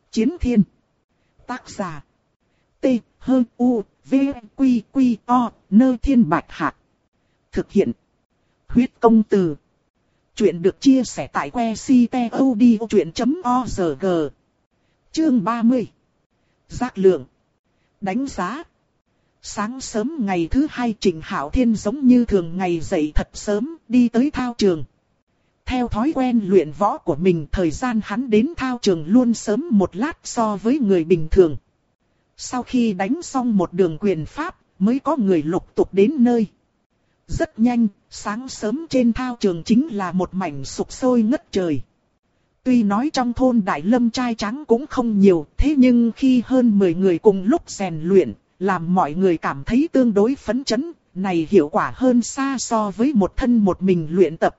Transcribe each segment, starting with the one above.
Chiến thiên. Tác giả. T-H-U-V-Q-Q-O, Thiên Bạch Hạc. Thực hiện. Huyết công từ. Chuyện được chia sẻ tại website.odchuyện.org. Chương 30. Giác lượng. Đánh giá. Sáng sớm ngày thứ hai, Trịnh Hạo Thiên giống như thường ngày dậy thật sớm, đi tới thao trường. Theo thói quen luyện võ của mình, thời gian hắn đến thao trường luôn sớm một lát so với người bình thường. Sau khi đánh xong một đường quyền pháp, mới có người lục tục đến nơi. Rất nhanh, sáng sớm trên thao trường chính là một mảnh sục sôi ngất trời. Tuy nói trong thôn Đại Lâm trai trắng cũng không nhiều, thế nhưng khi hơn 10 người cùng lúc rèn luyện, làm mọi người cảm thấy tương đối phấn chấn, này hiệu quả hơn xa so với một thân một mình luyện tập.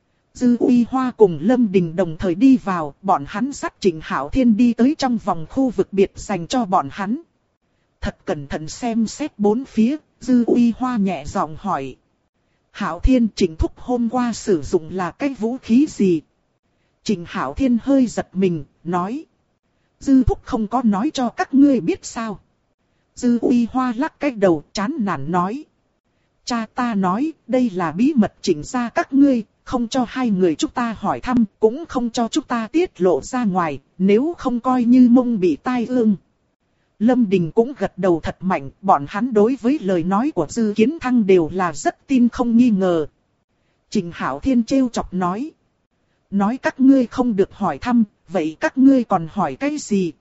Dư Uy Hoa cùng Lâm Đình đồng thời đi vào, bọn hắn dắt Trịnh Hạo Thiên đi tới trong vòng khu vực biệt dành cho bọn hắn. Thật cẩn thận xem xét bốn phía, Dư Uy Hoa nhẹ giọng hỏi. Hạo Thiên, Trịnh Thúc hôm qua sử dụng là cái vũ khí gì? Trịnh Hạo Thiên hơi giật mình, nói. Dư Thúc không có nói cho các ngươi biết sao? Dư Uy Hoa lắc cái đầu, chán nản nói. Cha ta nói, đây là bí mật Trịnh gia các ngươi, không cho hai người chúng ta hỏi thăm, cũng không cho chúng ta tiết lộ ra ngoài, nếu không coi như mông bị tai ương. Lâm Đình cũng gật đầu thật mạnh, bọn hắn đối với lời nói của Dư Kiến Thăng đều là rất tin không nghi ngờ. Trịnh Hạo Thiên trêu chọc nói. Nói các ngươi không được hỏi thăm, vậy các ngươi còn hỏi cái gì?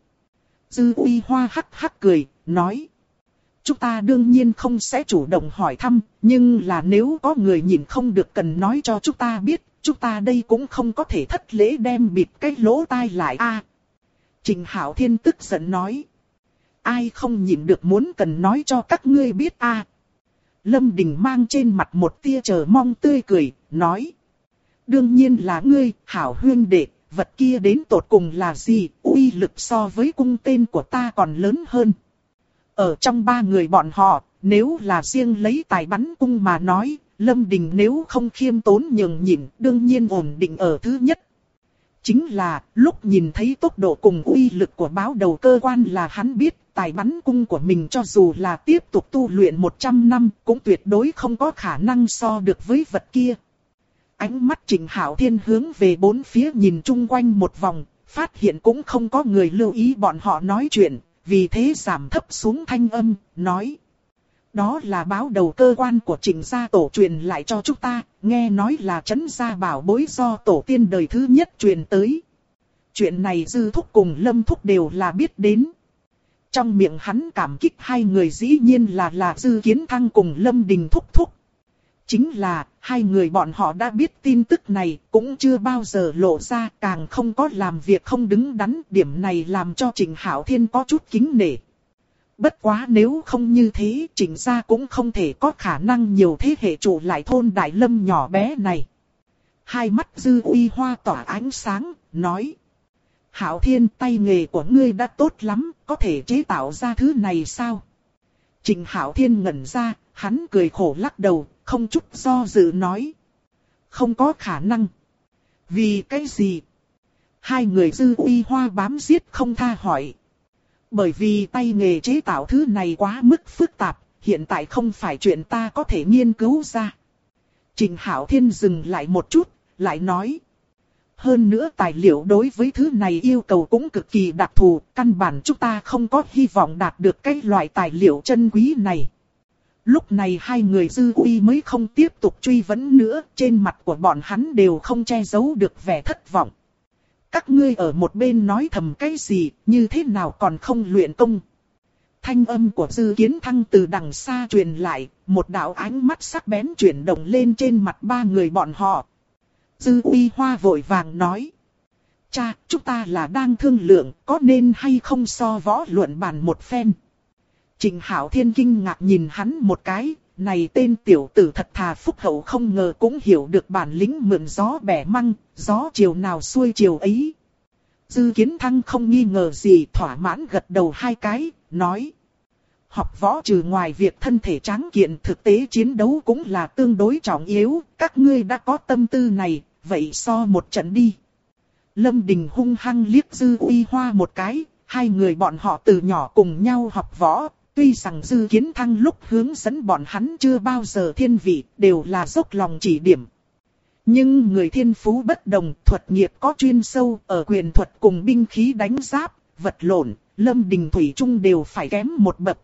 Dư Uy Hoa hắc hắc cười, nói. Chúng ta đương nhiên không sẽ chủ động hỏi thăm, nhưng là nếu có người nhìn không được cần nói cho chúng ta biết, chúng ta đây cũng không có thể thất lễ đem bịt cái lỗ tai lại a. Trịnh Hạo Thiên tức giận nói. Ai không nhìn được muốn cần nói cho các ngươi biết a? Lâm Đình mang trên mặt một tia chờ mong tươi cười, nói. Đương nhiên là ngươi, Hảo huynh đệ, vật kia đến tột cùng là gì, uy lực so với cung tên của ta còn lớn hơn. Ở trong ba người bọn họ, nếu là riêng lấy tài bắn cung mà nói, Lâm Đình nếu không khiêm tốn nhường nhịn, đương nhiên ổn định ở thứ nhất. Chính là, lúc nhìn thấy tốc độ cùng uy lực của báo đầu cơ quan là hắn biết, tài bắn cung của mình cho dù là tiếp tục tu luyện 100 năm, cũng tuyệt đối không có khả năng so được với vật kia. Ánh mắt Trịnh Hạo Thiên hướng về bốn phía nhìn chung quanh một vòng, phát hiện cũng không có người lưu ý bọn họ nói chuyện, vì thế giảm thấp xuống thanh âm, nói. Đó là báo đầu cơ quan của Trịnh gia tổ truyền lại cho chúng ta, nghe nói là trấn gia bảo bối do tổ tiên đời thứ nhất truyền tới. Chuyện này Dư Thúc cùng Lâm Thúc đều là biết đến. Trong miệng hắn cảm kích hai người dĩ nhiên là Dư Kiến Thăng cùng Lâm Đình Thúc Thúc. Chính là, hai người bọn họ đã biết tin tức này, cũng chưa bao giờ lộ ra, càng không có làm việc không đứng đắn, điểm này làm cho Trịnh Hạo Thiên có chút kính nể. Bất quá nếu không như thế, Trịnh gia cũng không thể có khả năng nhiều thế hệ trụ lại thôn Đại Lâm nhỏ bé này. Hai mắt Dư Uy Hoa tỏa ánh sáng, nói. Hạo Thiên, tay nghề của ngươi đã tốt lắm, có thể chế tạo ra thứ này sao? Trịnh Hạo Thiên ngẩn ra, hắn cười khổ lắc đầu, không chút do dự nói. Không có khả năng. Vì cái gì? Hai người Dư Uy Hoa bám giết không tha hỏi. Bởi vì tay nghề chế tạo thứ này quá mức phức tạp, hiện tại không phải chuyện ta có thể nghiên cứu ra. Trịnh Hạo Thiên dừng lại một chút, lại nói. Hơn nữa tài liệu đối với thứ này yêu cầu cũng cực kỳ đặc thù, căn bản chúng ta không có hy vọng đạt được cái loại tài liệu chân quý này. Lúc này hai người Dư Uy mới không tiếp tục truy vấn nữa, trên mặt của bọn hắn đều không che giấu được vẻ thất vọng. Các ngươi ở một bên nói thầm cái gì, như thế nào còn không luyện công? Thanh âm của Dư Kiến Thăng từ đằng xa truyền lại, một đạo ánh mắt sắc bén chuyển động lên trên mặt ba người bọn họ. Dư Uy Hoa vội vàng nói. Cha, chúng ta là đang thương lượng, có nên hay không so võ luận bàn một phen? Trịnh Hạo Thiên kinh ngạc nhìn hắn một cái, này tên tiểu tử thật thà phúc hậu không ngờ cũng hiểu được bản lĩnh mượn gió bẻ măng, gió chiều nào xuôi chiều ấy. Dư Kiến Thăng không nghi ngờ gì, thỏa mãn gật đầu hai cái, nói. Học võ trừ ngoài việc thân thể tráng kiện, thực tế chiến đấu cũng là tương đối trọng yếu, các ngươi đã có tâm tư này, vậy so một trận đi. Lâm Đình hung hăng liếc Dư Uy Hoa một cái, Hai người bọn họ từ nhỏ cùng nhau học võ, tuy rằng Dư Kiến Thăng lúc hướng dẫn bọn hắn chưa bao giờ thiên vị, đều là dốc lòng chỉ điểm. Nhưng người thiên phú bất đồng, thuật nghiệp có chuyên sâu, ở quyền thuật cùng binh khí đánh giáp, vật lộn, Lâm Đình thủy chung đều phải kém một bậc.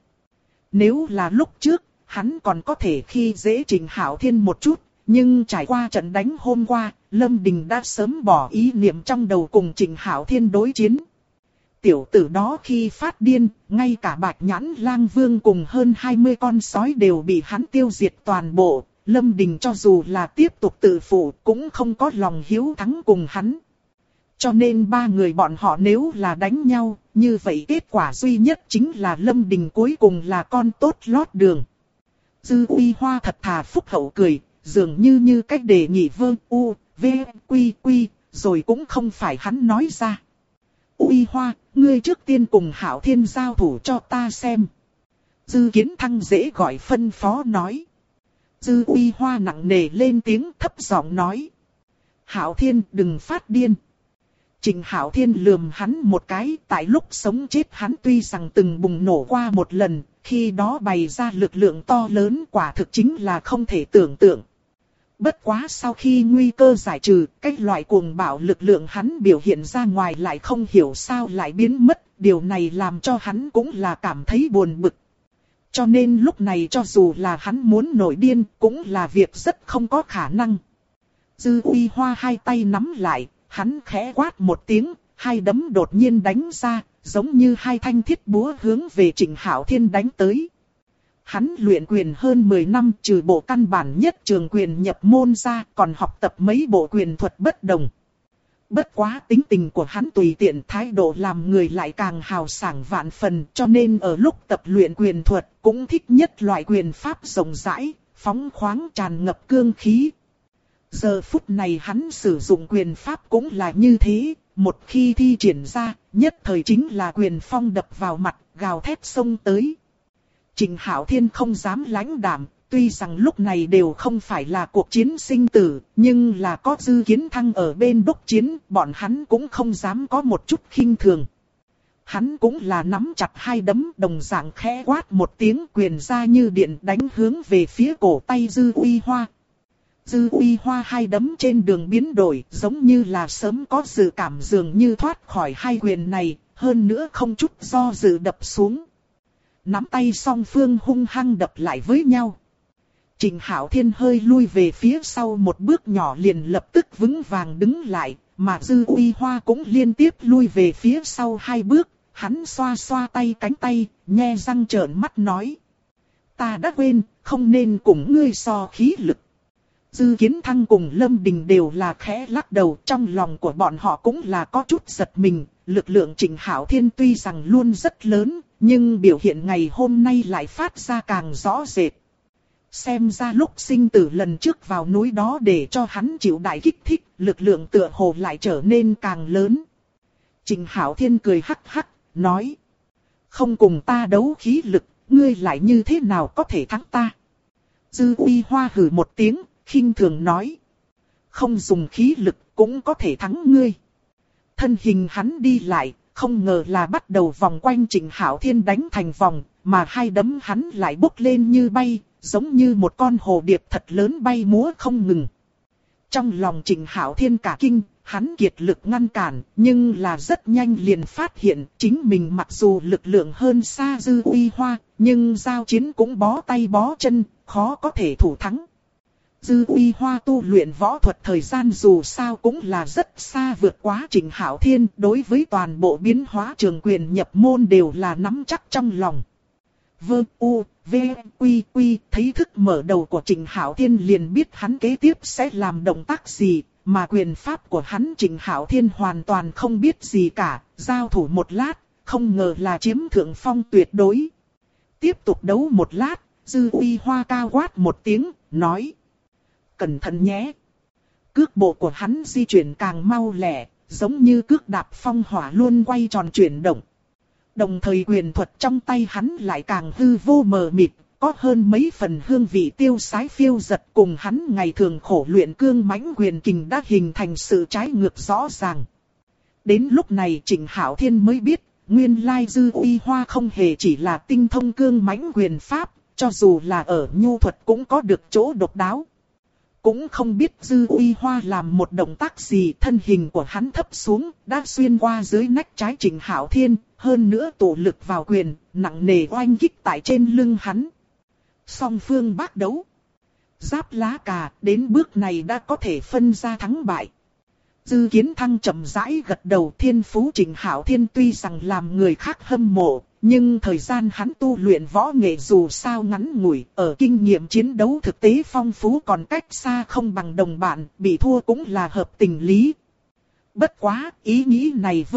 Nếu là lúc trước, hắn còn có thể khi dễ Trình Hạo Thiên một chút, nhưng trải qua trận đánh hôm qua, Lâm Đình đã sớm bỏ ý niệm trong đầu cùng Trình Hạo Thiên đối chiến. Tiểu tử đó khi phát điên, ngay cả Bạch Nhãn Lang Vương cùng hơn 20 con sói đều bị hắn tiêu diệt toàn bộ. Lâm Đình cho dù là tiếp tục tự phụ cũng không có lòng hiếu thắng cùng hắn. Cho nên ba người bọn họ nếu là đánh nhau, như vậy kết quả duy nhất chính là Lâm Đình cuối cùng là con tốt lót đường. Dư Uy Hoa thật thà phúc hậu cười, dường như cách đề nghị vơ u, v, quy, rồi cũng không phải hắn nói ra. Uy Hoa, ngươi trước tiên cùng Hạo Thiên giao thủ cho ta xem. Dư Kiến Thăng dễ gọi phân phó nói. Dư Uy Hoa nặng nề lên tiếng thấp giọng nói. Hạo Thiên đừng phát điên. Trình Hạo Thiên lườm hắn một cái, tại lúc sống chết hắn tuy rằng từng bùng nổ qua một lần, khi đó bày ra lực lượng to lớn quả thực chính là không thể tưởng tượng. Bất quá sau khi nguy cơ giải trừ, cái loại cuồng bạo lực lượng hắn biểu hiện ra ngoài lại không hiểu sao lại biến mất, điều này làm cho hắn cũng là cảm thấy buồn bực. Cho nên lúc này cho dù là hắn muốn nổi điên, cũng là việc rất không có khả năng. Dư Uy Hoa hai tay nắm lại, hắn khẽ quát một tiếng, hai đấm đột nhiên đánh ra, giống như hai thanh thiết búa hướng về Trình Hạo Thiên đánh tới. Hắn luyện quyền hơn 10 năm, trừ bộ căn bản nhất trường quyền nhập môn ra, còn học tập mấy bộ quyền thuật bất đồng. Bất quá tính tình của hắn tùy tiện, thái độ làm người lại càng hào sảng vạn phần, cho nên ở lúc tập luyện quyền thuật cũng thích nhất loại quyền pháp rộng rãi, phóng khoáng tràn ngập cương khí. Giờ phút này hắn sử dụng quyền pháp cũng là như thế, một khi thi triển ra, nhất thời chính là quyền phong đập vào mặt, gào thét xông tới. Trình Hạo Thiên không dám lãnh đạm, tuy rằng lúc này đều không phải là cuộc chiến sinh tử, nhưng là có Dư Kiến Thăng ở bên đốc chiến, bọn hắn cũng không dám có một chút khinh thường. Hắn cũng là nắm chặt hai đấm, đồng dạng khẽ quát một tiếng, quyền ra như điện đánh hướng về phía cổ tay Dư Uy Hoa. Dư Uy Hoa hai đấm trên đường biến đổi, giống như là sớm có dự cảm, dường như thoát khỏi hai quyền này, hơn nữa không chút do dự đập xuống. Nắm tay song phương hung hăng đập lại với nhau. Trình Hạo Thiên hơi lui về phía sau một bước nhỏ liền lập tức vững vàng đứng lại, mà Dư Uy Hoa cũng liên tiếp lui về phía sau hai bước, hắn xoa xoa tay cánh tay, nhe răng trợn mắt nói. Ta đã quên, không nên cùng ngươi so khí lực. Dư Kiến Thăng cùng Lâm Đình đều là khẽ lắc đầu, trong lòng của bọn họ cũng là có chút giật mình, lực lượng Trình Hạo Thiên tuy rằng luôn rất lớn, nhưng biểu hiện ngày hôm nay lại phát ra càng rõ rệt. Xem ra lúc sinh tử lần trước vào núi đó để cho hắn chịu đại kích thích, lực lượng tựa hồ lại trở nên càng lớn. Trình Hạo Thiên cười hắc hắc, nói. Không cùng ta đấu khí lực, ngươi lại như thế nào có thể thắng ta? Dư Uy Hoa hừ một tiếng, khinh thường nói. Không dùng khí lực cũng có thể thắng ngươi. Thân hình hắn đi lại, không ngờ là bắt đầu vòng quanh Trình Hạo Thiên đánh thành vòng, mà hai đấm hắn lại bốc lên như bay, giống như một con hồ điệp thật lớn bay múa không ngừng. Trong lòng Trình Hạo Thiên cả kinh, hắn kiệt lực ngăn cản, nhưng là rất nhanh liền phát hiện chính mình mặc dù lực lượng hơn xa Dư Uy Hoa, nhưng giao chiến cũng bó tay bó chân, khó có thể thủ thắng. Dư Uy Hoa tu luyện võ thuật thời gian dù sao cũng là rất xa vượt quá Trình Hạo Thiên, đối với toàn bộ biến hóa trường quyền nhập môn đều là nắm chắc trong lòng. Vơ u, v, quy, thấy thức mở đầu của Trình Hạo Thiên liền biết hắn kế tiếp sẽ làm động tác gì, mà quyền pháp của hắn Trình Hạo Thiên hoàn toàn không biết gì cả, giao thủ một lát, không ngờ là chiếm thượng phong tuyệt đối. Tiếp tục đấu một lát, Dư Uy Hoa cao quát một tiếng, nói. Cẩn thận nhé. Cước bộ của hắn di chuyển càng mau lẹ, giống như cước đạp phong hỏa luôn quay tròn chuyển động. Đồng thời quyền thuật trong tay hắn lại càng hư vô mờ mịt, có hơn mấy phần hương vị tiêu sái phiêu dật, cùng hắn ngày thường khổ luyện cương mãnh quyền kình đã hình thành sự trái ngược rõ ràng. Đến lúc này Trình Hạo Thiên mới biết, nguyên lai Dư Uy Hoa không hề chỉ là tinh thông cương mãnh quyền pháp, cho dù là ở nhu thuật cũng có được chỗ độc đáo. Cũng không biết Dư Uy Hoa làm một động tác gì, thân hình của hắn thấp xuống, đã xuyên qua dưới nách trái Trịnh Hạo Thiên, hơn nữa tụ lực vào quyền, nặng nề oanh kích tại trên lưng hắn. Song phương bác đấu. Giáp lá cà, đến bước này đã có thể phân ra thắng bại. Dư Kiến Thăng chậm rãi gật đầu, thiên phú Trịnh Hạo Thiên tuy rằng làm người khác hâm mộ, nhưng thời gian hắn tu luyện võ nghệ dù sao ngắn ngủi, ở kinh nghiệm chiến đấu thực tế phong phú còn cách xa không bằng đồng bạn, bị thua cũng là hợp tình lý. Bất quá, ý nghĩ này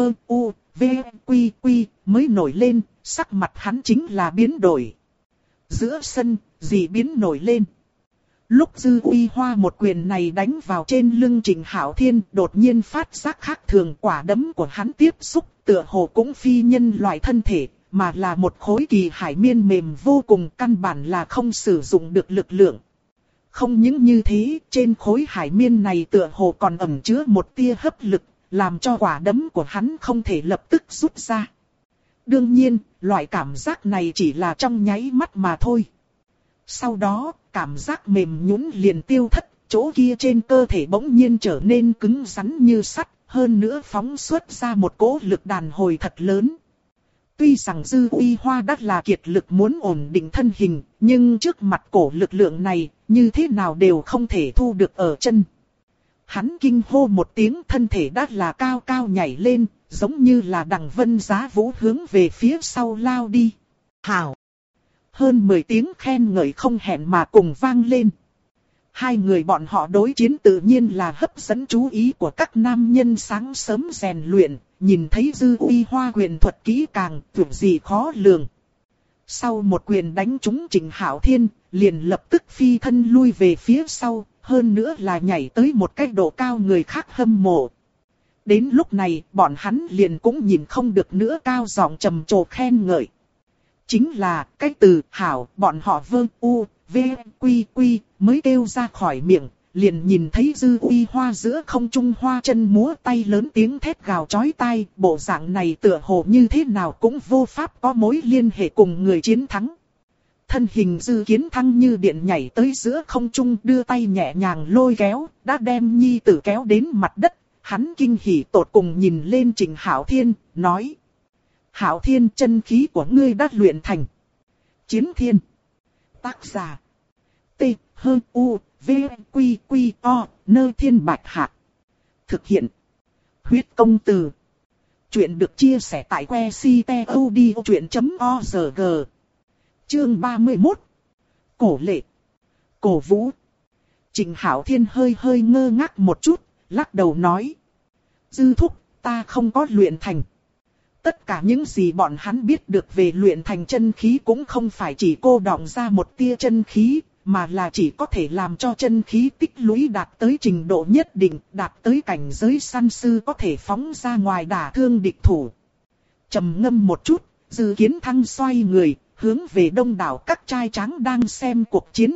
quy mới nổi lên, sắc mặt hắn chính là biến đổi. Giữa sân, dị biến nổi lên. Lúc Dư Uy Hoa một quyền này đánh vào trên lưng Trịnh Hạo Thiên, đột nhiên phát giác khác thường, quả đấm của hắn tiếp xúc, tựa hồ cũng phi nhân loại thân thể, mà là một khối kỳ hải miên mềm vô cùng, căn bản là không sử dụng được lực lượng. Không những như thế, trên khối hải miên này tựa hồ còn ẩn chứa một tia hấp lực, làm cho quả đấm của hắn không thể lập tức rút ra. Đương nhiên, loại cảm giác này chỉ là trong nháy mắt mà thôi. Sau đó, cảm giác mềm nhũn liền tiêu thất, chỗ kia trên cơ thể bỗng nhiên trở nên cứng rắn như sắt, hơn nữa phóng xuất ra một cỗ lực đàn hồi thật lớn. Tuy rằng Dư Uy Hoa đã là kiệt lực muốn ổn định thân hình, nhưng trước mặt cổ lực lượng này, như thế nào đều không thể thu được ở chân. Hắn kinh hô một tiếng, thân thể đã là cao cao nhảy lên, giống như là đằng vân giá vũ hướng về phía sau lao đi. Hảo! Hơn 10 tiếng khen ngợi không hẹn mà cùng vang lên. Hai người bọn họ đối chiến tự nhiên là hấp dẫn chú ý của các nam nhân sáng sớm rèn luyện, nhìn thấy Dư Uy Hoa quyền thuật kỹ càng, tưởng gì khó lường. Sau một quyền đánh trúng Trịnh Hạo Thiên, liền lập tức phi thân lui về phía sau, hơn nữa là nhảy tới một cái độ cao người khác hâm mộ. Đến lúc này, bọn hắn liền cũng nhìn không được nữa, cao giọng trầm trồ khen ngợi. Chính là cái từ hảo, bọn họ quy mới kêu ra khỏi miệng, liền nhìn thấy Dư Uy Hoa giữa không trung hoa chân múa tay lớn tiếng thét gào chói tai, bộ dạng này tựa hồ như thế nào cũng vô pháp có mối liên hệ cùng người chiến thắng. Thân hình Dư Kiến Thăng như điện nhảy tới giữa không trung, đưa tay nhẹ nhàng lôi kéo, đã đem nhi tử kéo đến mặt đất, hắn kinh hỉ tột cùng nhìn lên Trịnh Hạo Thiên, nói: Hạo Thiên, chân khí của ngươi đã luyện thành. Chiến Thiên. Tác giả: T-H-U-V-Q-Q-O, Nơi Thiên Bạch Hạc. Thực hiện: Huyết Công Từ. Chuyện được chia sẻ tại website.odchuyện.org. Chương 31. Cổ lệ. Cổ vũ. Trịnh Hạo Thiên hơi hơi ngơ ngác một chút, lắc đầu nói: Dư thúc, ta không có luyện thành. Tất cả những gì bọn hắn biết được về luyện thành chân khí cũng không phải chỉ cô đọng ra một tia chân khí, mà là chỉ có thể làm cho chân khí tích lũy đạt tới trình độ nhất định, đạt tới cảnh giới săn sư có thể phóng ra ngoài đả thương địch thủ. Trầm ngâm một chút, Dư Kiến Thăng xoay người, hướng về đông đảo các trai tráng đang xem cuộc chiến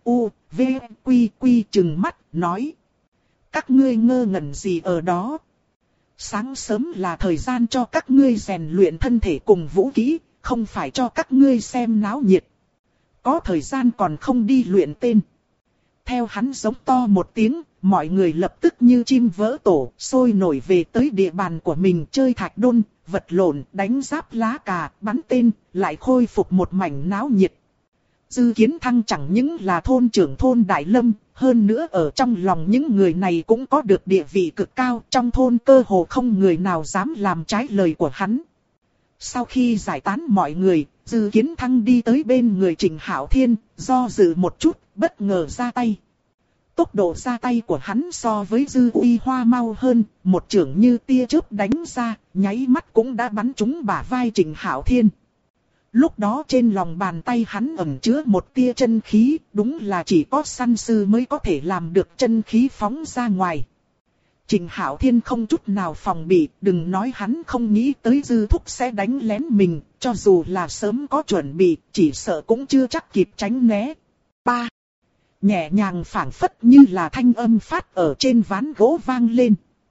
trừng mắt, nói: Các ngươi ngơ ngẩn gì ở đó? Sáng sớm là thời gian cho các ngươi rèn luyện thân thể cùng vũ khí, không phải cho các ngươi xem náo nhiệt. Có thời gian còn không đi luyện tên. Theo hắn giống to một tiếng, mọi người lập tức như chim vỡ tổ, sôi nổi về tới địa bàn của mình, chơi thạch đôn, vật lộn, đánh giáp lá cà, bắn tên, lại khôi phục một mảnh náo nhiệt. Dư Kiến Thăng chẳng những là thôn trưởng thôn Đại Lâm, hơn nữa ở trong lòng những người này cũng có được địa vị cực cao, trong thôn cơ hồ không người nào dám làm trái lời của hắn. Sau khi giải tán mọi người, Dư Kiến Thăng đi tới bên người Trịnh Hạo Thiên, do dự một chút, bất ngờ ra tay. Tốc độ ra tay của hắn so với Dư Uy Hoa mau hơn, một chưởng như tia chớp đánh ra, nháy mắt cũng đã bắn trúng bả vai Trịnh Hạo Thiên. Lúc đó trên lòng bàn tay hắn ẩn chứa một tia chân khí, đúng là chỉ có săn sư mới có thể làm được chân khí phóng ra ngoài. Trịnh Hạo Thiên không chút nào phòng bị, đừng nói hắn không nghĩ tới Dư thúc sẽ đánh lén mình, cho dù là sớm có chuẩn bị, chỉ sợ cũng chưa chắc kịp tránh né. Ba. Nhẹ nhàng phảng phất như là thanh âm phát ở trên ván gỗ vang lên.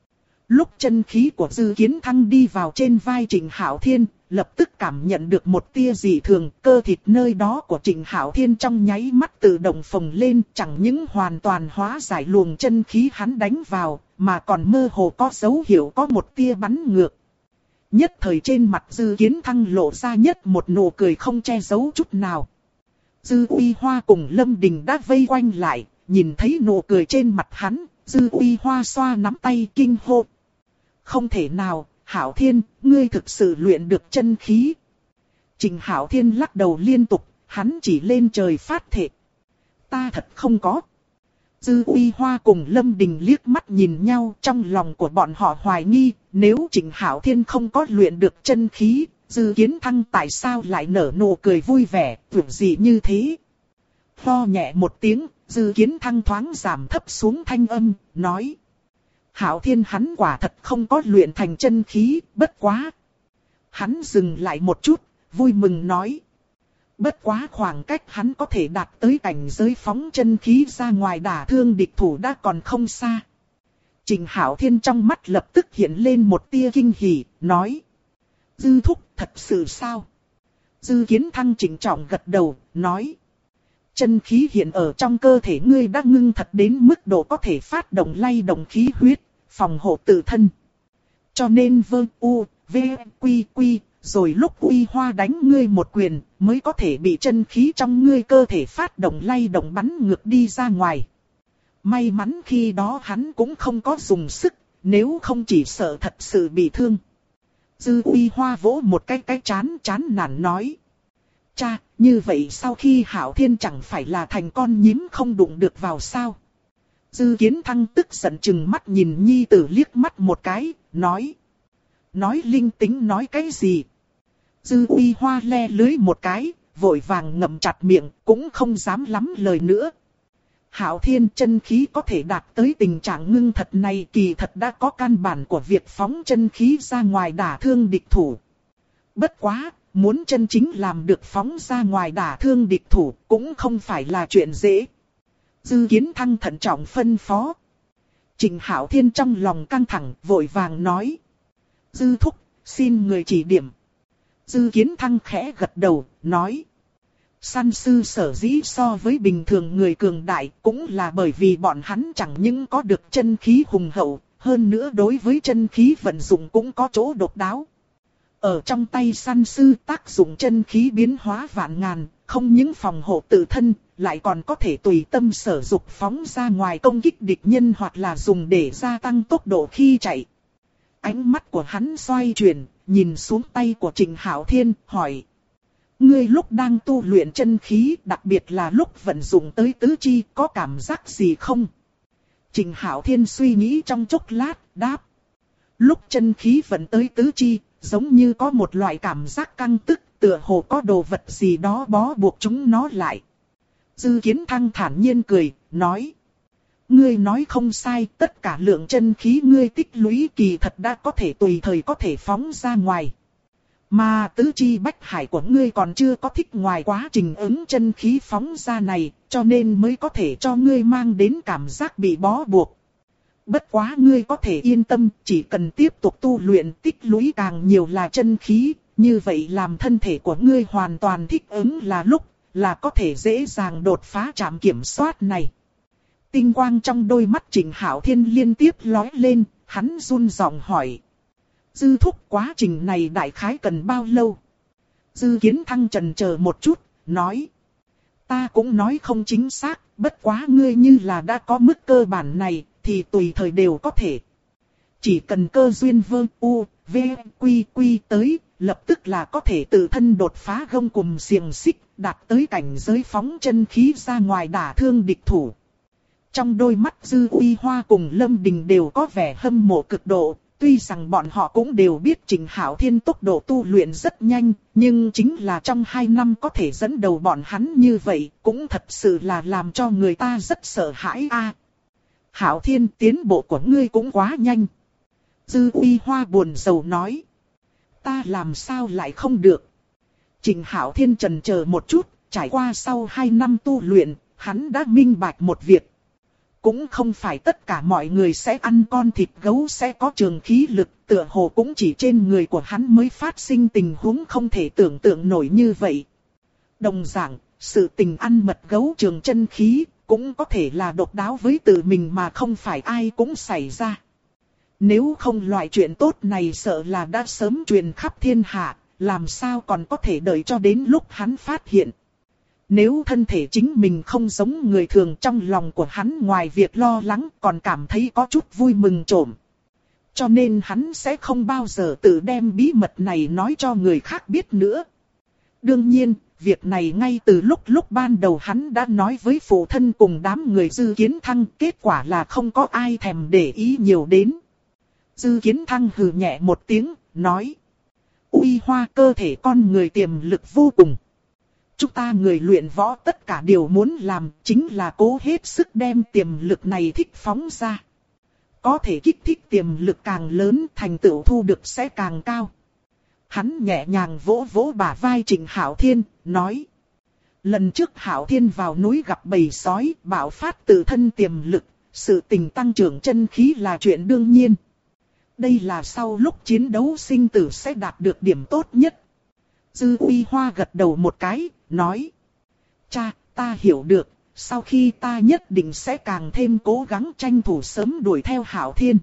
Lúc chân khí của Dư Kiến Thăng đi vào trên vai Trịnh Hạo Thiên, lập tức cảm nhận được một tia dị thường, cơ thịt nơi đó của Trịnh Hạo Thiên trong nháy mắt tự động phồng lên, chẳng những hoàn toàn hóa giải luồng chân khí hắn đánh vào, mà còn mơ hồ có dấu hiệu có một tia bắn ngược. Nhất thời trên mặt Dư Kiến Thăng lộ ra nhất một nụ cười không che giấu chút nào. Dư Uy Hoa cùng Lâm Đình đã vây quanh lại, nhìn thấy nụ cười trên mặt hắn, Dư Uy Hoa xoa nắm tay kinh hô. Không thể nào, Hạo Thiên, ngươi thực sự luyện được chân khí. Trịnh Hạo Thiên lắc đầu liên tục, hắn chỉ lên trời phát thệ. Ta thật không có. Dư Uy Hoa cùng Lâm Đình liếc mắt nhìn nhau, trong lòng của bọn họ hoài nghi, nếu Trịnh Hạo Thiên không có luyện được chân khí, Dư Kiến Thăng tại sao lại nở nụ cười vui vẻ, tưởng gì như thế. Ho nhẹ một tiếng, Dư Kiến Thăng thoáng giảm thấp xuống thanh âm, nói. Hạo Thiên hắn quả thật không có luyện thành chân khí, bất quá. Hắn dừng lại một chút, vui mừng nói. Bất quá khoảng cách hắn có thể đạt tới cảnh giới phóng chân khí ra ngoài đả thương địch thủ đã còn không xa. Trịnh Hạo Thiên trong mắt lập tức hiện lên một tia kinh hỉ, nói. Dư thúc, thật sự sao? Dư Kiến Thăng trịnh trọng gật đầu, nói. Chân khí hiện ở trong cơ thể ngươi đã ngưng thật đến mức độ có thể phát động lay động khí huyết, phòng hộ tự thân. Cho nên rồi lúc Uy Hoa đánh ngươi một quyền, mới có thể bị chân khí trong ngươi cơ thể phát động lay động bắn ngược đi ra ngoài. May mắn khi đó hắn cũng không có dùng sức, nếu không chỉ sợ thật sự bị thương. Dư Uy Hoa vỗ một cái chán nản nói. Cha, như vậy sau khi Hạo Thiên chẳng phải là thành con nhím không đụng được vào sao? Dư Kiến Thăng tức giận chừng mắt nhìn nhi tử liếc mắt một cái, nói. Nói linh tính nói cái gì? Dư Uy Hoa le lưới một cái, vội vàng ngậm chặt miệng, cũng không dám lắm lời nữa. Hạo Thiên chân khí có thể đạt tới tình trạng ngưng thật này kỳ thật đã có căn bản của việc phóng chân khí ra ngoài đả thương địch thủ. Bất quá, muốn chân chính làm được phóng ra ngoài đả thương địch thủ cũng không phải là chuyện dễ. Dư Kiến Thăng thận trọng phân phó. Trịnh Hạo Thiên trong lòng căng thẳng, vội vàng nói. Dư thúc, xin người chỉ điểm. Dư Kiến Thăng khẽ gật đầu, nói. Săn sư sở dĩ so với bình thường người cường đại cũng là bởi vì bọn hắn chẳng những có được chân khí hùng hậu, hơn nữa đối với chân khí vận dụng cũng có chỗ độc đáo. Ở trong tay săn sư tác dụng chân khí biến hóa vạn ngàn, không những phòng hộ tự thân, lại còn có thể tùy tâm sở dục phóng ra ngoài công kích địch nhân hoặc là dùng để gia tăng tốc độ khi chạy. Ánh mắt của hắn xoay chuyển, nhìn xuống tay của Trịnh Hạo Thiên, hỏi. Ngươi lúc đang tu luyện chân khí, đặc biệt là lúc vận dụng tới tứ chi, có cảm giác gì không? Trịnh Hạo Thiên suy nghĩ trong chốc lát, đáp. Lúc chân khí vận tới tứ chi, giống như có một loại cảm giác căng tức, tựa hồ có đồ vật gì đó bó buộc chúng nó lại. Dư Kiến Thăng thản nhiên cười, nói. Ngươi nói không sai, tất cả lượng chân khí ngươi tích lũy kỳ thật đã có thể tùy thời có thể phóng ra ngoài. Mà tứ chi bách hải của ngươi còn chưa có thích ngoài quá trình ứng chân khí phóng ra này, cho nên mới có thể cho ngươi mang đến cảm giác bị bó buộc. Bất quá ngươi có thể yên tâm, chỉ cần tiếp tục tu luyện tích lũy càng nhiều là chân khí, như vậy làm thân thể của ngươi hoàn toàn thích ứng là lúc, là có thể dễ dàng đột phá trạm kiểm soát này. Tinh quang trong đôi mắt Trịnh Hạo Thiên liên tiếp lóe lên, hắn run giọng hỏi. Dư thúc quá trình này đại khái cần bao lâu? Dư Kiến Thăng chần chờ một chút, nói. Ta cũng nói không chính xác, bất quá ngươi như là đã có mức cơ bản này, thì tùy thời đều có thể. Chỉ cần cơ duyên quy tới, lập tức là có thể tự thân đột phá gông cùm xiềng xích, đạt tới cảnh giới phóng chân khí ra ngoài đả thương địch thủ. Trong đôi mắt Dư Uy Hoa cùng Lâm Đình đều có vẻ hâm mộ cực độ, tuy rằng bọn họ cũng đều biết Trịnh Hạo Thiên tốc độ tu luyện rất nhanh, nhưng chính là trong 2 năm có thể dẫn đầu bọn hắn như vậy, cũng thật sự là làm cho người ta rất sợ hãi a. Hạo Thiên, tiến bộ của ngươi cũng quá nhanh. Dư Uy Hoa buồn rầu nói. Ta làm sao lại không được? Trịnh Hạo Thiên chần chờ một chút, trải qua sau 2 năm tu luyện, hắn đã minh bạch một việc. cũng không phải tất cả mọi người sẽ ăn con thịt gấu sẽ có trường khí lực, tựa hồ cũng chỉ trên người của hắn mới phát sinh tình huống không thể tưởng tượng nổi như vậy. Đồng dạng, sự tình ăn mật gấu trường chân khí, cũng có thể là độc đáo với tự mình mà không phải ai cũng xảy ra. Nếu không loại chuyện tốt này sợ là đã sớm truyền khắp thiên hạ, làm sao còn có thể đợi cho đến lúc hắn phát hiện. Nếu thân thể chính mình không giống người thường, trong lòng của hắn ngoài việc lo lắng còn cảm thấy có chút vui mừng trộm. Cho nên hắn sẽ không bao giờ tự đem bí mật này nói cho người khác biết nữa. Đương nhiên, việc này ngay từ lúc ban đầu hắn đã nói với phụ thân cùng đám người Dư Kiến Thăng, kết quả là không có ai thèm để ý nhiều đến. Dư Kiến Thăng hừ nhẹ một tiếng, nói: Uy Hoa, cơ thể con người tiềm lực vô cùng. Chúng ta người luyện võ tất cả điều muốn làm chính là cố hết sức đem tiềm lực này thích phóng ra. Có thể kích thích tiềm lực càng lớn, thành tựu thu được sẽ càng cao. Hắn nhẹ nhàng vỗ vỗ bả vai Trịnh Hạo Thiên, nói: Lần trước Hạo Thiên vào núi gặp bầy sói, bạo phát tự thân tiềm lực, sự tình tăng trưởng chân khí là chuyện đương nhiên. Đây là sau lúc chiến đấu sinh tử sẽ đạt được điểm tốt nhất. Dư Uy Hoa gật đầu một cái, nói: Cha, ta hiểu được, sau khi ta nhất định sẽ càng thêm cố gắng tranh thủ sớm đuổi theo Hạo Thiên.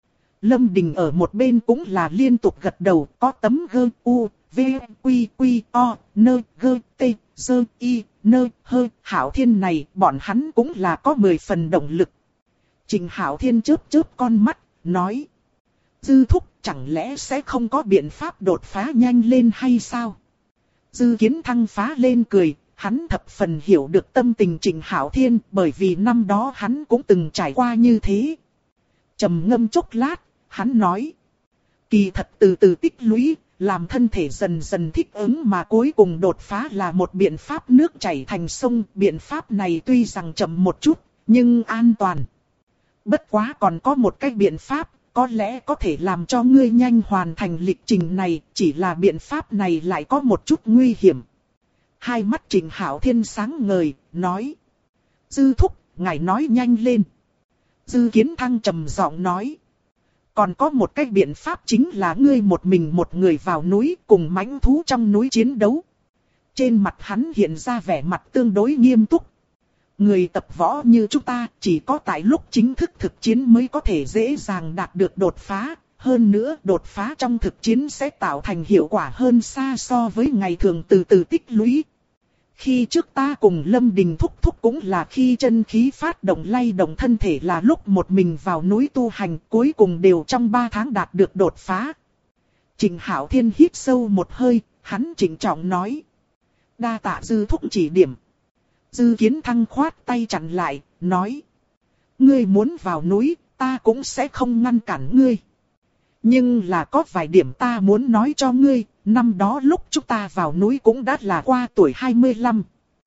Lâm Đình ở một bên cũng là liên tục gật đầu, có tấm gơ u, v, quy quy o, nơ, gơ, t, dơ, y, nơ, hơ, Hạo Thiên này, bọn hắn cũng là có 10 phần động lực. Trình Hạo Thiên chớp chớp con mắt, nói: Dư thúc, chẳng lẽ sẽ không có biện pháp đột phá nhanh lên hay sao? Dư Kiến Thăng phá lên cười, hắn thập phần hiểu được tâm tình Trình Hạo Thiên, bởi vì năm đó hắn cũng từng trải qua như thế. Trầm ngâm chốc lát, hắn nói: Kỳ thật từ từ tích lũy, làm thân thể dần dần thích ứng mà cuối cùng đột phá là một biện pháp nước chảy thành sông. Biện pháp này tuy rằng chậm một chút, nhưng an toàn. Bất quá còn có một cái biện pháp, có lẽ có thể làm cho ngươi nhanh hoàn thành lịch trình này, chỉ là biện pháp này lại có một chút nguy hiểm. Hai mắt Trình Hạo Thiên sáng ngời, nói: Dư thúc, ngài nói nhanh lên. Dư Kiến Thăng trầm giọng nói: Còn có một cái biện pháp, chính là ngươi một mình một người vào núi cùng mãnh thú trong núi chiến đấu. Trên mặt hắn hiện ra vẻ mặt tương đối nghiêm túc. Người tập võ như chúng ta chỉ có tại lúc chính thức thực chiến mới có thể dễ dàng đạt được đột phá. Hơn nữa đột phá trong thực chiến sẽ tạo thành hiệu quả hơn xa so với ngày thường từ từ tích lũy. Khi trước ta cùng Lâm Đình thúc thúc cũng là khi chân khí phát động lay động thân thể là lúc một mình vào núi tu hành, cuối cùng đều trong 3 tháng đạt được đột phá. Trình Hạo Thiên hít sâu một hơi, hắn trịnh trọng nói: Đa tạ Dư thúc chỉ điểm. Dư Kiến Thăng khoát tay chặn lại, nói: Ngươi muốn vào núi, ta cũng sẽ không ngăn cản ngươi. Nhưng là có vài điểm ta muốn nói cho ngươi, năm đó lúc chúng ta vào núi cũng đã là qua tuổi 25.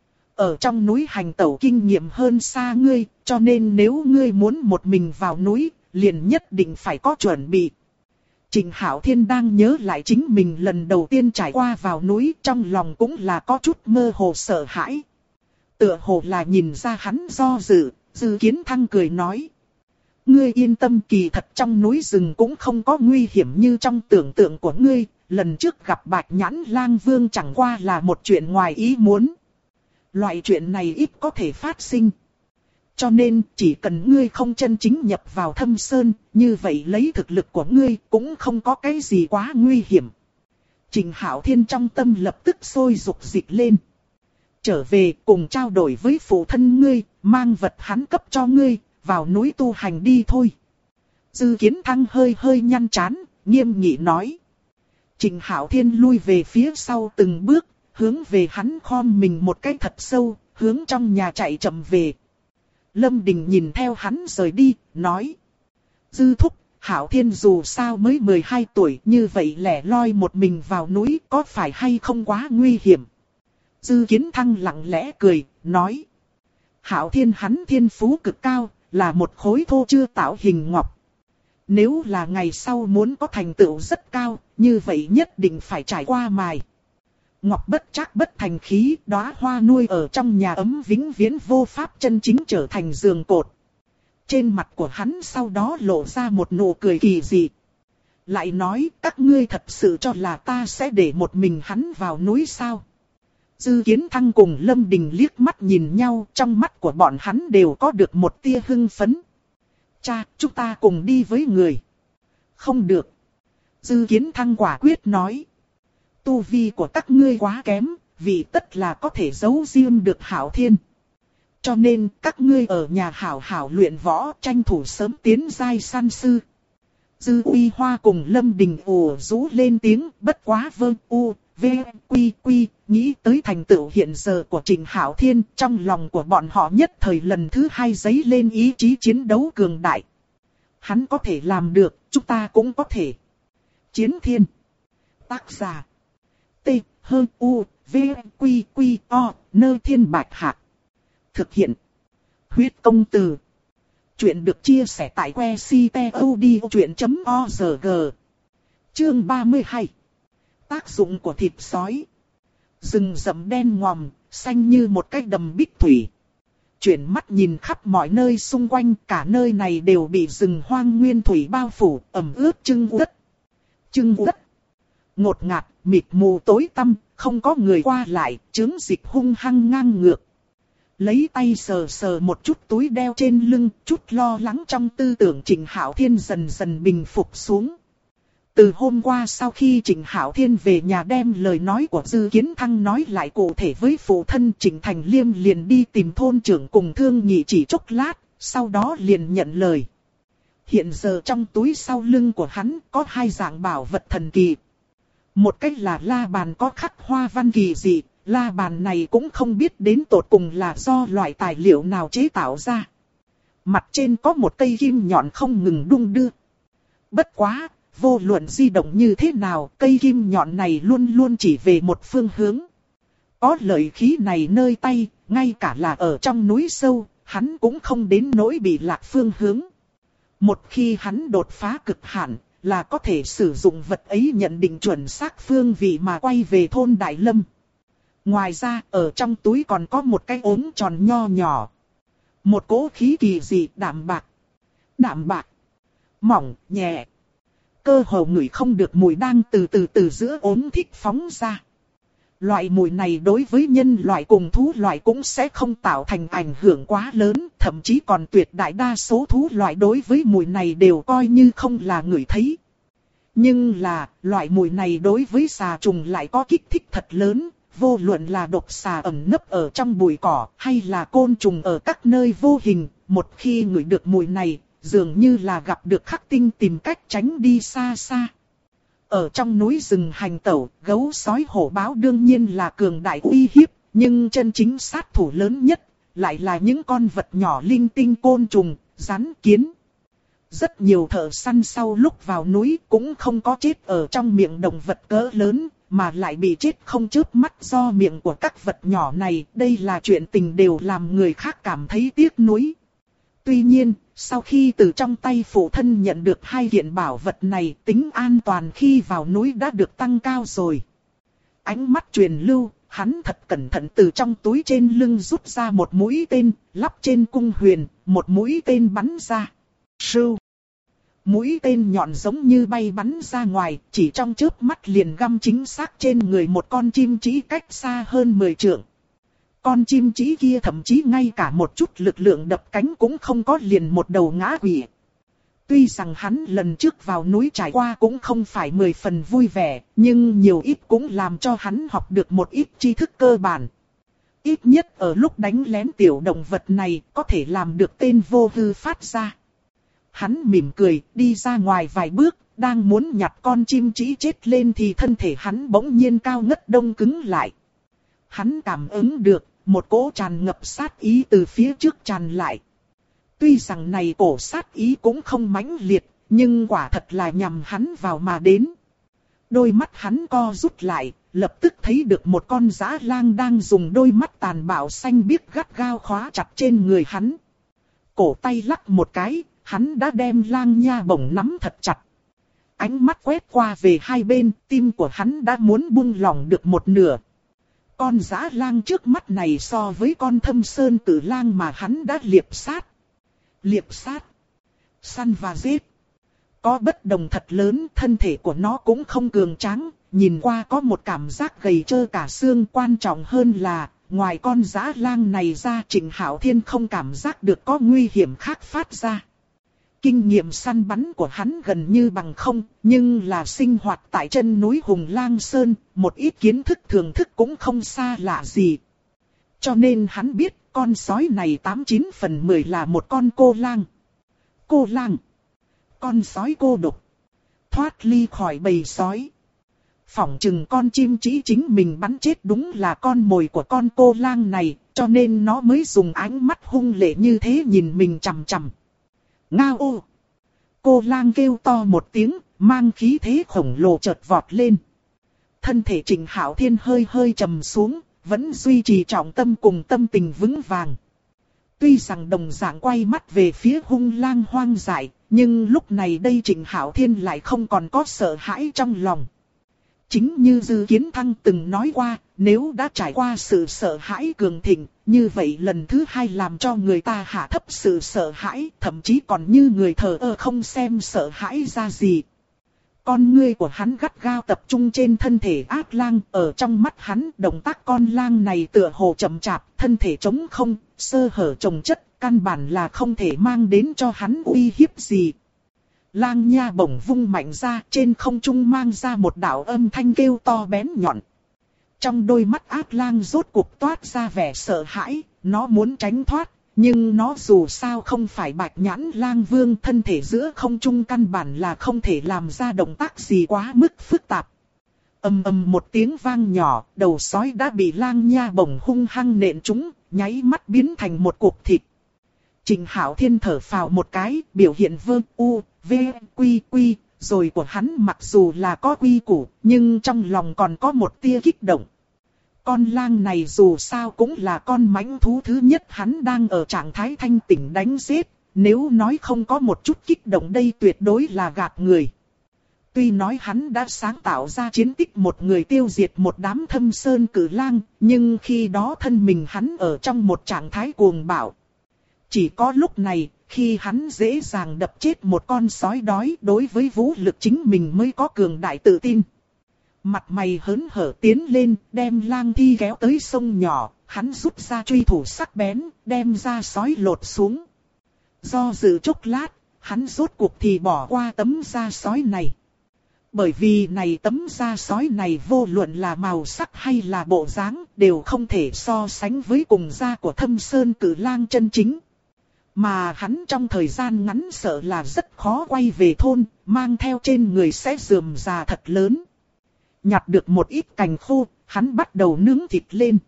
Ở trong núi hành tẩu kinh nghiệm hơn xa ngươi, cho nên nếu ngươi muốn một mình vào núi, liền nhất định phải có chuẩn bị. Trình Hạo Thiên đang nhớ lại chính mình lần đầu tiên trải qua vào núi, trong lòng cũng là có chút mơ hồ sợ hãi. Tựa hồ là nhìn ra hắn do dự, Dư Kiến Thăng cười nói: Ngươi yên tâm, kỳ thật trong núi rừng cũng không có nguy hiểm như trong tưởng tượng của ngươi. Lần trước gặp Bạch Nhãn Lang Vương chẳng qua là một chuyện ngoài ý muốn. Loại chuyện này ít có thể phát sinh. Cho nên chỉ cần ngươi không chân chính nhập vào thâm sơn, như vậy lấy thực lực của ngươi cũng không có cái gì quá nguy hiểm. Trình Hạo Thiên trong tâm lập tức sôi dục dịch lên. Trở về cùng trao đổi với phụ thân ngươi, mang vật hắn cấp cho ngươi, vào núi tu hành đi thôi. Dư Kiến Thăng hơi hơi nhăn trán, nghiêm nghị nói. Trình Hạo Thiên lui về phía sau từng bước, hướng về hắn khom mình một cái thật sâu, hướng trong nhà chạy chậm về. Lâm Đình nhìn theo hắn rời đi, nói: Dư thúc, Hạo Thiên dù sao mới 12 tuổi, như vậy lẻ loi một mình vào núi có phải hay không quá nguy hiểm? Dư Kiến Thăng lặng lẽ cười, nói: Hạo Thiên hắn thiên phú cực cao, là một khối thô chưa tạo hình ngọc. Nếu là ngày sau muốn có thành tựu rất cao, như vậy nhất định phải trải qua mài. Ngọc bất trắc bất thành khí, đóa hoa nuôi ở trong nhà ấm vĩnh viễn vô pháp chân chính trở thành giường cột. Trên mặt của hắn sau đó lộ ra một nụ cười kỳ dị. Lại nói, các ngươi thật sự cho là ta sẽ để một mình hắn vào núi sao? Dư Kiến Thăng cùng Lâm Đình liếc mắt nhìn nhau, trong mắt của bọn hắn đều có được một tia hưng phấn. Cha, chúng ta cùng đi với người. Không được. Dư Kiến Thăng quả quyết nói. Tu vi của các ngươi quá kém, vì tất là có thể giấu riêng được Hạo Thiên. Cho nên các ngươi ở nhà hảo hảo luyện võ, tranh thủ sớm tiến giai san sư. Dư Uy Hoa cùng Lâm Đình ồ rú lên tiếng, bất quá vâng u, v, quy quy, nghĩ tới thành tựu hiện giờ của Trình Hạo Thiên, trong lòng của bọn họ nhất thời lần thứ hai dấy lên ý chí chiến đấu cường đại. Hắn có thể làm được, chúng ta cũng có thể. Chiến Thiên. Tác giả. T, H, U, V, Quy, Quy, O, Nơ Thiên Bạch Hạc. Thực hiện. Huyết công từ. Chuyện được chia sẻ tại website.odchuyện.org. Chương 32. Tác dụng của thịt sói. Rừng rậm đen ngòm, xanh như một cái đầm bích thủy. Chuyển mắt nhìn khắp mọi nơi xung quanh, cả nơi này đều bị rừng hoang nguyên thủy bao phủ, ẩm ướt chưng uất. Chưng uất. Ngột ngạt, mịt mù tối tăm, không có người qua lại, chướng dịch hung hăng ngang ngược. Lấy tay sờ sờ một chút túi đeo trên lưng, chút lo lắng trong tư tưởng Trình Hạo Thiên dần dần bình phục xuống. Từ hôm qua sau khi Trình Hạo Thiên về nhà đem lời nói của Dư Kiến Thăng nói lại cụ thể với phụ thân, Trình Thành Liêm liền đi tìm thôn trưởng cùng thương nghị chỉ chốc lát, sau đó liền nhận lời. Hiện giờ trong túi sau lưng của hắn có hai dạng bảo vật thần kỳ. Một cách là la bàn có khắc hoa văn kỳ dị, la bàn này cũng không biết đến tột cùng là do loại tài liệu nào chế tạo ra. Mặt trên có một cây kim nhọn không ngừng đung đưa. Bất quá, vô luận di động như thế nào, cây kim nhọn này luôn luôn chỉ về một phương hướng. Có lợi khí này nơi tay, ngay cả là ở trong núi sâu, hắn cũng không đến nỗi bị lạc phương hướng. Một khi hắn đột phá cực hạn, là có thể sử dụng vật ấy nhận định chuẩn xác phương vị mà quay về thôn Đại Lâm. Ngoài ra, ở trong túi còn có một cái ốm tròn nho nhỏ. Một cỗ khí kỳ dị đạm bạc. Đạm bạc. Mỏng, nhẹ. Cơ hồ ngửi không được mùi đang từ giữa ốm thích phóng ra. Loại mùi này đối với nhân loại cùng thú loại cũng sẽ không tạo thành ảnh hưởng quá lớn. Thậm chí còn tuyệt đại đa số thú loại đối với mùi này đều coi như không là ngửi thấy. Nhưng là, loại mùi này đối với xà trùng lại có kích thích thật lớn. Vô luận là độc xà ẩn nấp ở trong bụi cỏ hay là côn trùng ở các nơi vô hình, một khi ngửi được mùi này, dường như là gặp được khắc tinh tìm cách tránh đi xa xa. Ở trong núi rừng hành tẩu, gấu sói hổ báo đương nhiên là cường đại uy hiếp, nhưng chân chính sát thủ lớn nhất, lại là những con vật nhỏ linh tinh côn trùng, rắn kiến. Rất nhiều thợ săn sau lúc vào núi cũng không có chết ở trong miệng động vật cỡ lớn, mà lại bị chết không chớp mắt do miệng của các vật nhỏ này. Đây là chuyện tình đều làm người khác cảm thấy tiếc nuối. Tuy nhiên, sau khi từ trong tay phụ thân nhận được hai kiện bảo vật này, tính an toàn khi vào núi đã được tăng cao rồi. Ánh mắt truyền lưu, hắn thật cẩn thận từ trong túi trên lưng rút ra một mũi tên, lắp trên cung huyền, một mũi tên bắn ra. Sưu! Mũi tên nhọn giống như bay bắn ra ngoài, chỉ trong chớp mắt liền găm chính xác trên người một con chim trĩ cách xa hơn 10 trượng. Con chim trĩ kia thậm chí ngay cả một chút lực lượng đập cánh cũng không có, liền một đầu ngã quỵ. Tuy rằng hắn lần trước vào núi trải qua cũng không phải 10 phần vui vẻ, nhưng nhiều ít cũng làm cho hắn học được một ít tri thức cơ bản. Ít nhất ở lúc đánh lén tiểu động vật này có thể làm được tên vô hư phát ra. Hắn mỉm cười, đi ra ngoài vài bước, đang muốn nhặt con chim trĩ chết lên thì thân thể hắn bỗng nhiên cao ngất đông cứng lại. Hắn cảm ứng được, một cỗ tràn ngập sát ý từ phía trước tràn lại. Tuy rằng này cổ sát ý cũng không mãnh liệt, nhưng quả thật là nhằm hắn vào mà đến. Đôi mắt hắn co rút lại, lập tức thấy được một con dã lang đang dùng đôi mắt tàn bạo xanh biếc gắt gao khóa chặt trên người hắn. Cổ tay lắc một cái, hắn đã đem lang nha bổng nắm thật chặt. Ánh mắt quét qua về hai bên, tim của hắn đã muốn buông lỏng được một nửa. Con dã lang trước mắt này so với con Thâm Sơn Tử lang mà hắn đã liệp sát. liệp sát, săn và giết. Có bất đồng thật lớn, thân thể của nó cũng không cường tráng, nhìn qua có một cảm giác gầy trơ cả xương. Quan trọng hơn là, ngoài con dã lang này ra, Trịnh Hạo Thiên không cảm giác được có nguy hiểm khác phát ra. Kinh nghiệm săn bắn của hắn gần như bằng không, nhưng là sinh hoạt tại chân núi Hùng Lang Sơn, một ít kiến thức thường thức cũng không xa lạ gì. Cho nên hắn biết con sói này 89 phần 10 là một con cô lang. Cô lang, con sói cô độc, thoát ly khỏi bầy sói. Phỏng chừng con chim chỉ chính mình bắn chết đúng là con mồi của con cô lang này, cho nên nó mới dùng ánh mắt hung lệ như thế nhìn mình chằm chằm. Ngao ô! Cô lang kêu to một tiếng, mang khí thế khổng lồ chợt vọt lên. Thân thể Trịnh Hạo Thiên hơi hơi trầm xuống, vẫn duy trì trọng tâm cùng tâm tình vững vàng. Tuy rằng đồng dạng quay mắt về phía hung lang hoang dại, nhưng lúc này đây Trịnh Hạo Thiên lại không còn có sợ hãi trong lòng. Chính như Dư Kiến Thăng từng nói qua, nếu đã trải qua sự sợ hãi cường thịnh, như vậy lần thứ hai làm cho người ta hạ thấp sự sợ hãi, thậm chí còn như người thờ ơ không xem sợ hãi ra gì. Con ngươi của hắn gắt gao tập trung trên thân thể ác lang, ở trong mắt hắn động tác con lang này tựa hồ chậm chạp, thân thể trống không, sơ hở chồng chất, căn bản là không thể mang đến cho hắn uy hiếp gì. Lang nha bổng vung mạnh ra, trên không trung mang ra một đạo âm thanh kêu to bén nhọn. Trong đôi mắt ác lang rốt cuộc toát ra vẻ sợ hãi, nó muốn tránh thoát, nhưng nó dù sao không phải bạch nhãn lang vương, thân thể giữa không trung căn bản là không thể làm ra động tác gì quá mức phức tạp. Ầm ầm một tiếng vang nhỏ, đầu sói đã bị lang nha bổng hung hăng nện trúng, nháy mắt biến thành một cục thịt. Trịnh Hạo Thiên thở phào một cái, biểu hiện vơ u, v, quy quy, rồi của hắn mặc dù là có quy củ, nhưng trong lòng còn có một tia kích động. Con lang này dù sao cũng là con mãnh thú thứ nhất hắn đang ở trạng thái thanh tỉnh đánh giết, nếu nói không có một chút kích động đây tuyệt đối là gạt người. Tuy nói hắn đã sáng tạo ra chiến tích một người tiêu diệt một đám Thâm Sơn cử lang, nhưng khi đó thân mình hắn ở trong một trạng thái cuồng bạo. Chỉ có lúc này, khi hắn dễ dàng đập chết một con sói đói, đối với vũ lực chính mình mới có cường đại tự tin. Mặt mày hớn hở tiến lên, đem lang thi kéo tới sông nhỏ, hắn rút ra truy thủ sắc bén, đem ra sói lột xuống. Do dự chốc lát, hắn rốt cuộc thì bỏ qua tấm da sói này. Bởi vì này tấm da sói này vô luận là màu sắc hay là bộ dáng, đều không thể so sánh với cùng da của Thâm Sơn cử lang chân chính. Mà hắn trong thời gian ngắn sợ là rất khó quay về thôn, mang theo trên người sẽ rườm rà thật lớn. Nhặt được một ít cành khô, hắn bắt đầu nướng thịt lên.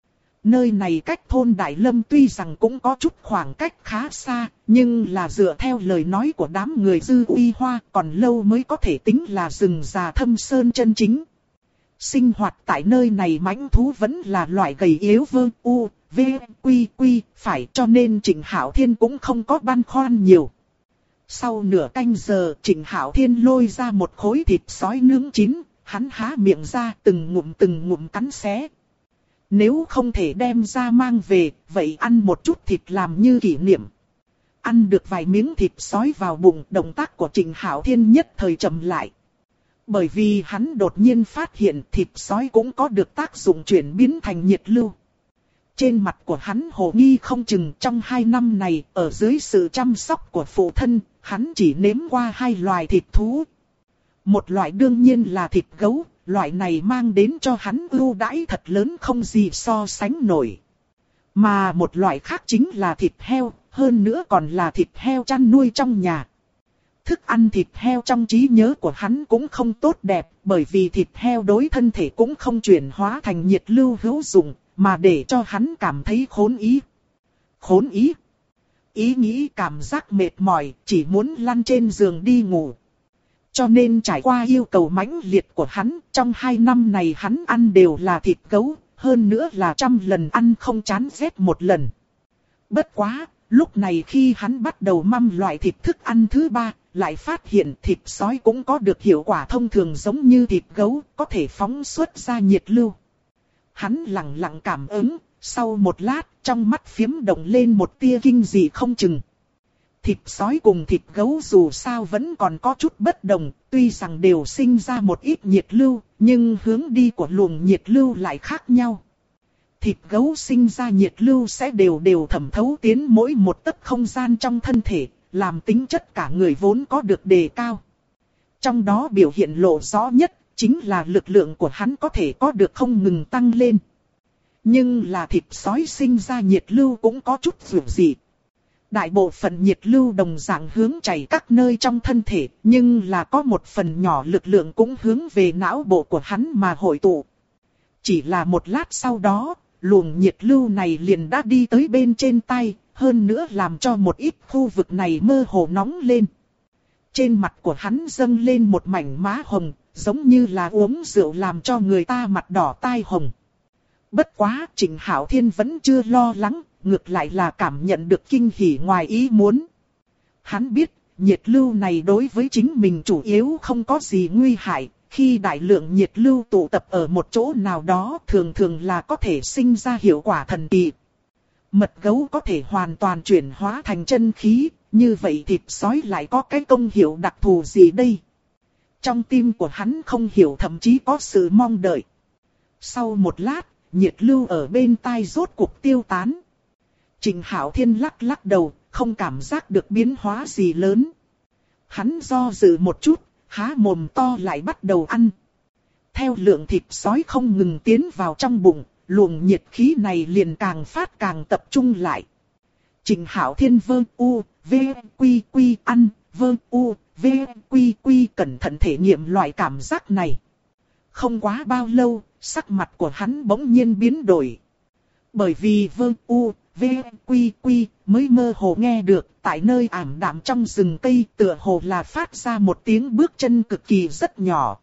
Nơi này cách thôn Đại Lâm tuy rằng cũng có chút khoảng cách khá xa, nhưng là dựa theo lời nói của đám người Dư Uy Hoa còn lâu mới có thể tính là rừng già Thâm Sơn chân chính. Sinh hoạt tại nơi này mãnh thú vẫn là loại gầy yếu vơ u, v, quy quy, phải cho nên Trịnh Hạo Thiên cũng không có băn khoăn nhiều. Sau nửa canh giờ Trịnh Hạo Thiên lôi ra một khối thịt sói nướng chín, hắn há miệng ra từng ngụm cắn xé. Nếu không thể đem ra mang về, vậy ăn một chút thịt làm như kỷ niệm. Ăn được vài miếng thịt sói vào bụng, động tác của Trịnh Hạo Thiên nhất thời chậm lại. Bởi vì hắn đột nhiên phát hiện thịt sói cũng có được tác dụng chuyển biến thành nhiệt lưu. Trên mặt của hắn hồ nghi không chừng, trong 2 năm này, ở dưới sự chăm sóc của phụ thân, hắn chỉ nếm qua 2 loài thịt thú. Một loại đương nhiên là thịt gấu, loại này mang đến cho hắn ưu đãi thật lớn không gì so sánh nổi. Mà một loại khác chính là thịt heo, hơn nữa còn là thịt heo chăn nuôi trong nhà. Thức ăn thịt heo trong trí nhớ của hắn cũng không tốt đẹp, bởi vì thịt heo đối thân thể cũng không chuyển hóa thành nhiệt lưu hữu dụng, mà để cho hắn cảm thấy khốn ý. Khốn ý? Ý nghĩ cảm giác mệt mỏi, chỉ muốn lăn trên giường đi ngủ. Cho nên trải qua yêu cầu mãnh liệt của hắn, trong 2 năm này hắn ăn đều là thịt gấu, hơn nữa là 100 lần ăn không chán ghét một lần. Bất quá, lúc này khi hắn bắt đầu măm loại thịt thức ăn thứ 3, lại phát hiện thịt sói cũng có được hiệu quả thông thường giống như thịt gấu, có thể phóng xuất ra nhiệt lưu. Hắn lặng lặng cảm ứng, sau một lát, trong mắt phiếm động lên một tia kinh dị không chừng. Thịt sói cùng thịt gấu dù sao vẫn còn có chút bất đồng, tuy rằng đều sinh ra một ít nhiệt lưu, nhưng hướng đi của luồng nhiệt lưu lại khác nhau. Thịt gấu sinh ra nhiệt lưu sẽ đều đều thẩm thấu tiến mỗi một tấc không gian trong thân thể, làm tính chất cả người vốn có được đề cao. Trong đó biểu hiện lộ rõ nhất, chính là lực lượng của hắn có thể có được không ngừng tăng lên. Nhưng là thịt sói sinh ra nhiệt lưu cũng có chút dữ dị. Đại bộ phận nhiệt lưu đồng dạng hướng chảy các nơi trong thân thể, nhưng là có một phần nhỏ lực lượng cũng hướng về não bộ của hắn mà hội tụ. Chỉ là một lát sau đó, luồng nhiệt lưu này liền đã đi tới bên trên tay, hơn nữa làm cho một ít khu vực này mơ hồ nóng lên. Trên mặt của hắn dâng lên một mảnh má hồng, giống như là uống rượu làm cho người ta mặt đỏ tai hồng. Bất quá, Trịnh Hạo Thiên vẫn chưa lo lắng, ngược lại là cảm nhận được kinh hỉ ngoài ý muốn. Hắn biết, nhiệt lưu này đối với chính mình chủ yếu không có gì nguy hại, khi đại lượng nhiệt lưu tụ tập ở một chỗ nào đó thường thường là có thể sinh ra hiệu quả thần kỳ. Mật gấu có thể hoàn toàn chuyển hóa thành chân khí, như vậy thịt sói lại có cái công hiệu đặc thù gì đây? Trong tim của hắn không hiểu, thậm chí có sự mong đợi. Sau một lát, nhiệt lưu ở bên tai rốt cuộc tiêu tán. Trịnh Hạo Thiên lắc lắc đầu, không cảm giác được biến hóa gì lớn. Hắn do dự một chút, há mồm to lại bắt đầu ăn. Theo lượng thịt sói không ngừng tiến vào trong bụng, luồng nhiệt khí này liền càng phát càng tập trung lại. Trịnh Hạo Thiên vơ u, v, quy quy ăn, vơ u, v, quy quy cẩn thận thể nghiệm loại cảm giác này. Không quá bao lâu, sắc mặt của hắn bỗng nhiên biến đổi. Bởi vì vơ u, v, quy quy mới mơ hồ nghe được tại nơi ảm đạm trong rừng cây tựa hồ là phát ra một tiếng bước chân cực kỳ rất nhỏ.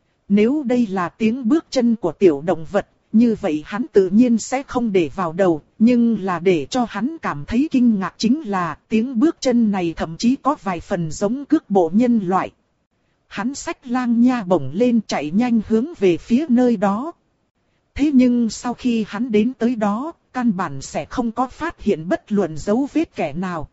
Nếu đây là tiếng bước chân của tiểu động vật, như vậy hắn tự nhiên sẽ không để vào đầu, nhưng là để cho hắn cảm thấy kinh ngạc chính là tiếng bước chân này thậm chí có vài phần giống cước bộ nhân loại. Hắn xách lang nha bổng lên chạy nhanh hướng về phía nơi đó. Thế nhưng sau khi hắn đến tới đó, căn bản sẽ không có phát hiện bất luận dấu vết kẻ nào.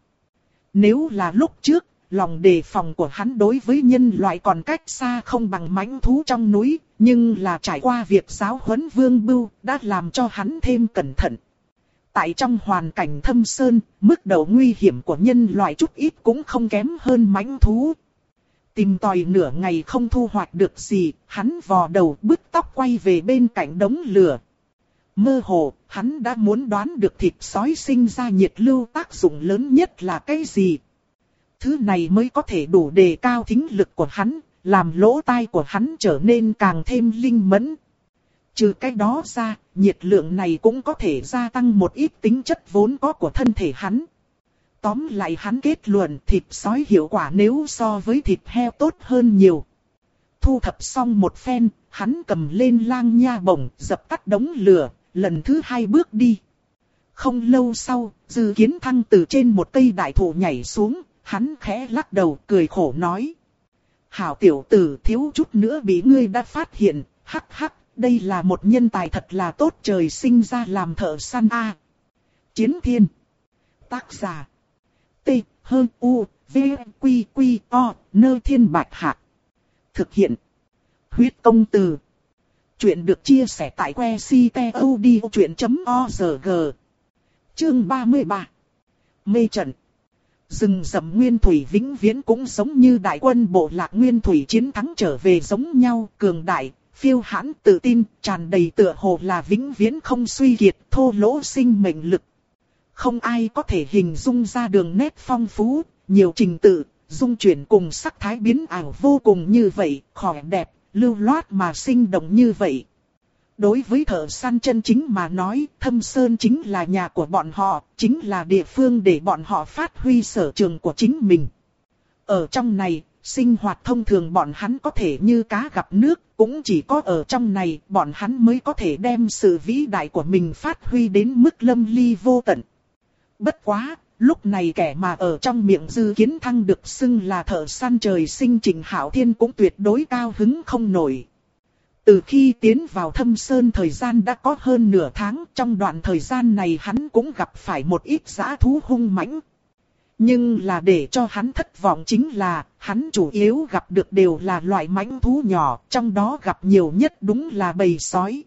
Nếu là lúc trước, lòng đề phòng của hắn đối với nhân loại còn cách xa không bằng mãnh thú trong núi, nhưng là trải qua việc giáo huấn Vương Bưu đã làm cho hắn thêm cẩn thận. Tại trong hoàn cảnh thâm sơn, mức độ nguy hiểm của nhân loại chút ít cũng không kém hơn mãnh thú. Tìm tòi nửa ngày không thu hoạch được gì, hắn vò đầu bứt tóc quay về bên cạnh đống lửa. Mơ hồ, hắn đã muốn đoán được thịt sói sinh ra nhiệt lưu tác dụng lớn nhất là cái gì. Thứ này mới có thể đủ đề cao thính lực của hắn, làm lỗ tai của hắn trở nên càng thêm linh mẫn. Trừ cái đó ra, nhiệt lượng này cũng có thể gia tăng một ít tính chất vốn có của thân thể hắn. Tóm lại hắn kết luận thịt sói hiệu quả nếu so với thịt heo tốt hơn nhiều. Thu thập xong một phen, hắn cầm lên lang nha bổng, dập tắt đống lửa, lần thứ hai bước đi. Không lâu sau, Dư Kiến Thăng từ trên một cây đại thụ nhảy xuống, hắn khẽ lắc đầu cười khổ nói. Hảo tiểu tử, thiếu chút nữa bị ngươi đã phát hiện, hắc hắc, đây là một nhân tài thật là tốt trời sinh ra làm thợ săn a. Chiến Thiên. Tác giả. T, H, U, V, Quy, Quy, O, Nơ Thiên Bạch Hạc. Thực hiện. Huyết công từ. Chuyện được chia sẻ tại que ctod.org. Chương 33. Mê trận. Rừng rậm nguyên thủy vĩnh viễn cũng giống như đại quân bộ lạc nguyên thủy chiến thắng trở về giống nhau, cường đại, phiêu hãn tự tin, tràn đầy tựa hồ là vĩnh viễn không suy kiệt, thô lỗ sinh mệnh lực. Không ai có thể hình dung ra đường nét phong phú, nhiều trình tự, dung chuyển cùng sắc thái biến ảo vô cùng như vậy, khỏe đẹp, lưu loát mà sinh động như vậy. Đối với thợ săn chân chính mà nói, Thâm Sơn chính là nhà của bọn họ, chính là địa phương để bọn họ phát huy sở trường của chính mình. Ở trong này, sinh hoạt thông thường bọn hắn có thể như cá gặp nước, cũng chỉ có ở trong này bọn hắn mới có thể đem sự vĩ đại của mình phát huy đến mức lâm ly vô tận. Bất quá, lúc này kẻ mà ở trong miệng Dư Kiến Thăng được xưng là thợ săn trời sinh Trịnh Hạo Thiên cũng tuyệt đối cao hứng không nổi. Từ khi tiến vào Thâm Sơn thời gian đã có hơn nửa tháng, trong đoạn thời gian này hắn cũng gặp phải một ít dã thú hung mãnh. Nhưng là để cho hắn thất vọng chính là, hắn chủ yếu gặp được đều là loại mãnh thú nhỏ, trong đó gặp nhiều nhất đúng là bầy sói.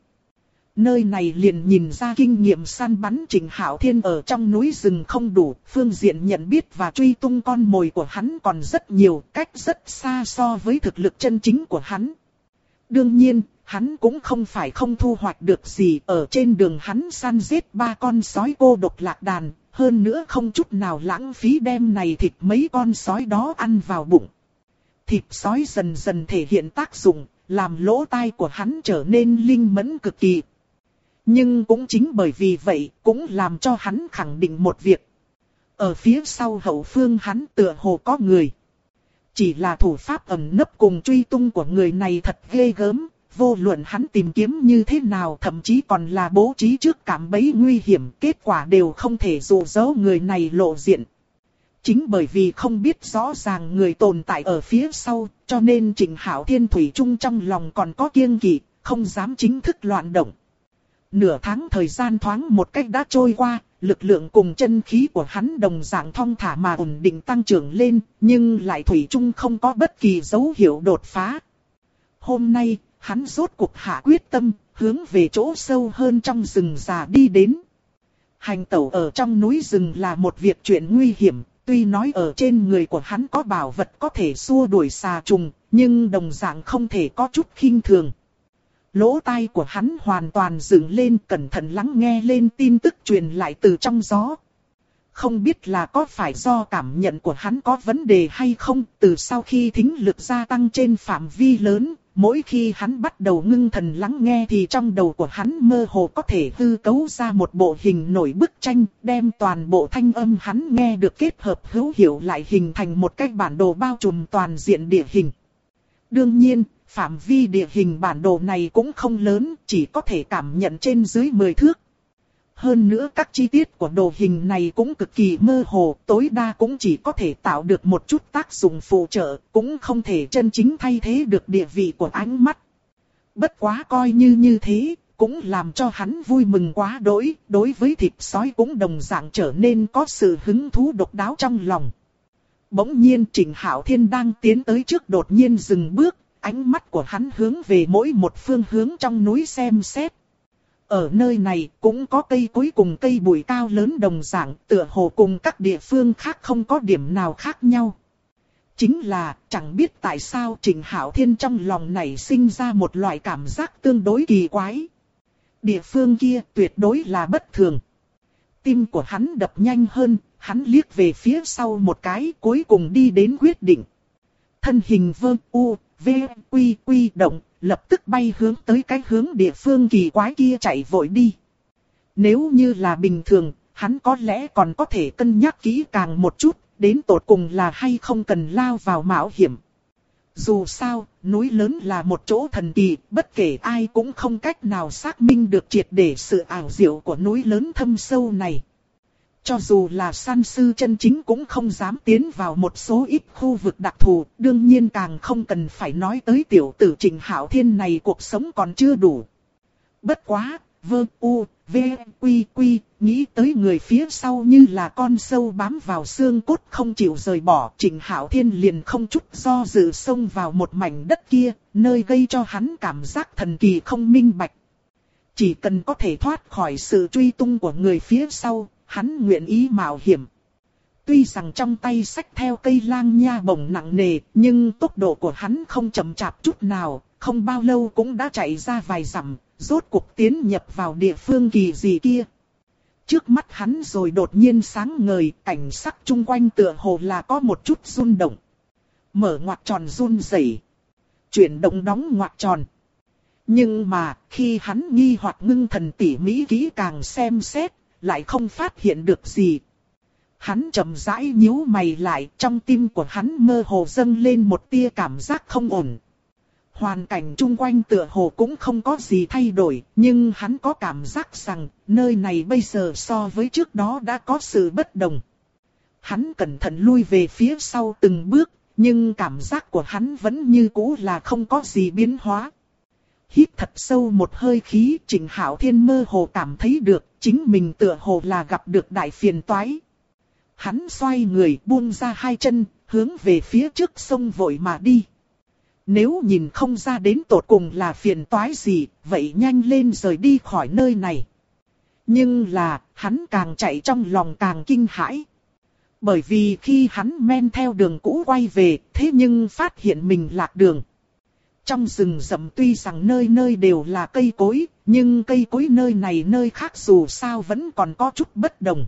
Nơi này liền nhìn ra kinh nghiệm săn bắn Trịnh Hạo Thiên ở trong núi rừng không đủ, phương diện nhận biết và truy tung con mồi của hắn còn rất nhiều, cách rất xa so với thực lực chân chính của hắn. Đương nhiên, hắn cũng không phải không thu hoạch được gì, ở trên đường hắn săn giết 3 con sói cô độc lạc đàn, hơn nữa không chút nào lãng phí đem này thịt mấy con sói đó ăn vào bụng. Thịt sói dần dần thể hiện tác dụng, làm lỗ tai của hắn trở nên linh mẫn cực kỳ. Nhưng cũng chính bởi vì vậy, cũng làm cho hắn khẳng định một việc. Ở phía sau hậu phương hắn tựa hồ có người. Chỉ là thủ pháp ẩn nấp cùng truy tung của người này thật ghê gớm, vô luận hắn tìm kiếm như thế nào, thậm chí còn là bố trí trước cạm bẫy nguy hiểm, kết quả đều không thể dụ dỗ người này lộ diện. Chính bởi vì không biết rõ ràng người tồn tại ở phía sau, cho nên Trịnh Hạo Thiên thủy chung trong lòng còn có kiêng kỵ, không dám chính thức loạn động. Nửa tháng thời gian thoáng một cách đã trôi qua, lực lượng cùng chân khí của hắn đồng dạng thong thả mà ổn định tăng trưởng lên, nhưng lại thủy chung không có bất kỳ dấu hiệu đột phá. Hôm nay, hắn rốt cuộc hạ quyết tâm, hướng về chỗ sâu hơn trong rừng già đi đến. Hành tẩu ở trong núi rừng là một việc chuyện nguy hiểm, tuy nói ở trên người của hắn có bảo vật có thể xua đuổi xà trùng, nhưng đồng dạng không thể có chút khinh thường. Lỗ tai của hắn hoàn toàn dựng lên, cẩn thận lắng nghe lên tin tức truyền lại từ trong gió. Không biết là có phải do cảm nhận của hắn có vấn đề hay không, từ sau khi thính lực gia tăng trên phạm vi lớn, mỗi khi hắn bắt đầu ngưng thần lắng nghe thì trong đầu của hắn mơ hồ có thể hư cấu ra một bộ hình nổi bức tranh, đem toàn bộ thanh âm hắn nghe được kết hợp hữu hiệu lại hình thành một cái bản đồ bao trùm toàn diện địa hình. Đương nhiên, phạm vi địa hình bản đồ này cũng không lớn, chỉ có thể cảm nhận trên dưới 10 thước. Hơn nữa các chi tiết của đồ hình này cũng cực kỳ mơ hồ, tối đa cũng chỉ có thể tạo được một chút tác dụng phụ trợ, cũng không thể chân chính thay thế được địa vị của ánh mắt. Bất quá coi như thế, cũng làm cho hắn vui mừng quá đỗi, đối với thịt sói cũng đồng dạng trở nên có sự hứng thú độc đáo trong lòng. Bỗng nhiên Trịnh Hạo Thiên đang tiến tới trước đột nhiên dừng bước, ánh mắt của hắn hướng về mỗi một phương hướng trong núi xem xét. Ở nơi này cũng có cây cối cùng cây bụi cao lớn đồng dạng, tựa hồ cùng các địa phương khác không có điểm nào khác nhau. Chính là chẳng biết tại sao Trịnh Hạo Thiên trong lòng này sinh ra một loại cảm giác tương đối kỳ quái. Địa phương kia tuyệt đối là bất thường. Tim của hắn đập nhanh hơn, hắn liếc về phía sau một cái, cuối cùng đi đến quyết định. Thân hình vơ u, v, quy động, lập tức bay hướng tới cái hướng địa phương kỳ quái kia chạy vội đi. Nếu như là bình thường, hắn có lẽ còn có thể cân nhắc kỹ càng một chút, đến tột cùng là hay không cần lao vào mạo hiểm. Dù sao, núi lớn là một chỗ thần kỳ, bất kể ai cũng không cách nào xác minh được triệt để sự ảo diệu của núi lớn thâm sâu này. Cho dù là săn sư chân chính cũng không dám tiến vào một số ít khu vực đặc thù, đương nhiên càng không cần phải nói tới tiểu tử Trịnh Hạo Thiên này cuộc sống còn chưa đủ. Bất quá, vơ u, v, quy, nghĩ tới người phía sau như là con sâu bám vào xương cốt không chịu rời bỏ, Trịnh Hạo Thiên liền không chút do dự xông vào một mảnh đất kia, nơi gây cho hắn cảm giác thần kỳ không minh bạch. Chỉ cần có thể thoát khỏi sự truy tung của người phía sau, hắn nguyện ý mạo hiểm. Tuy rằng trong tay xách theo cây lang nha bổng nặng nề, nhưng tốc độ của hắn không chậm chạp chút nào, không bao lâu cũng đã chạy ra vài dặm, rốt cuộc tiến nhập vào địa phương kỳ dị kia. Trước mắt hắn rồi đột nhiên sáng ngời, cảnh sắc chung quanh tựa hồ là có một chút rung động. Mở ngoặc tròn run rẩy, chuyển động đóng ngoặc tròn. Nhưng mà, khi hắn nghi hoặc ngưng thần tỉ mỉ kỹ càng xem xét, lại không phát hiện được gì. Hắn chậm rãi nhíu mày lại, trong tim của hắn mơ hồ dâng lên một tia cảm giác không ổn. Hoàn cảnh chung quanh tựa hồ cũng không có gì thay đổi, nhưng hắn có cảm giác rằng nơi này bây giờ so với trước đó đã có sự bất đồng. Hắn cẩn thận lui về phía sau từng bước, nhưng cảm giác của hắn vẫn như cũ là không có gì biến hóa. Hít thật sâu một hơi khí, Trịnh Hạo Thiên mơ hồ cảm thấy được, chính mình tựa hồ là gặp được đại phiền toái. Hắn xoay người buông ra hai chân, hướng về phía trước sông vội mà đi. Nếu nhìn không ra đến tột cùng là phiền toái gì, vậy nhanh lên rời đi khỏi nơi này. Nhưng là, hắn càng chạy trong lòng càng kinh hãi. Bởi vì khi hắn men theo đường cũ quay về, thế nhưng phát hiện mình lạc đường. Trong rừng rậm tuy rằng nơi nơi đều là cây cối, nhưng cây cối nơi này nơi khác dù sao vẫn còn có chút bất đồng.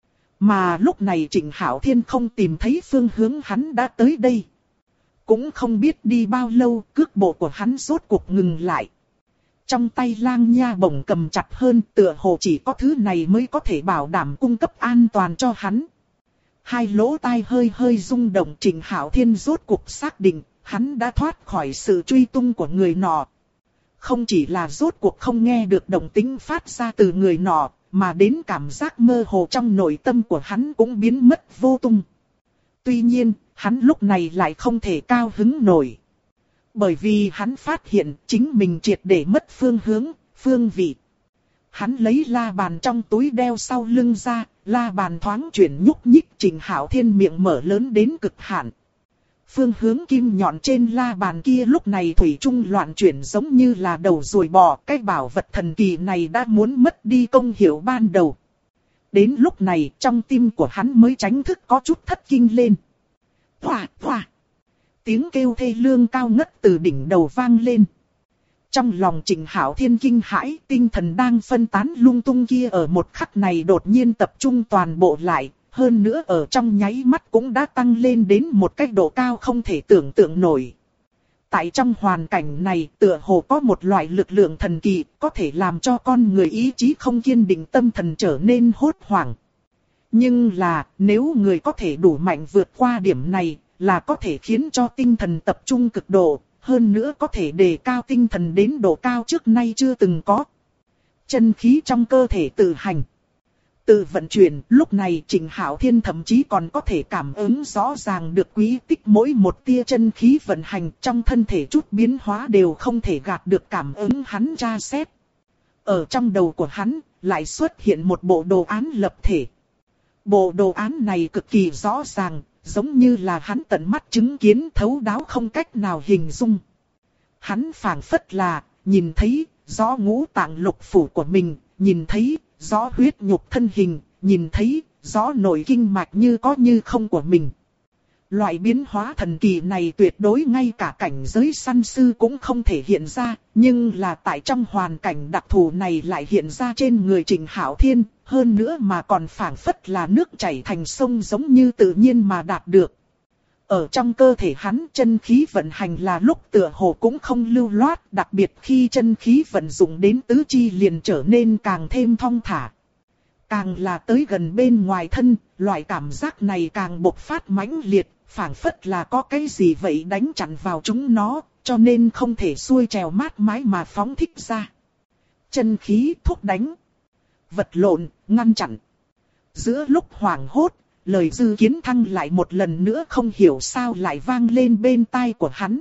Mà lúc này Trịnh Hạo Thiên không tìm thấy phương hướng hắn đã tới đây. Cũng không biết đi bao lâu, cước bộ của hắn rốt cuộc ngừng lại. Trong tay lang nha bổng cầm chặt hơn, tựa hồ chỉ có thứ này mới có thể bảo đảm cung cấp an toàn cho hắn. Hai lỗ tai hơi hơi rung động, Trịnh Hạo Thiên rốt cuộc xác định, hắn đã thoát khỏi sự truy tung của người nọ. Không chỉ là rốt cuộc không nghe được động tĩnh phát ra từ người nọ, mà đến cảm giác mơ hồ trong nội tâm của hắn cũng biến mất vô tung. Tuy nhiên, hắn lúc này lại không thể cao hứng nổi. Bởi vì hắn phát hiện chính mình triệt để mất phương hướng, phương vị. Hắn lấy la bàn trong túi đeo sau lưng ra, la bàn thoáng chuyển nhúc nhích, Trịnh Hạo Thiên miệng mở lớn đến cực hạn. Phương hướng kim nhọn trên la bàn kia lúc này thủy chung loạn chuyển giống như là đầu ruồi bò, cái bảo vật thần kỳ này đã muốn mất đi công hiệu ban đầu. Đến lúc này trong tim của hắn mới tránh thức có chút thất kinh lên. Hoa hoa! Tiếng kêu thê lương cao ngất từ đỉnh đầu vang lên. Trong lòng Trịnh Hạo Thiên kinh hãi, tinh thần đang phân tán lung tung kia ở một khắc này đột nhiên tập trung toàn bộ lại, hơn nữa ở trong nháy mắt cũng đã tăng lên đến một cách độ cao không thể tưởng tượng nổi. Tại trong hoàn cảnh này tựa hồ có một loại lực lượng thần kỳ có thể làm cho con người ý chí không kiên định tâm thần trở nên hốt hoảng. Nhưng là nếu người có thể đủ mạnh vượt qua điểm này là có thể khiến cho tinh thần tập trung cực độ, hơn nữa có thể đề cao tinh thần đến độ cao trước nay chưa từng có. Chân khí trong cơ thể tự hành, tự vận chuyển, lúc này Trịnh Hạo Thiên thậm chí còn có thể cảm ứng rõ ràng được quý tích mỗi một tia chân khí vận hành trong thân thể chút biến hóa đều không thể gạt được cảm ứng hắn tra xét. Ở trong đầu của hắn lại xuất hiện một bộ đồ án lập thể. Bộ đồ án này cực kỳ rõ ràng, giống như là hắn tận mắt chứng kiến thấu đáo không cách nào hình dung. Hắn phảng phất là nhìn thấy rõ ngũ tạng lục phủ của mình, nhìn thấy rõ huyết nhục thân hình, nhìn thấy rõ nội kinh mạch như có như không của mình. Loại biến hóa thần kỳ này tuyệt đối ngay cả cảnh giới săn sư cũng không thể hiện ra, nhưng là tại trong hoàn cảnh đặc thù này lại hiện ra trên người Trịnh Hạo Thiên, hơn nữa mà còn phảng phất là nước chảy thành sông giống như tự nhiên mà đạt được. Ở trong cơ thể hắn chân khí vận hành là lúc tựa hồ cũng không lưu loát, đặc biệt khi chân khí vận dụng đến tứ chi liền trở nên càng thêm thong thả. Càng là tới gần bên ngoài thân, loại cảm giác này càng bộc phát mãnh liệt, phảng phất là có cái gì vậy đánh chặn vào chúng nó, cho nên không thể xuôi trèo mát mái mà phóng thích ra. Chân khí thúc đánh, vật lộn, ngăn chặn. Giữa lúc hoảng hốt, lời Dư Kiến Thăng lại một lần nữa không hiểu sao lại vang lên bên tai của hắn.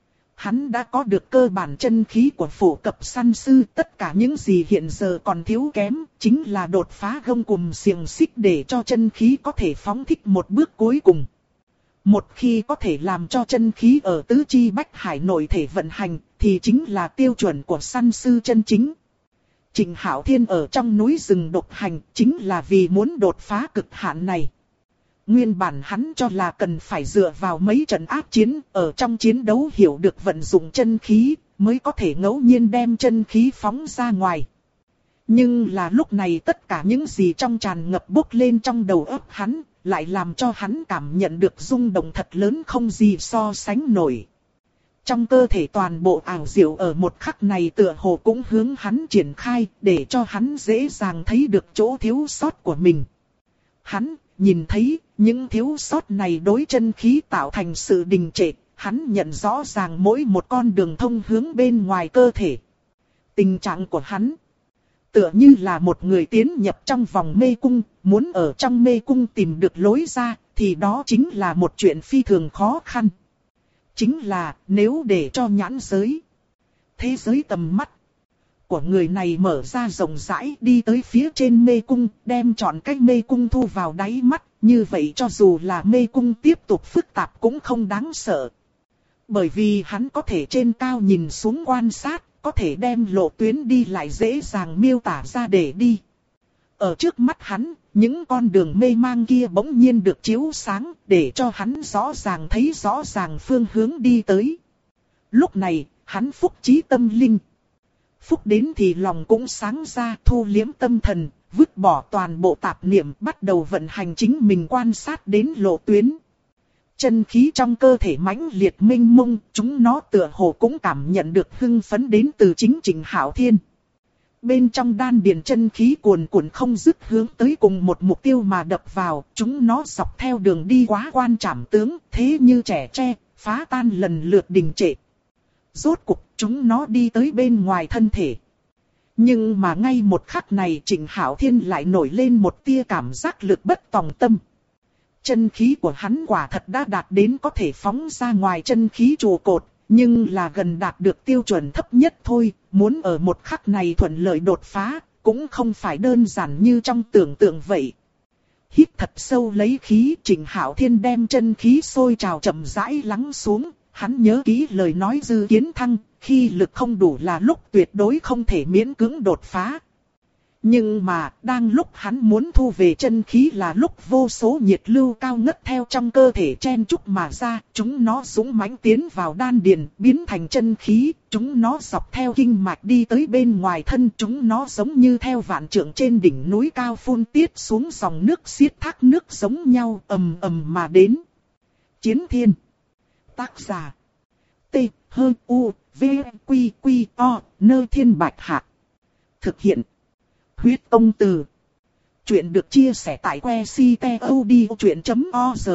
Hắn đã có được cơ bản chân khí của phổ cập săn sư, tất cả những gì hiện giờ còn thiếu kém, chính là đột phá gông cùm xiềng xích để cho chân khí có thể phóng thích một bước cuối cùng. Một khi có thể làm cho chân khí ở tứ chi bách hải nội thể vận hành, thì chính là tiêu chuẩn của săn sư chân chính. Trịnh Hạo Thiên ở trong núi rừng độc hành, chính là vì muốn đột phá cực hạn này. Nguyên bản hắn cho là cần phải dựa vào mấy trận ác chiến, ở trong chiến đấu hiểu được vận dụng chân khí, mới có thể ngẫu nhiên đem chân khí phóng ra ngoài. Nhưng là lúc này tất cả những gì trong tràn ngập bốc lên trong đầu óc hắn, lại làm cho hắn cảm nhận được rung động thật lớn không gì so sánh nổi. Trong cơ thể toàn bộ ảo diệu ở một khắc này tựa hồ cũng hướng hắn triển khai, để cho hắn dễ dàng thấy được chỗ thiếu sót của mình. Hắn nhìn thấy những thiếu sót này đối chân khí tạo thành sự đình trệ, hắn nhận rõ ràng mỗi một con đường thông hướng bên ngoài cơ thể. Tình trạng của hắn tựa như là một người tiến nhập trong vòng mê cung, muốn ở trong mê cung tìm được lối ra, thì đó chính là một chuyện phi thường khó khăn. Chính là nếu để cho nhãn giới, thế giới tầm mắt của người này mở ra rộng rãi đi tới phía trên mê cung, đem trọn cái mê cung thu vào đáy mắt, Như vậy cho dù là mê cung tiếp tục phức tạp cũng không đáng sợ. Bởi vì hắn có thể trên cao nhìn xuống quan sát, có thể đem lộ tuyến đi lại dễ dàng miêu tả ra để đi. Ở trước mắt hắn, những con đường mê mang kia bỗng nhiên được chiếu sáng, để cho hắn rõ ràng thấy rõ ràng phương hướng đi tới. Lúc này, hắn phúc trí tâm linh. Phúc đến thì lòng cũng sáng ra, thu liếm tâm thần, vứt bỏ toàn bộ tạp niệm, bắt đầu vận hành chính mình quan sát đến lộ tuyến. Chân khí trong cơ thể mãnh liệt mênh mông, chúng nó tựa hồ cũng cảm nhận được hưng phấn đến từ chính Trịnh Hạo Thiên. Bên trong đan điền chân khí cuồn cuộn không dứt hướng tới cùng một mục tiêu mà đập vào, chúng nó dọc theo đường đi quá quan trảm tướng, thế như trẻ tre, phá tan lần lượt đình trệ. Rốt cục chúng nó đi tới bên ngoài thân thể. Nhưng mà ngay một khắc này Trịnh Hạo Thiên lại nổi lên một tia cảm giác lực bất tòng tâm. Chân khí của hắn quả thật đã đạt đến có thể phóng ra ngoài chân khí trụ cột, nhưng là gần đạt được tiêu chuẩn thấp nhất thôi, muốn ở một khắc này thuận lợi đột phá, cũng không phải đơn giản như trong tưởng tượng vậy. Hít thật sâu lấy khí, Trịnh Hạo Thiên đem chân khí sôi trào chậm rãi lắng xuống, hắn nhớ kỹ lời nói Dư Kiến Thăng, khi lực không đủ là lúc tuyệt đối không thể miễn cưỡng đột phá. Nhưng mà, đang lúc hắn muốn thu về chân khí là lúc vô số nhiệt lưu cao ngất theo trong cơ thể chen chúc mà ra, chúng nó dũng mãnh tiến vào đan điền, biến thành chân khí, chúng nó dọc theo kinh mạch đi tới bên ngoài thân, chúng nó giống như theo vạn trượng trên đỉnh núi cao phun tiết xuống dòng nước xiết thác nước giống nhau, ầm ầm mà đến. Chiến Thiên. Tác giả. T. H. U. V. Quy. Quy. O. Nơ Thiên Bạch Hạc. Thực hiện. Huyết Công Từ. Chuyện được chia sẻ tại www.audiochuyện.org.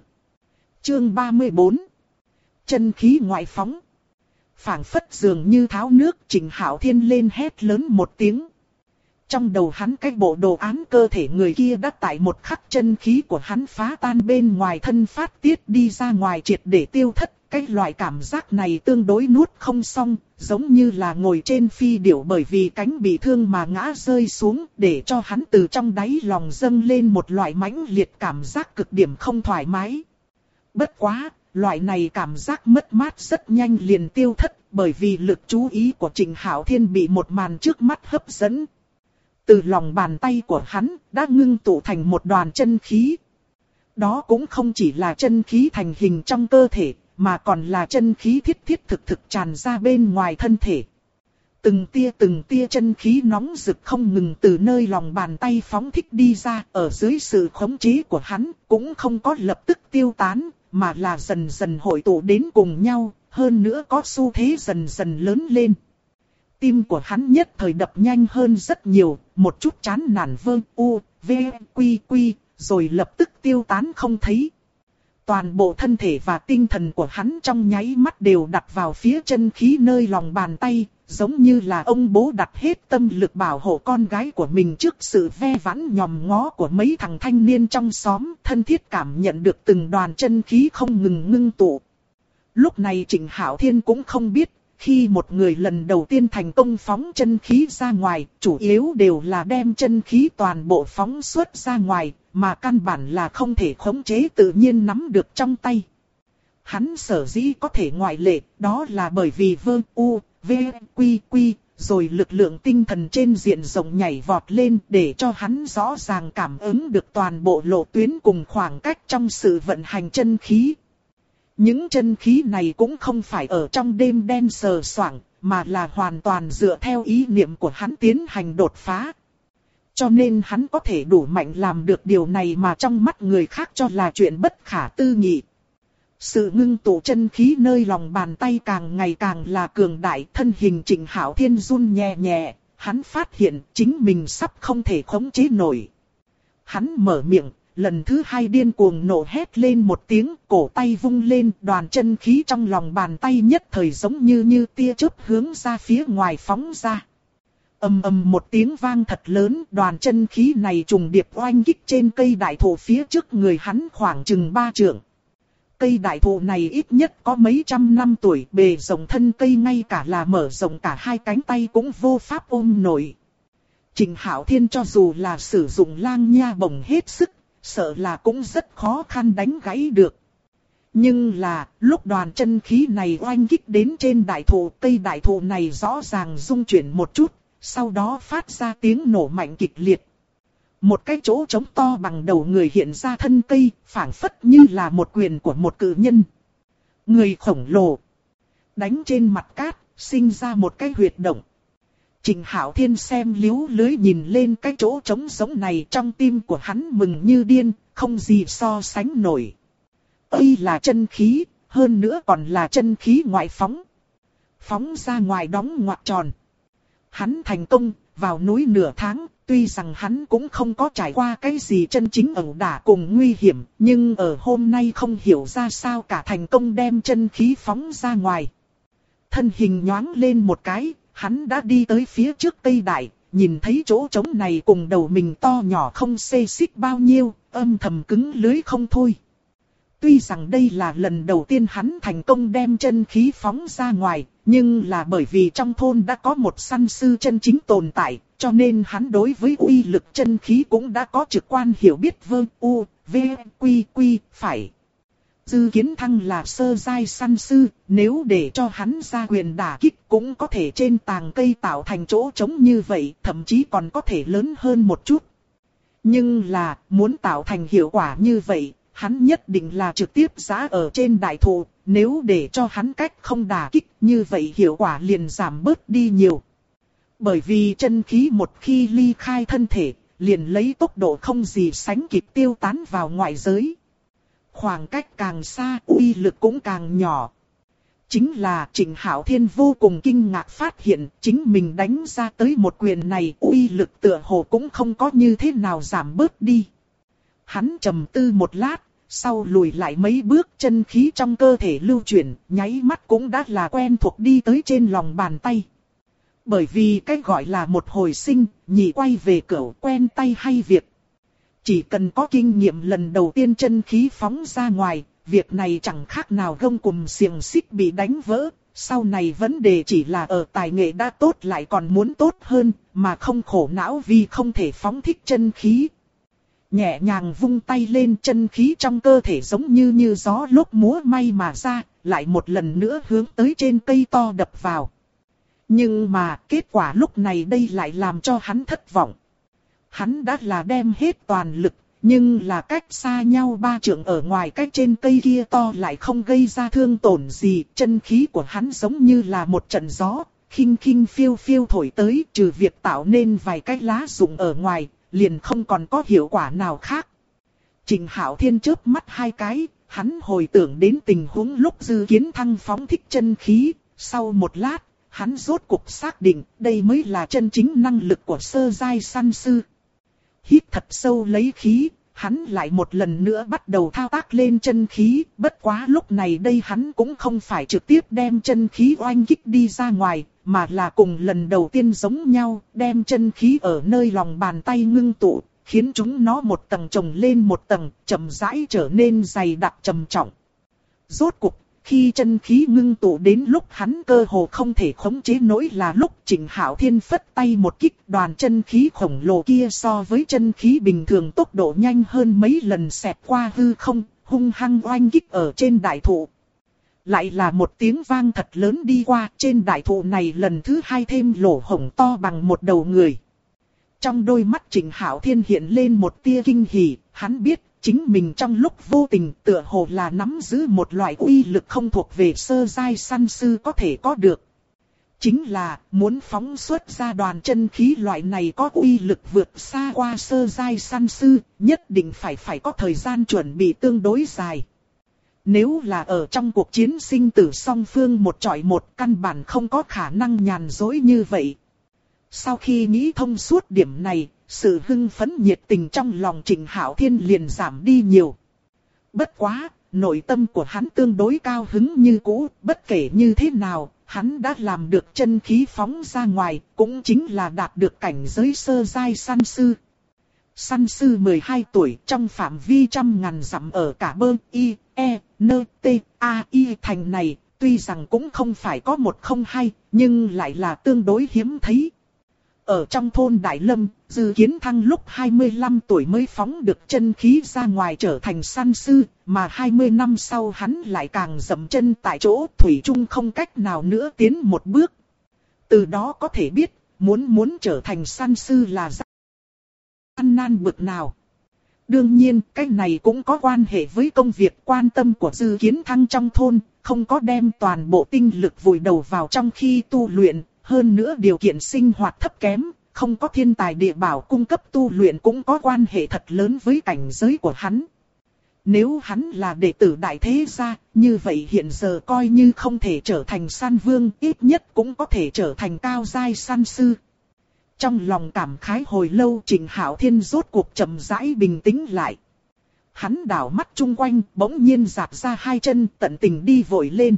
Chương 34. Chân khí ngoại phóng. Phảng phất dường như tháo nước, Trịnh Hạo Thiên lên hét lớn một tiếng. Trong đầu hắn cái bộ đồ án cơ thể người kia đã tại một khắc chân khí của hắn phá tan bên ngoài thân phát tiết đi ra ngoài triệt để tiêu thất. Cái loại cảm giác này tương đối nuốt không xong, giống như là ngồi trên phi điểu bởi vì cánh bị thương mà ngã rơi xuống, để cho hắn từ trong đáy lòng dâng lên một loại mãnh liệt cảm giác cực điểm không thoải mái. Bất quá, loại này cảm giác mất mát rất nhanh liền tiêu thất, bởi vì lực chú ý của Trịnh Hạo Thiên bị một màn trước mắt hấp dẫn. Từ lòng bàn tay của hắn đã ngưng tụ thành một đoàn chân khí. Đó cũng không chỉ là chân khí thành hình trong cơ thể, mà còn là chân khí thiết thiết thực thực tràn ra bên ngoài thân thể. Từng tia chân khí nóng rực không ngừng từ nơi lòng bàn tay phóng thích đi ra, ở dưới sự khống chế của hắn, cũng không có lập tức tiêu tán, mà là dần dần hội tụ đến cùng nhau, hơn nữa có xu thế dần dần lớn lên. Tim của hắn nhất thời đập nhanh hơn rất nhiều, một chút chán nản rồi lập tức tiêu tán không thấy. Toàn bộ thân thể và tinh thần của hắn trong nháy mắt đều đặt vào phía chân khí nơi lòng bàn tay, giống như là ông bố đặt hết tâm lực bảo hộ con gái của mình trước sự ve vãn nhòm ngó của mấy thằng thanh niên trong xóm, thân thiết cảm nhận được từng đoàn chân khí không ngừng ngưng tụ. Lúc này Trịnh Hạo Thiên cũng không biết, khi một người lần đầu tiên thành công phóng chân khí ra ngoài, chủ yếu đều là đem chân khí toàn bộ phóng xuất ra ngoài, mà căn bản là không thể khống chế tự nhiên nắm được trong tay. Hắn sở dĩ có thể ngoại lệ, đó là bởi vì rồi lực lượng tinh thần trên diện rộng nhảy vọt lên để cho hắn rõ ràng cảm ứng được toàn bộ lộ tuyến cùng khoảng cách trong sự vận hành chân khí. Những chân khí này cũng không phải ở trong đêm đen sờ soạng, mà là hoàn toàn dựa theo ý niệm của hắn tiến hành đột phá. Cho nên hắn có thể đủ mạnh làm được điều này mà trong mắt người khác cho là chuyện bất khả tư nghị. Sự ngưng tụ chân khí nơi lòng bàn tay càng ngày càng là cường đại, thân hình Trịnh Hạo Thiên run nhẹ nhẹ, hắn phát hiện chính mình sắp không thể khống chế nổi. Hắn mở miệng, lần thứ hai điên cuồng nổ hét lên một tiếng, cổ tay vung lên, đoàn chân khí trong lòng bàn tay nhất thời giống như tia chớp hướng ra phía ngoài phóng ra. Ầm ầm một tiếng vang thật lớn, đoàn chân khí này trùng điệp oanh kích trên cây đại thụ phía trước người hắn khoảng chừng 3 trượng. Cây đại thụ này ít nhất có mấy trăm năm tuổi, bề rộng thân cây ngay cả là mở rộng cả hai cánh tay cũng vô pháp ôm nổi. Trịnh Hạo Thiên cho dù là sử dụng lang nha bổng hết sức, sợ là cũng rất khó khăn đánh gãy được. Nhưng là, lúc đoàn chân khí này oanh kích đến trên đại thụ, cây đại thụ này rõ ràng rung chuyển một chút, sau đó phát ra tiếng nổ mạnh kịch liệt. Một cái chỗ trống to bằng đầu người hiện ra thân cây, phảng phất như là một quyền của một cự nhân. Người khổng lồ đánh trên mặt cát, sinh ra một cái huyệt động. Trịnh Hạo Thiên xem liếu lưới nhìn lên cái chỗ trống giống này, trong tim của hắn mừng như điên, không gì so sánh nổi. Đây là chân khí, hơn nữa còn là chân khí ngoại phóng. Phóng ra ngoài đóng ngoặc tròn. Hắn thành công, vào núi nửa tháng, tuy rằng hắn cũng không có trải qua cái gì chân chính ẩu đả cùng nguy hiểm, nhưng ở hôm nay không hiểu ra sao cả thành công đem chân khí phóng ra ngoài. Thân hình nhoáng lên một cái, hắn đã đi tới phía trước cây đại, nhìn thấy chỗ trống này cùng đầu mình to nhỏ không xê xích bao nhiêu, âm thầm cứng lưới không thôi. Tuy rằng đây là lần đầu tiên hắn thành công đem chân khí phóng ra ngoài, nhưng là bởi vì trong thôn đã có một săn sư chân chính tồn tại, cho nên hắn đối với uy lực chân khí cũng đã có trực quan hiểu biết. Phải. Dư Kiến Thăng là sơ giai săn sư, nếu để cho hắn ra quyền đả kích cũng có thể trên tàng cây tạo thành chỗ trống như vậy, thậm chí còn có thể lớn hơn một chút. Nhưng là, muốn tạo thành hiệu quả như vậy, hắn nhất định là trực tiếp giã ở trên đại thụ, nếu để cho hắn cách không đả kích như vậy hiệu quả liền giảm bớt đi nhiều. Bởi vì chân khí một khi ly khai thân thể, liền lấy tốc độ không gì sánh kịp tiêu tán vào ngoại giới. Khoảng cách càng xa, uy lực cũng càng nhỏ. Chính là Trịnh Hạo Thiên vô cùng kinh ngạc phát hiện chính mình đánh ra tới một quyền này uy lực tựa hồ cũng không có như thế nào giảm bớt đi. Hắn trầm tư một lát, sau lùi lại mấy bước, chân khí trong cơ thể lưu chuyển, nháy mắt cũng đã là quen thuộc đi tới trên lòng bàn tay. Bởi vì cái gọi là một hồi sinh, nhị quay về cửu, quen tay hay việc. Chỉ cần có kinh nghiệm lần đầu tiên chân khí phóng ra ngoài, việc này chẳng khác nào gông cùm xiềng xích bị đánh vỡ. Sau này vấn đề chỉ là ở tài nghệ đã tốt lại còn muốn tốt hơn, mà không khổ não vì không thể phóng thích chân khí. Nhẹ nhàng vung tay lên, chân khí trong cơ thể giống như gió lốc múa may mà ra, lại một lần nữa hướng tới trên cây to đập vào. Nhưng mà kết quả lúc này đây lại làm cho hắn thất vọng. Hắn đã là đem hết toàn lực, nhưng là cách xa nhau 3 trượng ở ngoài cách trên cây kia to lại không gây ra thương tổn gì. Chân khí của hắn giống như là một trận gió, khinh khinh phiêu phiêu thổi tới, trừ việc tạo nên vài cái lá rụng ở ngoài, liền không còn có hiệu quả nào khác. Trịnh Hạo Thiên chớp mắt 2 cái, hắn hồi tưởng đến tình huống lúc Dư Kiến Thăng phóng thích chân khí, sau một lát, hắn rốt cục xác định đây mới là chân chính năng lực của sơ giai săn sư. Hít thật sâu lấy khí, hắn lại một lần nữa bắt đầu thao tác lên chân khí, bất quá lúc này đây hắn cũng không phải trực tiếp đem chân khí oanh kích đi ra ngoài, mà là cùng lần đầu tiên giống nhau, đem chân khí ở nơi lòng bàn tay ngưng tụ, khiến chúng nó một tầng chồng lên một tầng, chậm rãi trở nên dày đặc trầm trọng. Rốt cục, khi chân khí ngưng tụ đến lúc hắn cơ hồ không thể khống chế nổi là lúc Trịnh Hạo Thiên phất tay một kích, đoàn chân khí khổng lồ kia so với chân khí bình thường tốc độ nhanh hơn mấy lần xẹt qua hư không, hung hăng oanh kích ở trên đại thụ. Lại là một tiếng vang thật lớn đi qua, trên đại thụ này lần thứ 2 thêm lỗ hổng to bằng một đầu người. Trong đôi mắt Trịnh Hạo Thiên hiện lên một tia kinh hỉ, hắn biết chính mình trong lúc vô tình tựa hồ là nắm giữ một loại uy lực không thuộc về sơ giai săn sư có thể có được. Chính là muốn phóng xuất ra đoàn chân khí loại này có uy lực vượt xa qua sơ giai săn sư, nhất định phải có thời gian chuẩn bị tương đối dài. Nếu là ở trong cuộc chiến sinh tử song phương một chọi một, căn bản không có khả năng nhàn dối như vậy. Sau khi nghĩ thông suốt điểm này, sự hưng phấn nhiệt tình trong lòng Trịnh Hạo Thiên liền giảm đi nhiều. Bất quá, nội tâm của hắn tương đối cao hứng như cũ, bất kể như thế nào, hắn đã làm được chân khí phóng ra ngoài, cũng chính là đạt được cảnh giới sơ giai săn sư. Săn sư 12 tuổi trong phạm vi trăm ngàn dặm ở cả Bơ, I, E, N, T, A, I thành này, tuy rằng cũng không phải có một không hai, nhưng lại là tương đối hiếm thấy. Ở trong thôn Đại Lâm, Dư Kiến Thăng lúc 25 tuổi mới phóng được chân khí ra ngoài trở thành săn sư, mà 20 năm sau hắn lại càng dậm chân tại chỗ, thủy chung không cách nào nữa tiến một bước. Từ đó có thể biết, muốn trở thành săn sư là gian nan bực nào. Đương nhiên, cái này cũng có quan hệ với công việc quan tâm của Dư Kiến Thăng trong thôn, không có đem toàn bộ tinh lực vùi đầu vào trong khi tu luyện, hơn nữa điều kiện sinh hoạt thấp kém, không có thiên tài địa bảo cung cấp tu luyện cũng có quan hệ thật lớn với cảnh giới của hắn. Nếu hắn là đệ tử đại thế gia, như vậy hiện giờ coi như không thể trở thành săn vương, ít nhất cũng có thể trở thành cao giai săn sư. Trong lòng cảm khái hồi lâu, Trịnh Hạo Thiên rốt cuộc chậm rãi bình tĩnh lại. Hắn đảo mắt chung quanh, bỗng nhiên giạt ra hai chân, tận tình đi vội lên.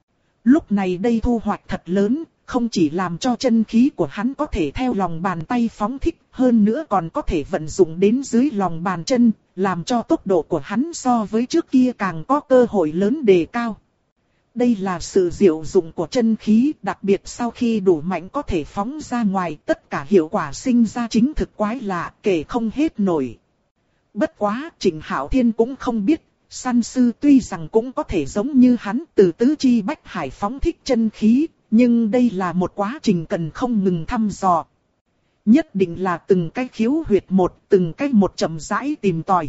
Lúc này đây thu hoạch thật lớn, không chỉ làm cho chân khí của hắn có thể theo lòng bàn tay phóng thích, hơn nữa còn có thể vận dụng đến dưới lòng bàn chân, làm cho tốc độ của hắn so với trước kia càng có cơ hội lớn đề cao. Đây là sự diệu dụng của chân khí, đặc biệt sau khi đủ mạnh có thể phóng ra ngoài, tất cả hiệu quả sinh ra chính thực quái lạ, kể không hết nổi. Bất quá, Trịnh Hạo Thiên cũng không biết, săn sư tuy rằng cũng có thể giống như hắn từ tứ chi bách hải phóng thích chân khí, nhưng đây là một quá trình cần không ngừng thăm dò. Nhất định là từng cái khiếu huyệt một, từng cái một chậm rãi tìm tòi.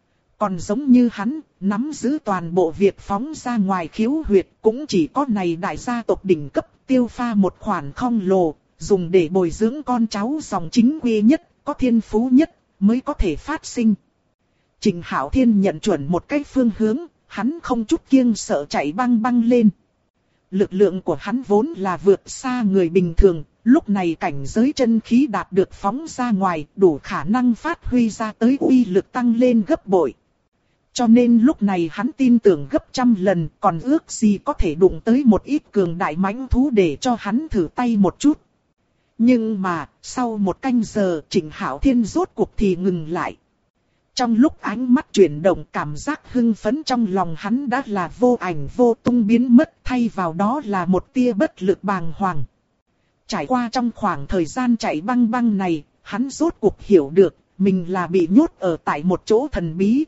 Còn giống như hắn, nắm giữ toàn bộ việc phóng ra ngoài khiếu huyệt, cũng chỉ có này đại gia tộc đỉnh cấp tiêu pha một khoản khổng lồ, dùng để bồi dưỡng con cháu dòng chính quy nhất, có thiên phú nhất, mới có thể phát sinh. Trịnh Hạo Thiên nhận chuẩn một cái phương hướng, hắn không chút kiêng sợ chạy băng băng lên. Lực lượng của hắn vốn là vượt xa người bình thường, lúc này cảnh giới chân khí đạt được phóng ra ngoài, đủ khả năng phát huy ra tới uy lực tăng lên gấp bội. Cho nên lúc này hắn tin tưởng gấp trăm lần, còn ước gì có thể đụng tới một ít cường đại mãnh thú để cho hắn thử tay một chút. Nhưng mà, sau một canh giờ, Trịnh Hạo Thiên rốt cuộc thì ngừng lại. Trong lúc ánh mắt chuyển động, cảm giác hưng phấn trong lòng hắn đã là vô ảnh vô tung biến mất, thay vào đó là một tia bất lực bàng hoàng. Trải qua trong khoảng thời gian chạy băng băng này, hắn rốt cuộc hiểu được, mình là bị nhốt ở tại một chỗ thần bí.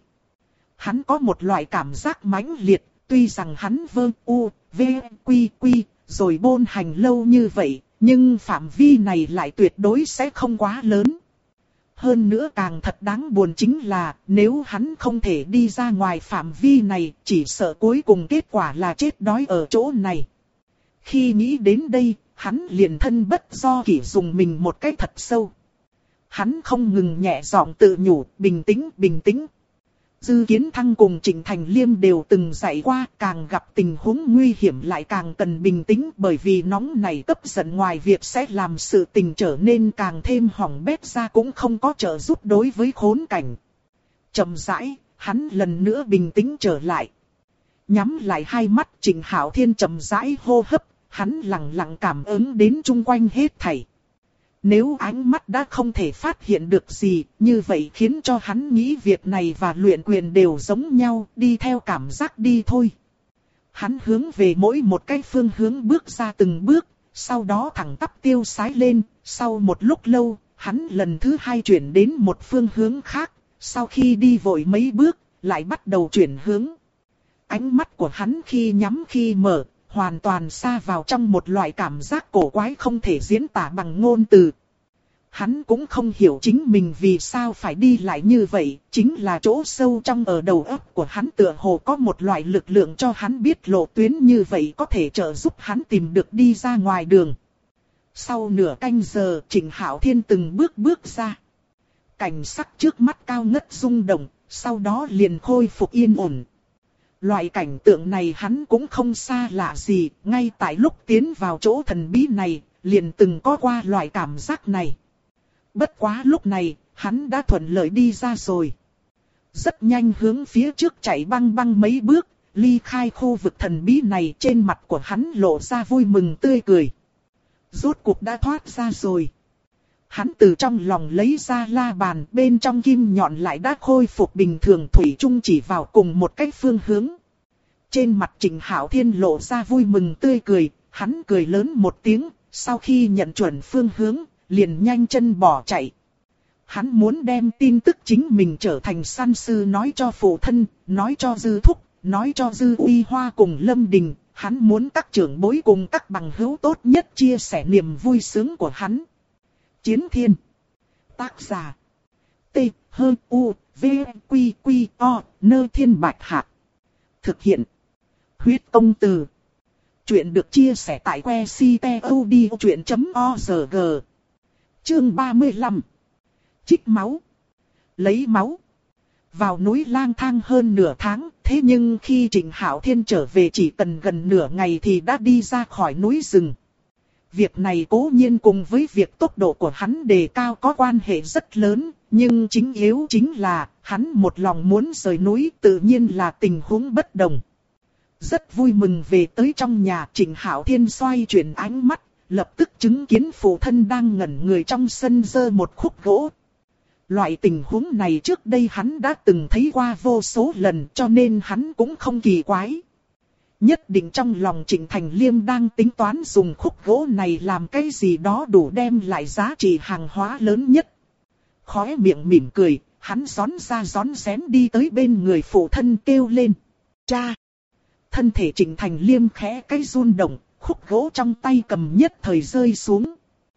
Hắn có một loại cảm giác mãnh liệt, tuy rằng hắn rồi bôn hành lâu như vậy, nhưng phạm vi này lại tuyệt đối sẽ không quá lớn. Hơn nữa càng thật đáng buồn chính là, nếu hắn không thể đi ra ngoài phạm vi này, chỉ sợ cuối cùng kết quả là chết đói ở chỗ này. Khi nghĩ đến đây, hắn liền thân bất do kỷ dùng mình một cái thật sâu. Hắn không ngừng nhẹ giọng tự nhủ, bình tĩnh, bình tĩnh. Dư Kiến Thăng cùng Trịnh Thành Liêm đều từng dạy qua, càng gặp tình huống nguy hiểm lại càng cần bình tĩnh, bởi vì nóng này cấp giận ngoài việc sẽ làm sự tình trở nên càng thêm hỏng bét ra cũng không có trợ giúp đối với khốn cảnh. Chậm rãi, hắn lần nữa bình tĩnh trở lại. Nhắm lại hai mắt, Trịnh Hạo Thiên chậm rãi hô hấp, hắn lặng lặng cảm ứng đến chung quanh hết thảy. Nếu ánh mắt đã không thể phát hiện được gì, như vậy khiến cho hắn nghĩ việc này và luyện quyền đều giống nhau, đi theo cảm giác đi thôi. Hắn hướng về mỗi một cái phương hướng bước ra từng bước, sau đó thẳng tắp tiêu sái lên, sau một lúc lâu, hắn lần thứ hai chuyển đến một phương hướng khác, sau khi đi vội mấy bước, lại bắt đầu chuyển hướng. Ánh mắt của hắn khi nhắm khi mở, hoàn toàn sa vào trong một loại cảm giác cổ quái không thể diễn tả bằng ngôn từ. Hắn cũng không hiểu chính mình vì sao phải đi lại như vậy, chính là chỗ sâu trong ở đầu óc của hắn tựa hồ có một loại lực lượng cho hắn biết lộ tuyến như vậy có thể trợ giúp hắn tìm được đi ra ngoài đường. Sau nửa canh giờ, Trịnh Hạo Thiên từng bước bước ra. Cảnh sắc trước mắt cao ngất rung động, sau đó liền khôi phục yên ổn. Loại cảnh tượng này hắn cũng không xa lạ gì, ngay tại lúc tiến vào chỗ thần bí này, liền từng có qua loại cảm giác này. Bất quá lúc này, hắn đã thuận lợi đi ra rồi. Rất nhanh hướng phía trước chạy băng băng mấy bước, ly khai khu vực thần bí này, trên mặt của hắn lộ ra vui mừng tươi cười. Rốt cuộc đã thoát ra rồi. Hắn từ trong lòng lấy ra la bàn, bên trong kim nhọn lại đã khôi phục bình thường, thủy chung chỉ vào cùng một cái phương hướng. Trên mặt Trịnh Hạo Thiên lộ ra vui mừng tươi cười, hắn cười lớn một tiếng, sau khi nhận chuẩn phương hướng, liền nhanh chân bỏ chạy. Hắn muốn đem tin tức chính mình trở thành săn sư nói cho phụ thân, nói cho Dư Thúc, nói cho Dư Uy Hoa cùng Lâm Đình. Hắn muốn các trưởng bối cùng các bằng hữu tốt nhất chia sẻ niềm vui sướng của hắn. Chiến Thiên. Tác giả. T. H. U. V. Q. Q. O. Nơ Thiên Bạch Hạc. Thực hiện. Huyết Công Từ. Chuyện được chia sẻ tại website.odchuyện.org. Chương 35. Trích máu. Lấy máu. Vào núi lang thang hơn nửa tháng, thế nhưng khi Trịnh Hạo Thiên trở về chỉ cần gần nửa ngày thì đã đi ra khỏi núi rừng. Việc này cố nhiên cùng với việc tốc độ của hắn đề cao có quan hệ rất lớn, nhưng chính yếu chính là hắn một lòng muốn rời núi, tự nhiên là tình huống bất đồng. Rất vui mừng về tới trong nhà, Trịnh Hạo Thiên xoay chuyển ánh mắt, lập tức chứng kiến phụ thân đang ngẩn người trong sân giơ một khúc gỗ. Loại tình huống này trước đây hắn đã từng thấy qua vô số lần, cho nên hắn cũng không kỳ quái. Nhất định trong lòng Trịnh Thành Liêm đang tính toán dùng khúc gỗ này làm cái gì đó đủ đem lại giá trị hàng hóa lớn nhất. Khóe miệng mỉm cười, hắn rón ra rón rén đi tới bên người phụ thân kêu lên. Cha! Thân thể Trịnh Thành Liêm khẽ cái run động, khúc gỗ trong tay cầm nhất thời rơi xuống.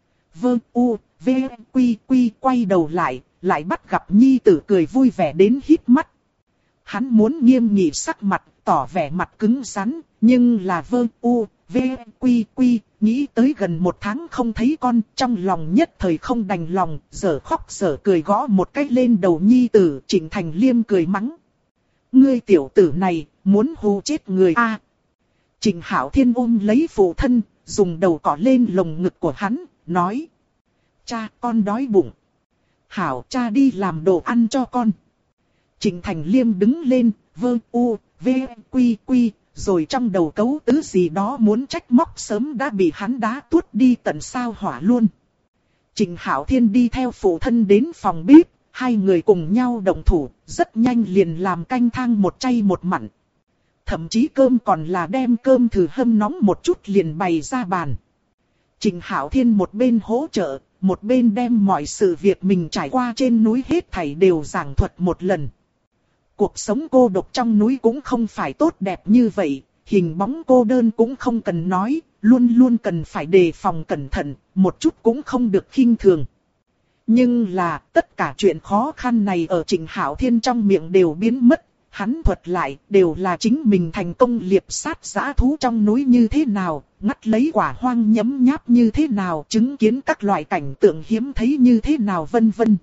Vơ u, v, quy quy quay đầu lại bắt gặp nhi tử cười vui vẻ đến hít mắt. Hắn muốn nghiêm nghị sắc mặt, tỏ vẻ mặt cứng rắn, nhưng là vơ u, v, quy quy, nghĩ tới gần một tháng không thấy con, trong lòng nhất thời không đành lòng, dở khóc dở cười gõ một cái lên đầu nhi tử. Trịnh Thành Liêm cười mắng. Ngươi tiểu tử này, muốn hù chết người a. Trịnh Hạo Thiên ôm lấy phụ thân, dùng đầu cọ lên lồng ngực của hắn, nói. Cha, con đói bụng. Hảo, cha đi làm đồ ăn cho con. Trịnh Thành Liêm đứng lên, vơ u, v, quy quy, rồi trong đầu cấu tứ gì đó muốn trách móc sớm đã bị hắn đá tuốt đi tận sao hỏa luôn. Trịnh Hạo Thiên đi theo phụ thân đến phòng bếp, hai người cùng nhau động thủ, rất nhanh liền làm canh thang một chay một mặn. Thậm chí cơm còn là đem cơm thử hâm nóng một chút liền bày ra bàn. Trịnh Hạo Thiên một bên hỗ trợ, một bên đem mọi sự việc mình trải qua trên núi hết thảy đều giảng thuật một lần. Cuộc sống cô độc trong núi cũng không phải tốt đẹp như vậy, hình bóng cô đơn cũng không cần nói, luôn luôn cần phải đề phòng cẩn thận, một chút cũng không được khinh thường. Nhưng là tất cả chuyện khó khăn này ở Trịnh Hạo Thiên trong miệng đều biến mất, hắn thuật lại đều là chính mình thành công liệp sát dã thú trong núi như thế nào, ngắt lấy quả hoang nhấm nháp như thế nào, chứng kiến các loại cảnh tượng hiếm thấy như thế nào vân vân.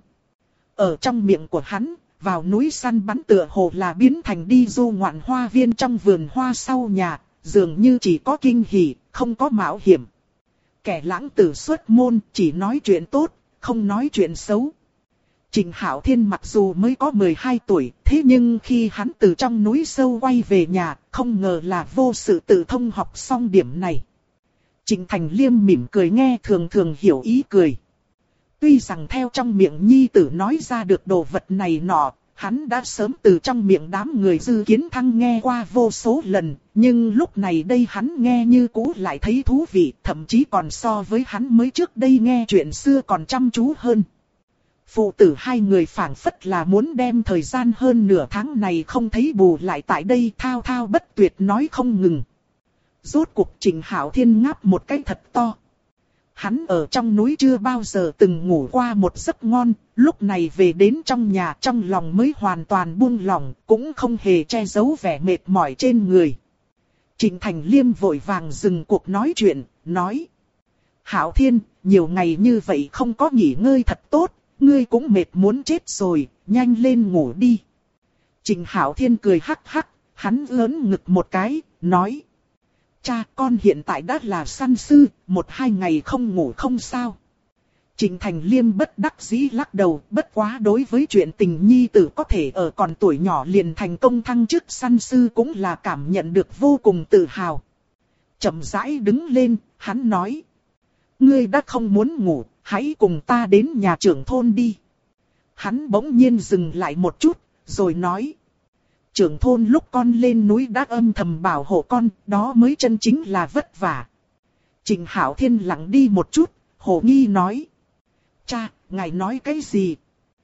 Ở trong miệng của hắn, vào núi săn bắn tựa hồ là biến thành đi du ngoạn hoa viên trong vườn hoa sau nhà, dường như chỉ có kinh hỉ, không có mạo hiểm. Kẻ lãng tử xuất môn chỉ nói chuyện tốt, không nói chuyện xấu. Trịnh Hạo Thiên mặc dù mới có 12 tuổi, thế nhưng khi hắn từ trong núi sâu quay về nhà, không ngờ là vô sự tự thông học xong điểm này. Trịnh Thành Liêm mỉm cười nghe thường thường hiểu ý cười. Tuy rằng theo trong miệng nhi tử nói ra được đồ vật này nọ, hắn đã sớm từ trong miệng đám người Dư Kiến Thăng nghe qua vô số lần, nhưng lúc này đây hắn nghe như cũ lại thấy thú vị, thậm chí còn so với hắn mới trước đây nghe chuyện xưa còn chăm chú hơn. Phụ tử hai người phảng phất là muốn đem thời gian hơn nửa tháng này không thấy bù lại tại đây thao thao bất tuyệt nói không ngừng. Rốt cuộc Trịnh Hạo Thiên ngáp một cái thật to. Hắn ở trong núi chưa bao giờ từng ngủ qua một giấc ngon, lúc này về đến trong nhà trong lòng mới hoàn toàn buông lỏng, cũng không hề che giấu vẻ mệt mỏi trên người. Trịnh Thành Liêm vội vàng dừng cuộc nói chuyện, nói. Hạo Thiên, nhiều ngày như vậy không có nghỉ ngơi thật tốt, ngươi cũng mệt muốn chết rồi, nhanh lên ngủ đi. Trịnh Hạo Thiên cười hắc hắc, hắn ớn ngực một cái, nói. Cha, con hiện tại đã là săn sư, 1-2 ngày không ngủ không sao. Trịnh Thành Liêm bất đắc dĩ lắc đầu, bất quá đối với chuyện tình nhi tử có thể ở còn tuổi nhỏ liền thành công thăng chức săn sư cũng là cảm nhận được vô cùng tự hào. Chậm rãi đứng lên, hắn nói. Ngươi đã không muốn ngủ, hãy cùng ta đến nhà trưởng thôn đi. Hắn bỗng nhiên dừng lại một chút, rồi nói. Trưởng thôn lúc con lên núi đã âm thầm bảo hộ con, đó mới chân chính là vất vả. Trịnh Hạo Thiên lặng đi một chút, hồ nghi nói. Cha, ngài nói cái gì?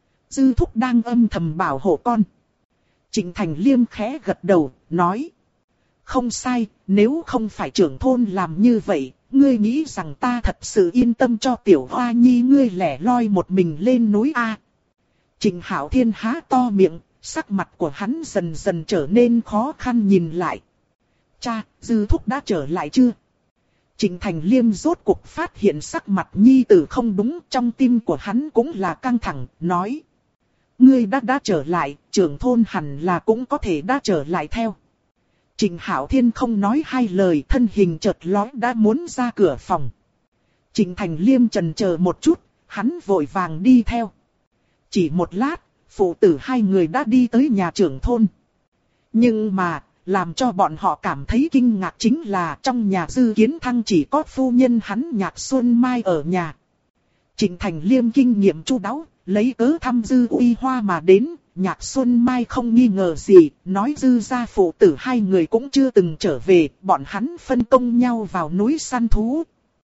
Dư thúc đang âm thầm bảo hộ con. Trịnh Thành Liêm khẽ gật đầu, nói. Không sai, nếu không phải trưởng thôn làm như vậy, ngươi nghĩ rằng ta thật sự yên tâm cho tiểu hoa nhi ngươi lẻ loi một mình lên núi A. Trịnh Hạo Thiên há to miệng, sắc mặt của hắn dần dần trở nên khó khăn nhìn lại. Cha, Dư thúc đã trở lại chưa? Trịnh Thành Liêm rốt cuộc phát hiện sắc mặt nhi tử không đúng, trong tim của hắn cũng là căng thẳng, nói. Ngươi đã trở lại, trưởng thôn hẳn là cũng có thể đã trở lại theo. Trịnh Hạo Thiên không nói hai lời, thân hình chợt lóe đã muốn ra cửa phòng. Trịnh Thành Liêm chần chờ một chút, hắn vội vàng đi theo. Chỉ một lát, phụ tử hai người đã đi tới nhà trưởng thôn. Nhưng mà, làm cho bọn họ cảm thấy kinh ngạc chính là trong nhà Dư Kiến Thăng chỉ có phu nhân hắn Nhạc Xuân Mai ở nhà. Trịnh Thành Liêm kinh nghiệm chu đáo, lấy cớ thăm Dư Uy Hoa mà đến. Nhạc Xuân Mai không nghi ngờ gì, nói Dư gia phụ tử hai người cũng chưa từng trở về, bọn hắn phân công nhau vào núi săn thú.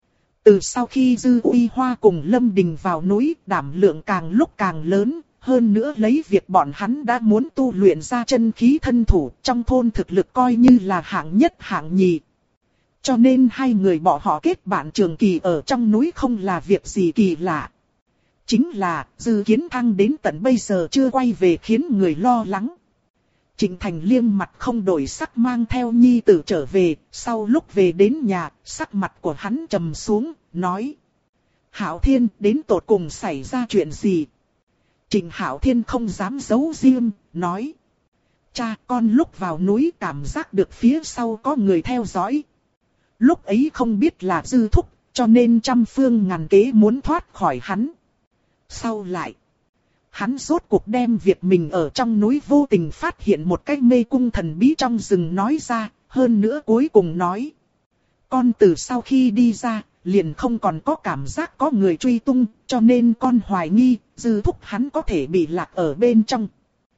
Từ sau khi Dư Uy Hoa cùng Lâm Đình vào núi, đảm lượng càng lúc càng lớn, hơn nữa lấy việc bọn hắn đã muốn tu luyện ra chân khí thân thủ, trong thôn thực lực coi như là hạng nhất hạng nhì. Cho nên hai người bọn họ kết bạn trường kỳ ở trong núi không là việc gì kỳ lạ. Chính là, Dư Kiến Thăng đến tận bây giờ chưa quay về khiến người lo lắng. Trịnh Thành Liêm mặt không đổi sắc mang theo nhi tử trở về, sau lúc về đến nhà, sắc mặt của hắn trầm xuống, nói. Hạo Thiên, đến tột cùng xảy ra chuyện gì? Trịnh Hạo Thiên không dám giấu riêng, nói. Cha, con lúc vào núi cảm giác được phía sau có người theo dõi. Lúc ấy không biết là Dư thúc, cho nên trăm phương ngàn kế muốn thoát khỏi hắn. Sau lại, hắn rốt cuộc đem việc mình ở trong núi vô tình phát hiện một cái mê cung thần bí trong rừng nói ra, hơn nữa cuối cùng nói. Con từ sau khi đi ra, liền không còn có cảm giác có người truy tung, cho nên con hoài nghi, Dư thúc hắn có thể bị lạc ở bên trong.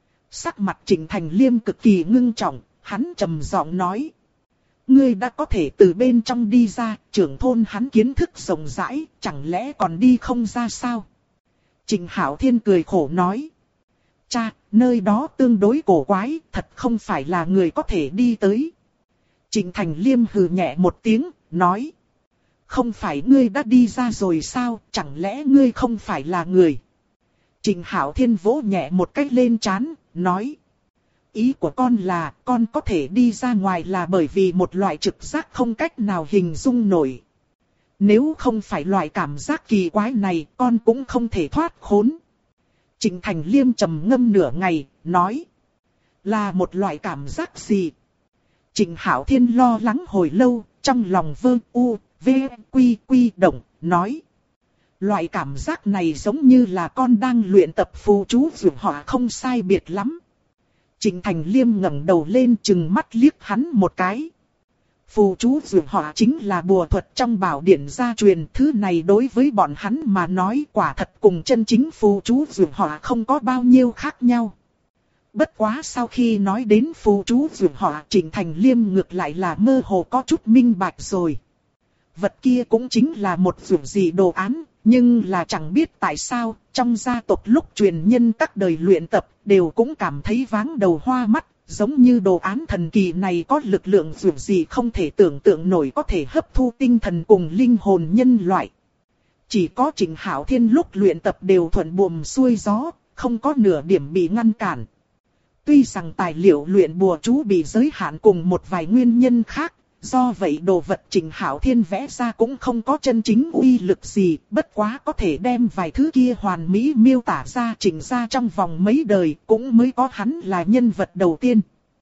Sắc mặt Trịnh Thành Liêm cực kỳ ngưng trọng, hắn trầm giọng nói. Ngươi đã có thể từ bên trong đi ra, trưởng thôn hắn kiến thức rộng rãi, chẳng lẽ còn đi không ra sao? Trịnh Hạo Thiên cười khổ nói. Cha, nơi đó tương đối cổ quái, thật không phải là người có thể đi tới. Trịnh Thành Liêm hừ nhẹ một tiếng, nói. Không phải ngươi đã đi ra rồi sao, chẳng lẽ ngươi không phải là người? Trịnh Hạo Thiên vỗ nhẹ một cái lên trán, nói. Ý của con là, con có thể đi ra ngoài là bởi vì một loại trực giác không cách nào hình dung nổi. Nếu không phải loại cảm giác kỳ quái này, con cũng không thể thoát khốn. Trịnh Thành Liêm trầm ngâm nửa ngày, nói. Là một loại cảm giác gì? Trịnh Hạo Thiên lo lắng hồi lâu, trong lòng vơ u, v, quy động, nói. Loại cảm giác này giống như là con đang luyện tập phù chú dụ họa không sai biệt lắm. Trịnh Thành Liêm ngẩng đầu lên chừng mắt liếc hắn một cái. Phù chú dụ họa chính là bùa thuật trong bảo điển gia truyền, thứ này đối với bọn hắn mà nói quả thật cùng chân chính phù chú dụ họa không có bao nhiêu khác nhau. Bất quá sau khi nói đến phù chú dụ họa, Trịnh Thành Liêm ngược lại là mơ hồ có chút minh bạch rồi. Vật kia cũng chính là một dụ gì đồ án, nhưng là chẳng biết tại sao, trong gia tộc lúc truyền nhân các đời luyện tập, đều cũng cảm thấy váng đầu hoa mắt, giống như đồ án thần kỳ này có lực lượng dụ gì không thể tưởng tượng nổi, có thể hấp thu tinh thần cùng linh hồn nhân loại. Chỉ có Trịnh Hạo Thiên lúc luyện tập đều thuận buồm xuôi gió, không có nửa điểm bị ngăn cản. Tuy rằng tài liệu luyện bùa chú bị giới hạn cùng một vài nguyên nhân khác, do vậy đồ vật Trịnh Hạo Thiên vẽ ra cũng không có chân chính uy lực gì, bất quá có thể đem vài thứ kia hoàn mỹ miêu tả ra Trịnh ra trong vòng mấy đời, cũng mới có hắn là nhân vật đầu tiên.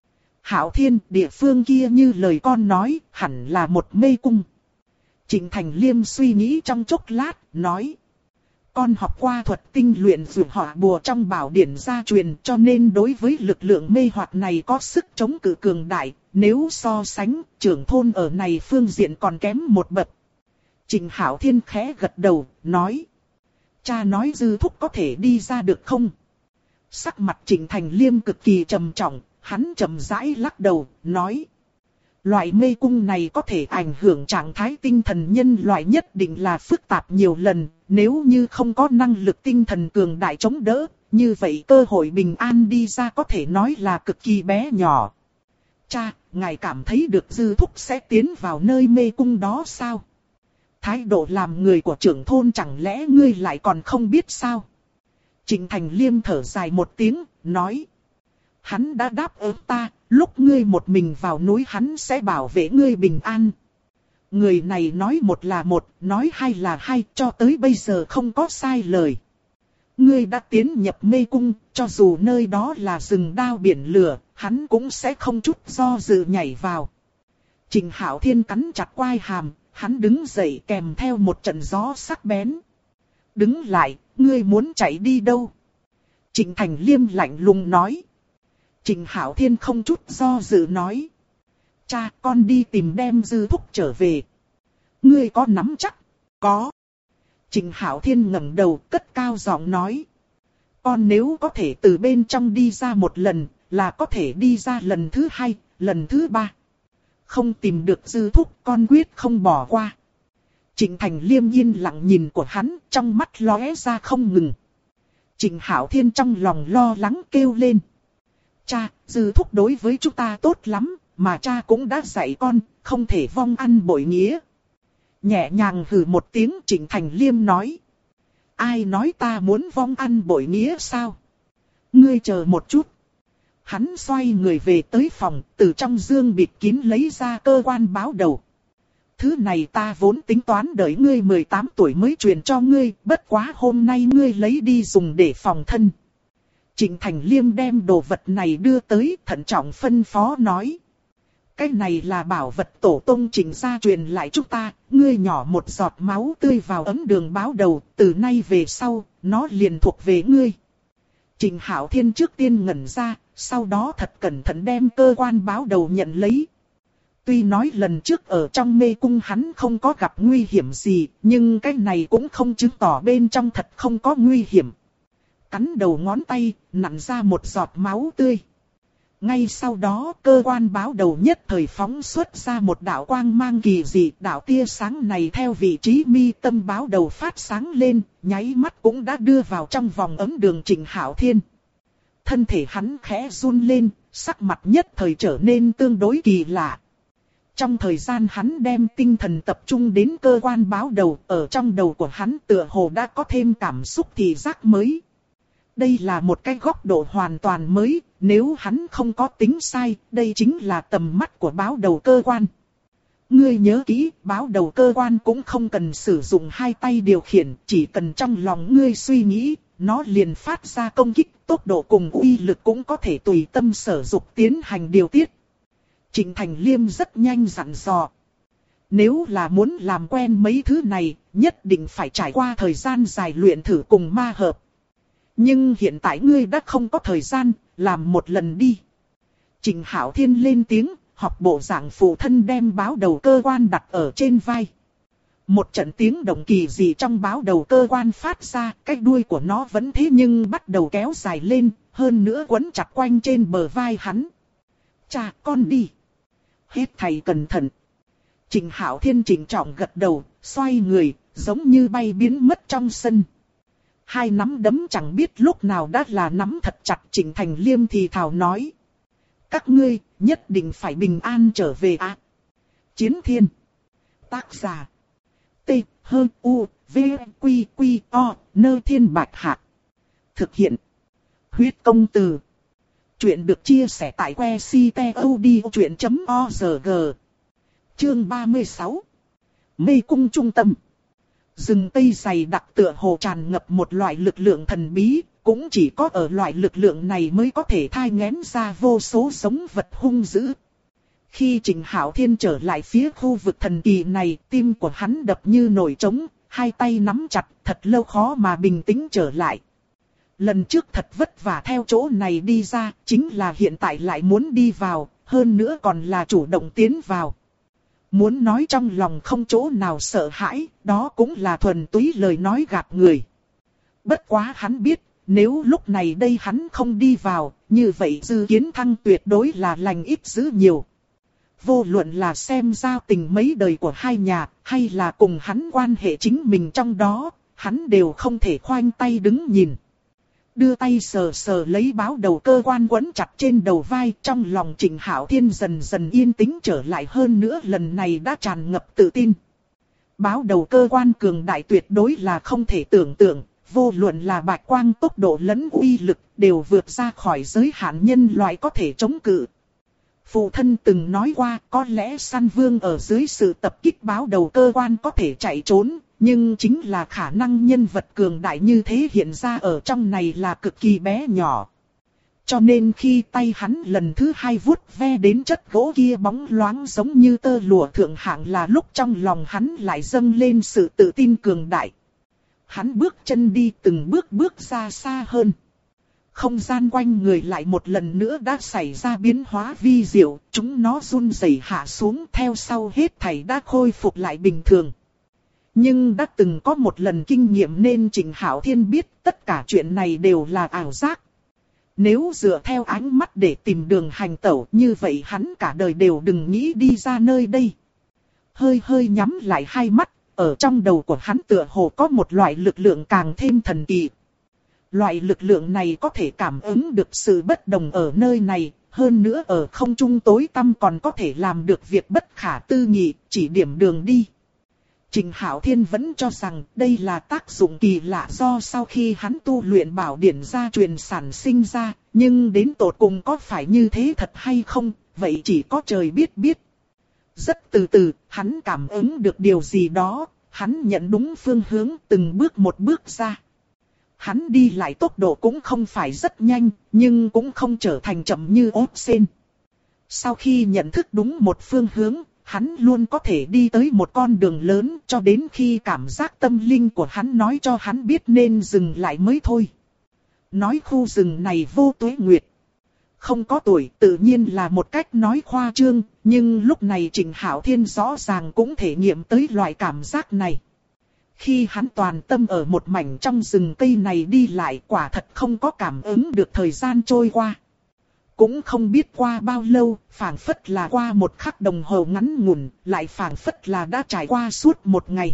Hạo Thiên, địa phương kia như lời con nói, hẳn là một mê cung. Trịnh Thành Liêm suy nghĩ trong chốc lát, nói. Con học qua thuật tinh luyện dụ họa bùa trong bảo điển gia truyền, cho nên đối với lực lượng mê hoặc này có sức chống cự cường đại. Nếu so sánh, trưởng thôn ở này phương diện còn kém một bậc. Trịnh Hạo Thiên khẽ gật đầu, nói. Cha nói Dư thúc có thể đi ra được không? Sắc mặt Trịnh Thành Liêm cực kỳ trầm trọng, hắn chậm rãi lắc đầu, nói. Loại mê cung này có thể ảnh hưởng trạng thái tinh thần nhân loại nhất định là phức tạp nhiều lần, nếu như không có năng lực tinh thần cường đại chống đỡ, như vậy cơ hội bình an đi ra có thể nói là cực kỳ bé nhỏ. Cha, ngài cảm thấy được Dư Thúc sẽ tiến vào nơi mê cung đó sao? Thái độ làm người của trưởng thôn chẳng lẽ ngươi lại còn không biết sao? Trịnh Thành Liêm thở dài một tiếng, nói. Hắn đã đáp ứng ta, lúc ngươi một mình vào núi hắn sẽ bảo vệ ngươi bình an. Người này nói một là một, nói hai là hai, cho tới bây giờ không có sai lời. Ngươi đã tiến nhập mê cung, cho dù nơi đó là rừng đao biển lửa, hắn cũng sẽ không chút do dự nhảy vào. Trình Hạo Thiên cắn chặt quai hàm, hắn đứng dậy kèm theo một trận gió sắc bén. Đứng lại, ngươi muốn chạy đi đâu? Trịnh Thành Liêm lạnh lùng nói. Trình Hạo Thiên không chút do dự nói. Cha, con đi tìm đem Dư Thúc trở về. Ngươi có nắm chắc? Có. Trình Hạo Thiên ngẩng đầu cất cao giọng nói. Con nếu có thể từ bên trong đi ra một lần, là có thể đi ra lần thứ hai, lần thứ ba. Không tìm được Dư Thúc, con quyết không bỏ qua. Trịnh Thành Liêm yên lặng nhìn của hắn, trong mắt lóe ra không ngừng. Trình Hạo Thiên trong lòng lo lắng kêu lên. Cha, Dư Thúc đối với chúng ta tốt lắm, mà cha cũng đã dạy con, không thể vong ăn bội nghĩa. Nhẹ nhàng hừ một tiếng, Trịnh Thành Liêm nói. Ai nói ta muốn vong ăn bội nghĩa sao? Ngươi chờ một chút. Hắn xoay người về tới phòng, từ trong dương bịt kín lấy ra cơ quan báo đầu. Thứ này ta vốn tính toán đợi ngươi 18 tuổi mới truyền cho ngươi, bất quá hôm nay ngươi lấy đi dùng để phòng thân. Trịnh Thành Liêm đem đồ vật này đưa tới, thận trọng phân phó nói. Cái này là bảo vật tổ tông Trịnh gia truyền lại chúng ta, ngươi nhỏ một giọt máu tươi vào ấm đường báo đầu, từ nay về sau, nó liền thuộc về ngươi. Trịnh Hạo Thiên trước tiên ngẩn ra, sau đó thật cẩn thận đem cơ quan báo đầu nhận lấy. Tuy nói lần trước ở trong mê cung hắn không có gặp nguy hiểm gì, nhưng cái này cũng không chứng tỏ bên trong thật không có nguy hiểm. Cắn đầu ngón tay, nặn ra một giọt máu tươi. Ngay sau đó cơ quan báo đầu nhất thời phóng xuất ra một đạo quang mang kỳ dị. Đạo tia sáng này theo vị trí mi tâm báo đầu phát sáng lên, nháy mắt cũng đã đưa vào trong vòng ấm đường Trịnh Hạo Thiên. Thân thể hắn khẽ run lên, sắc mặt nhất thời trở nên tương đối kỳ lạ. Trong thời gian hắn đem tinh thần tập trung đến cơ quan báo đầu, ở trong đầu của hắn tựa hồ đã có thêm cảm xúc thị giác mới. Đây là một cái góc độ hoàn toàn mới, nếu hắn không có tính sai, đây chính là tầm mắt của báo đầu cơ quan. Ngươi nhớ kỹ, báo đầu cơ quan cũng không cần sử dụng hai tay điều khiển, chỉ cần trong lòng ngươi suy nghĩ, nó liền phát ra công kích, tốc độ cùng uy lực cũng có thể tùy tâm sở dục tiến hành điều tiết. Trịnh Thành Liêm rất nhanh dặn dò. Nếu là muốn làm quen mấy thứ này, nhất định phải trải qua thời gian dài luyện thử cùng ma hợp. Nhưng hiện tại ngươi đã không có thời gian, làm một lần đi. Trịnh Hạo Thiên lên tiếng, học bộ dạng phụ thân đem báo đầu cơ quan đặt ở trên vai. Một trận tiếng động kỳ dị trong báo đầu cơ quan phát ra, cái đuôi của nó vẫn thế nhưng bắt đầu kéo dài lên, hơn nữa quấn chặt quanh trên bờ vai hắn. Cha, con đi. Hết thầy cẩn thận. Trịnh Hạo Thiên chỉnh trọng gật đầu, xoay người, giống như bay biến mất trong sân. Hai nắm đấm chẳng biết lúc nào đã là nắm thật chặt. Trịnh Thành Liêm thì thào nói. Các ngươi nhất định phải bình an trở về ạ. Chiến Thiên. Tác giả. T, H, U, V, Quy, Quy, O, Nơ Thiên Bạch Hạc. Thực hiện. Huyết Công Từ. Chuyện được chia sẻ tại que ctod.org. Chương 36. Mê cung trung tâm. Rừng Tây dày đặc tựa hồ tràn ngập một loại lực lượng thần bí, cũng chỉ có ở loại lực lượng này mới có thể thai nghén ra vô số sống vật hung dữ. Khi Trịnh Hạo Thiên trở lại phía khu vực thần kỳ này, tim của hắn đập như nổi trống, hai tay nắm chặt, thật lâu khó mà bình tĩnh trở lại. Lần trước thật vất vả theo chỗ này đi ra, chính là hiện tại lại muốn đi vào, hơn nữa còn là chủ động tiến vào. Muốn nói trong lòng không chỗ nào sợ hãi, đó cũng là thuần túy lời nói gạt người. Bất quá hắn biết, nếu lúc này đây hắn không đi vào, như vậy Dư Kiến Thăng tuyệt đối là lành ít dữ nhiều. Vô luận là xem giao tình mấy đời của hai nhà, hay là cùng hắn quan hệ chính mình trong đó, hắn đều không thể khoanh tay đứng nhìn. Đưa tay sờ sờ lấy báo đầu cơ quan quấn chặt trên đầu vai, trong lòng Trịnh Hạo Thiên dần dần yên tĩnh trở lại, hơn nữa lần này đã tràn ngập tự tin. Báo đầu cơ quan cường đại tuyệt đối là không thể tưởng tượng, vô luận là bạch quang tốc độ lẫn uy lực đều vượt ra khỏi giới hạn nhân loại có thể chống cự. Phụ thân từng nói qua, có lẽ săn vương ở dưới sự tập kích báo đầu cơ quan có thể chạy trốn, nhưng chính là khả năng nhân vật cường đại như thế hiện ra ở trong này là cực kỳ bé nhỏ. Cho nên khi tay hắn lần thứ hai vuốt ve đến chất gỗ kia bóng loáng giống như tơ lụa thượng hạng là lúc trong lòng hắn lại dâng lên sự tự tin cường đại. Hắn bước chân đi từng bước bước ra xa hơn. Không gian quanh người lại một lần nữa đã xảy ra biến hóa vi diệu, chúng nó run rẩy hạ xuống, theo sau hết thảy đã khôi phục lại bình thường. Nhưng đã từng có một lần kinh nghiệm nên Trịnh Hạo Thiên biết tất cả chuyện này đều là ảo giác. Nếu dựa theo ánh mắt để tìm đường hành tẩu như vậy hắn cả đời đều đừng nghĩ đi ra nơi đây. Hơi hơi nhắm lại hai mắt, ở trong đầu của hắn tựa hồ có một loại lực lượng càng thêm thần kỳ. Loại lực lượng này có thể cảm ứng được sự bất đồng ở nơi này, hơn nữa ở không trung tối tăm còn có thể làm được việc bất khả tư nghị, chỉ điểm đường đi. Trịnh Hạo Thiên vẫn cho rằng đây là tác dụng kỳ lạ do sau khi hắn tu luyện bảo điển gia truyền sản sinh ra, nhưng đến tột cùng có phải như thế thật hay không, vậy chỉ có trời biết. Rất từ từ, hắn cảm ứng được điều gì đó, hắn nhận đúng phương hướng từng bước một bước ra. Hắn đi lại tốc độ cũng không phải rất nhanh, nhưng cũng không trở thành chậm như ốt sên. Sau khi nhận thức đúng một phương hướng, hắn luôn có thể đi tới một con đường lớn cho đến khi cảm giác tâm linh của hắn nói cho hắn biết nên dừng lại mới thôi. Nói khu rừng này vô tuế nguyệt. Không có tuổi tự nhiên là một cách nói khoa trương, nhưng lúc này Trịnh Hạo Thiên rõ ràng cũng thể nghiệm tới loại cảm giác này. Khi hắn toàn tâm ở một mảnh trong rừng cây này đi lại quả thật không có cảm ứng được thời gian trôi qua. Cũng không biết qua bao lâu, phảng phất là qua một khắc đồng hồ ngắn ngủn, lại phảng phất là đã trải qua suốt một ngày.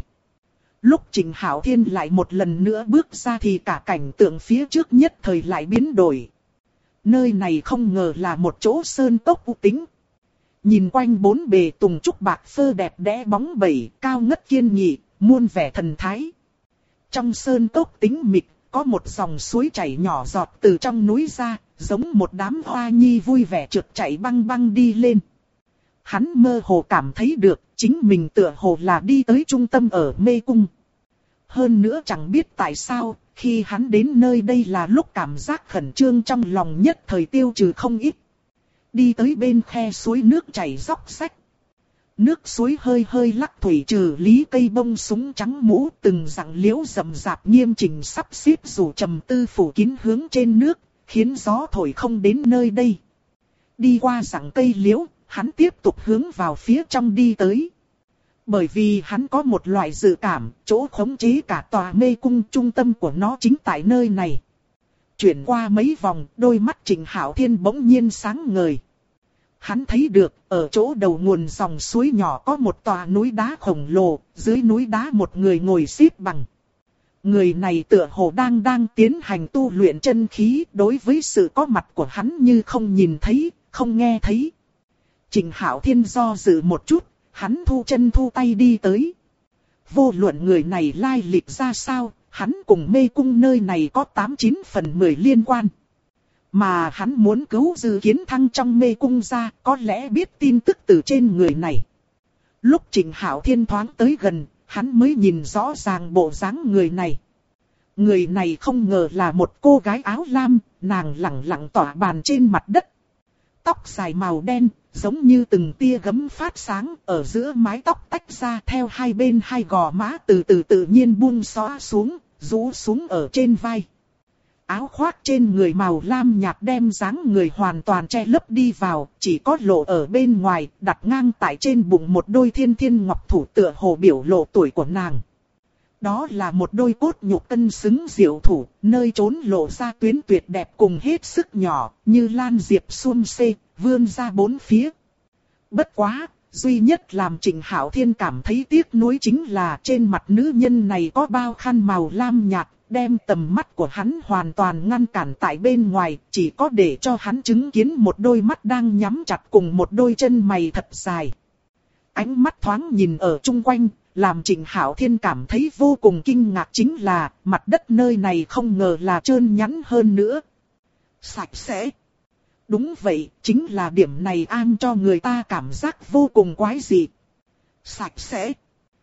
Lúc Trịnh Hạo Thiên lại một lần nữa bước ra thì cả cảnh tượng phía trước nhất thời lại biến đổi. Nơi này không ngờ là một chỗ sơn cốc u tĩnh. Nhìn quanh bốn bề tùng trúc bạc phơ đẹp đẽ bóng bẩy, cao ngất kiên nghị, muôn vẻ thần thái. Trong sơn cốc tĩnh mịch, có một dòng suối chảy nhỏ giọt từ trong núi ra, giống một đám hoa nhi vui vẻ trượt chạy băng băng đi lên. Hắn mơ hồ cảm thấy được, chính mình tựa hồ là đi tới trung tâm ở mê cung. Hơn nữa chẳng biết tại sao, khi hắn đến nơi đây là lúc cảm giác khẩn trương trong lòng nhất thời tiêu trừ không ít. Đi tới bên khe suối nước chảy róc rách. Nước suối hơi hơi lắc thủy trừ lý cây bông súng trắng mũ từng rặng liễu rậm rạp nghiêm chỉnh sắp xếp dù trầm tư phủ kín hướng trên nước, khiến gió thổi không đến nơi đây. Đi qua rặng cây liễu, hắn tiếp tục hướng vào phía trong đi tới. Bởi vì hắn có một loại dự cảm, chỗ khống chế cả tòa mê cung trung tâm của nó chính tại nơi này. Chuyển qua mấy vòng, đôi mắt Trịnh Hạo Thiên bỗng nhiên sáng ngời. Hắn thấy được, ở chỗ đầu nguồn dòng suối nhỏ có một tòa núi đá khổng lồ, dưới núi đá một người ngồi xếp bằng. Người này tựa hồ đang tiến hành tu luyện chân khí, đối với sự có mặt của hắn như không nhìn thấy, không nghe thấy. Trịnh Hạo Thiên do dự một chút, hắn thu chân thu tay đi tới. Vô luận người này lai lịch ra sao, hắn cùng mê cung nơi này có 89 phần 10 liên quan. Mà hắn muốn cứu Dư Kiến Thăng trong mê cung ra, có lẽ biết tin tức từ trên người này. Lúc Trịnh Hạo Thiên thoáng tới gần, hắn mới nhìn rõ ràng bộ dáng người này. Người này không ngờ là một cô gái áo lam, nàng lẳng lặng tỏa bàn trên mặt đất. Tóc dài màu đen, giống như từng tia gấm phát sáng, ở giữa mái tóc tách ra theo hai bên hai gò má từ từ tự nhiên buông xõa xuống, rũ xuống ở trên vai. Áo khoác trên người màu lam nhạt đem dáng người hoàn toàn che lấp đi vào, chỉ có lộ ở bên ngoài, đặt ngang tại trên bụng một đôi thiên thiên ngọc thủ tựa hồ biểu lộ tuổi của nàng. Đó là một đôi cốt nhục cân xứng diệu thủ, nơi trốn lộ ra tuyến tuyệt đẹp cùng hết sức nhỏ, như lan diệp xuân xê, vươn ra bốn phía. Bất quá, duy nhất làm Trịnh Hạo Thiên cảm thấy tiếc nuối chính là trên mặt nữ nhân này có bao khăn màu lam nhạt, đem tầm mắt của hắn hoàn toàn ngăn cản tại bên ngoài, chỉ có để cho hắn chứng kiến một đôi mắt đang nhắm chặt cùng một đôi chân mày thật dài. Ánh mắt thoáng nhìn ở chung quanh, làm Trịnh Hạo Thiên cảm thấy vô cùng kinh ngạc chính là mặt đất nơi này không ngờ là trơn nhẵn hơn nữa. Sạch sẽ. Đúng vậy, chính là điểm này an cho người ta cảm giác vô cùng quái dị. Sạch sẽ.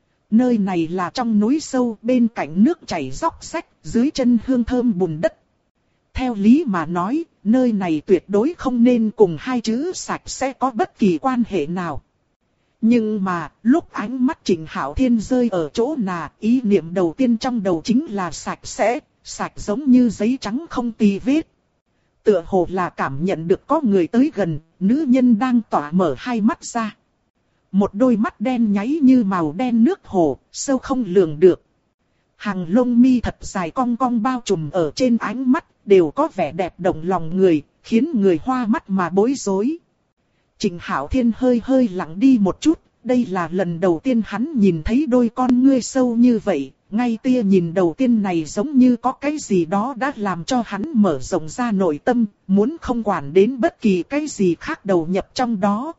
Nơi này là trong núi sâu, bên cạnh nước chảy róc rách, dưới chân hương thơm bùn đất. Theo lý mà nói, nơi này tuyệt đối không nên cùng hai chữ sạch sẽ có bất kỳ quan hệ nào. Nhưng mà, lúc ánh mắt Trịnh Hạo Thiên rơi ở chỗ nào, ý niệm đầu tiên trong đầu chính là sạch sẽ, sạch giống như giấy trắng không tì vết. Tựa hồ là cảm nhận được có người tới gần, nữ nhân đang tỏa mở hai mắt ra. Một đôi mắt đen nháy như màu đen nước hồ, sâu không lường được. Hàng lông mi thật dài cong cong bao trùm ở trên ánh mắt, đều có vẻ đẹp động lòng người, khiến người hoa mắt mà bối rối. Trịnh Hạo Thiên hơi hơi lặng đi một chút, đây là lần đầu tiên hắn nhìn thấy đôi con ngươi sâu như vậy, ngay tia nhìn đầu tiên này giống như có cái gì đó đã làm cho hắn mở rộng ra nội tâm, muốn không quản đến bất kỳ cái gì khác đầu nhập trong đó.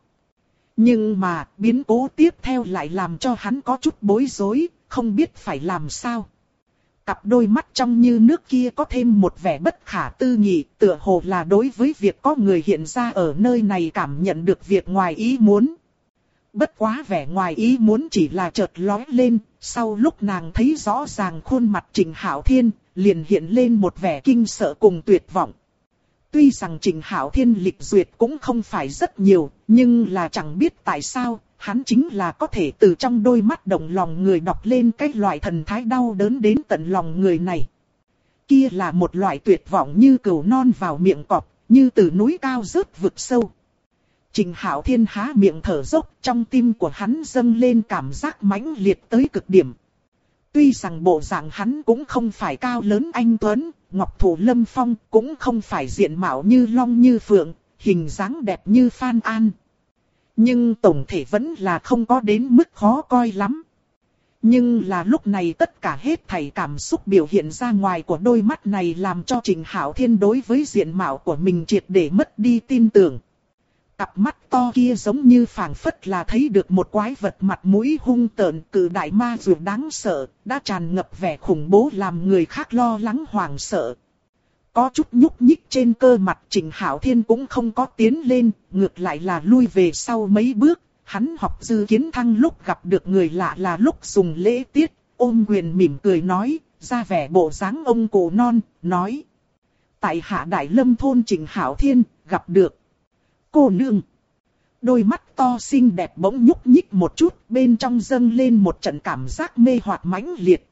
Nhưng mà, biến cố tiếp theo lại làm cho hắn có chút bối rối, không biết phải làm sao. Cặp đôi mắt trong như nước kia có thêm một vẻ bất khả tư nghị, tựa hồ là đối với việc có người hiện ra ở nơi này cảm nhận được việc ngoài ý muốn. Bất quá vẻ ngoài ý muốn chỉ là chợt lóe lên, sau lúc nàng thấy rõ ràng khuôn mặt Trịnh Hạo Thiên, liền hiện lên một vẻ kinh sợ cùng tuyệt vọng. Tuy rằng Trịnh Hạo Thiên lịch duyệt cũng không phải rất nhiều, nhưng là chẳng biết tại sao, hắn chính là có thể từ trong đôi mắt động lòng người đọc lên cái loại thần thái đau đớn đến tận lòng người này. Kia là một loại tuyệt vọng như cừu non vào miệng cọp, như từ núi cao rớt vực sâu. Trịnh Hạo Thiên há miệng thở dốc, trong tim của hắn dâng lên cảm giác mãnh liệt tới cực điểm. Tuy rằng bộ dạng hắn cũng không phải cao lớn anh tuấn, ngọc thụ lâm phong, cũng không phải diện mạo như long như phượng, hình dáng đẹp như Phan An. Nhưng tổng thể vẫn là không có đến mức khó coi lắm. Nhưng là lúc này tất cả hết thảy cảm xúc biểu hiện ra ngoài của đôi mắt này làm cho Trịnh Hạo Thiên đối với diện mạo của mình triệt để mất đi tin tưởng. Cặp mắt to kia giống như phảng phất là thấy được một quái vật mặt mũi hung tợn cự đại ma dù đáng sợ, đã tràn ngập vẻ khủng bố làm người khác lo lắng hoảng sợ. Có chút nhúc nhích trên cơ mặt Trịnh Hạo Thiên cũng không có tiến lên, ngược lại là lui về sau mấy bước. Hắn học Dư Kiến Thăng lúc gặp được người lạ là lúc dùng lễ tiết, ôm quyền mỉm cười nói, ra vẻ bộ dáng ông cụ non, nói. Tại Hạ Đại Lâm thôn Trịnh Hạo Thiên, gặp được cô nương. Đôi mắt to xinh đẹp bỗng nhúc nhích một chút, bên trong dâng lên một trận cảm giác mê hoặc mãnh liệt.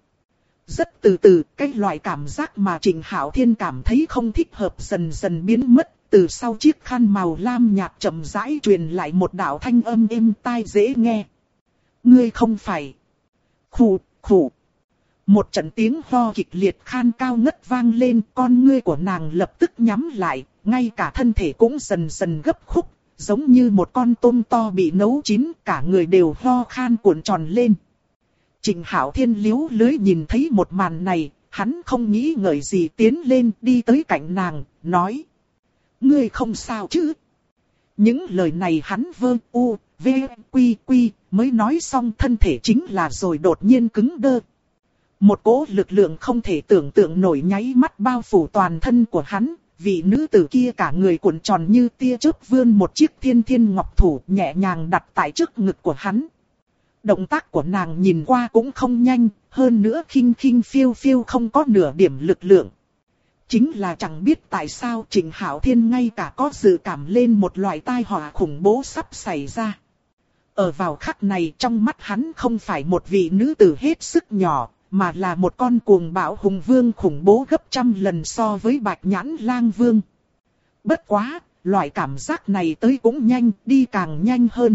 Rất từ từ, cái loại cảm giác mà Trịnh Hạo Thiên cảm thấy không thích hợp dần dần biến mất. Từ sau chiếc khăn màu lam nhạt chậm rãi truyền lại một đạo thanh âm êm tai dễ nghe. Ngươi không phải. Khụ, khụ. Một trận tiếng ho kịch liệt khan cao ngất vang lên, con ngươi của nàng lập tức nhắm lại, ngay cả thân thể cũng dần dần gấp khúc, giống như một con tôm to bị nấu chín, cả người đều ho khan cuộn tròn lên. Trịnh Hạo Thiên liếu lưới nhìn thấy một màn này, hắn không nghĩ ngợi gì tiến lên đi tới cạnh nàng, nói. Ngươi không sao chứ? Những lời này hắn vơ u, v, quy quy, mới nói xong thân thể chính là rồi đột nhiên cứng đơ. Một cỗ lực lượng không thể tưởng tượng nổi nháy mắt bao phủ toàn thân của hắn, vị nữ tử kia cả người cuộn tròn như tia chớp vươn một chiếc thiên thiên ngọc thủ nhẹ nhàng đặt tại trước ngực của hắn. Động tác của nàng nhìn qua cũng không nhanh, hơn nữa khinh khinh phiêu phiêu không có nửa điểm lực lượng. Chính là chẳng biết tại sao Trịnh Hạo Thiên ngay cả có dự cảm lên một loại tai họa khủng bố sắp xảy ra. Ở vào khắc này trong mắt hắn không phải một vị nữ tử hết sức nhỏ, mà là một con cuồng bạo hùng vương khủng bố gấp trăm lần so với Bạch Nhãn Lang Vương. Bất quá, loại cảm giác này tới cũng nhanh, đi càng nhanh hơn.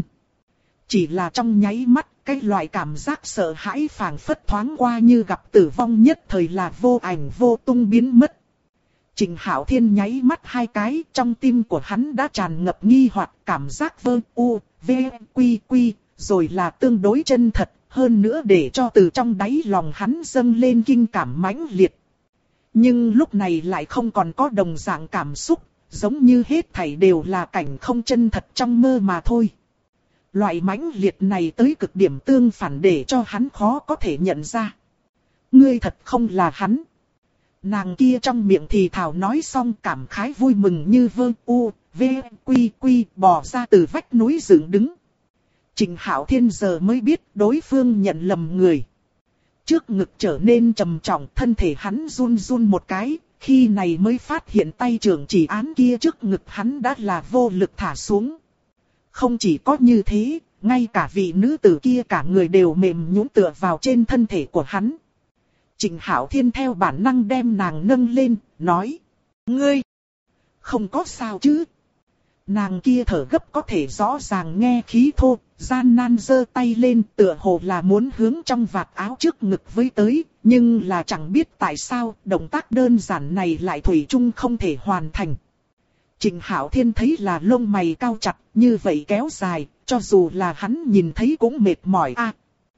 Chỉ là trong nháy mắt, cái loại cảm giác sợ hãi phảng phất thoáng qua như gặp tử vong nhất thời là vô ảnh vô tung biến mất. Trịnh Hạo Thiên nháy mắt hai cái, trong tim của hắn đã tràn ngập nghi hoặc, cảm giác vơ u, v, quy quy, rồi là tương đối chân thật, hơn nữa để cho từ trong đáy lòng hắn dâng lên kinh cảm mãnh liệt. Nhưng lúc này lại không còn có đồng dạng cảm xúc, giống như hết thảy đều là cảnh không chân thật trong mơ mà thôi. Loại mãnh liệt này tới cực điểm tương phản để cho hắn khó có thể nhận ra. Ngươi thật không là hắn. Nàng kia trong miệng thì thào nói xong cảm khái vui mừng như vơ u, v, quy quy bò ra từ vách núi dựng đứng. Trịnh Hạo Thiên giờ mới biết đối phương nhận lầm người. Trước ngực trở nên trầm trọng, thân thể hắn run run một cái, khi này mới phát hiện tay trưởng chỉ án kia trước ngực hắn đã là vô lực thả xuống. Không chỉ có như thế, ngay cả vị nữ tử kia cả người đều mềm nhũn tựa vào trên thân thể của hắn. Trịnh Hạo Thiên theo bản năng đem nàng nâng lên, nói: Ngươi, không có sao chứ? Nàng kia thở gấp có thể rõ ràng nghe khí thô, gian nan giơ tay lên tựa hồ là muốn hướng trong vạt áo trước ngực với tới, nhưng là chẳng biết tại sao động tác đơn giản này lại thủy chung không thể hoàn thành. Trịnh Hạo Thiên thấy là lông mày cao chặt, như vậy kéo dài, cho dù là hắn nhìn thấy cũng mệt mỏi a.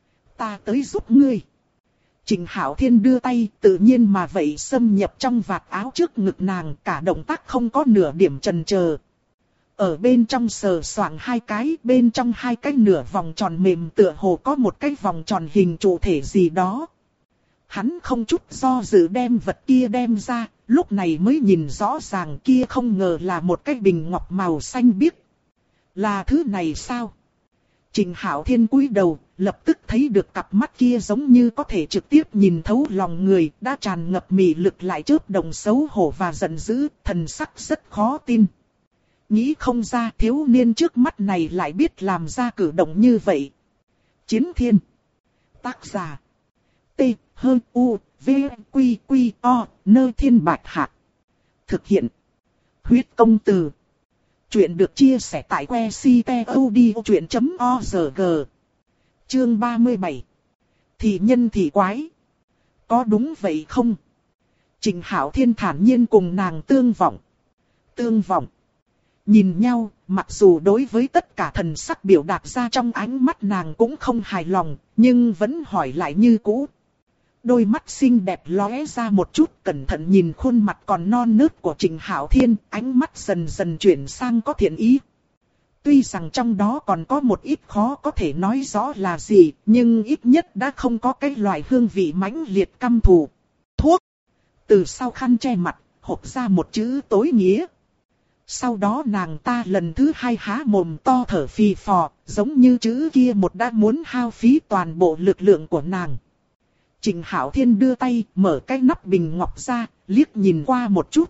Ta tới giúp ngươi. Trịnh Hạo Thiên đưa tay tự nhiên mà vậy xâm nhập trong vạt áo trước ngực nàng, cả động tác không có nửa điểm chần chờ. Ở bên trong sờ soạng hai cái, bên trong hai cái nửa vòng tròn mềm tựa hồ có một cái vòng tròn hình trụ thể gì đó. Hắn không chút do dự đem vật kia đem ra, lúc này mới nhìn rõ ràng kia không ngờ là một cái bình ngọc màu xanh biếc. Là thứ này sao? Trịnh Hạo Thiên cúi đầu, lập tức thấy được cặp mắt kia giống như có thể trực tiếp nhìn thấu lòng người, đã tràn ngập mị lực lại chớp đồng xấu hổ và giận dữ, thần sắc rất khó tin. Nghĩ không ra thiếu niên trước mắt này lại biết làm ra cử động như vậy. Chiến Thiên. Tác giả. T, H, U, V, Quy, Quy, O, Nơ Thiên Bạch Hạc. Thực hiện. Huyết công từ. Chuyện được chia sẻ tại que ctod.org. Chương 37. Thị nhân thị quái. Có đúng vậy không? Trịnh Hạo Thiên thản nhiên cùng nàng tương vọng. Tương vọng. Nhìn nhau, mặc dù đối với tất cả thần sắc biểu đạt ra trong ánh mắt nàng cũng không hài lòng, nhưng vẫn hỏi lại như cũ. Đôi mắt xinh đẹp lóe ra một chút, cẩn thận nhìn khuôn mặt còn non nớt của Trịnh Hạo Thiên, ánh mắt dần dần chuyển sang có thiện ý. Tuy rằng trong đó còn có một ít khó có thể nói rõ là gì, nhưng ít nhất đã không có cái loại hương vị mãnh liệt căm thù. Thuốc. Từ sau khăn che mặt, hộc ra một chữ tối nghĩa. Sau đó nàng ta lần thứ hai há mồm to thở phì phò, giống như chữ kia một đã muốn hao phí toàn bộ lực lượng của nàng. Trịnh Hạo Thiên đưa tay mở cái nắp bình ngọc ra, liếc nhìn qua một chút.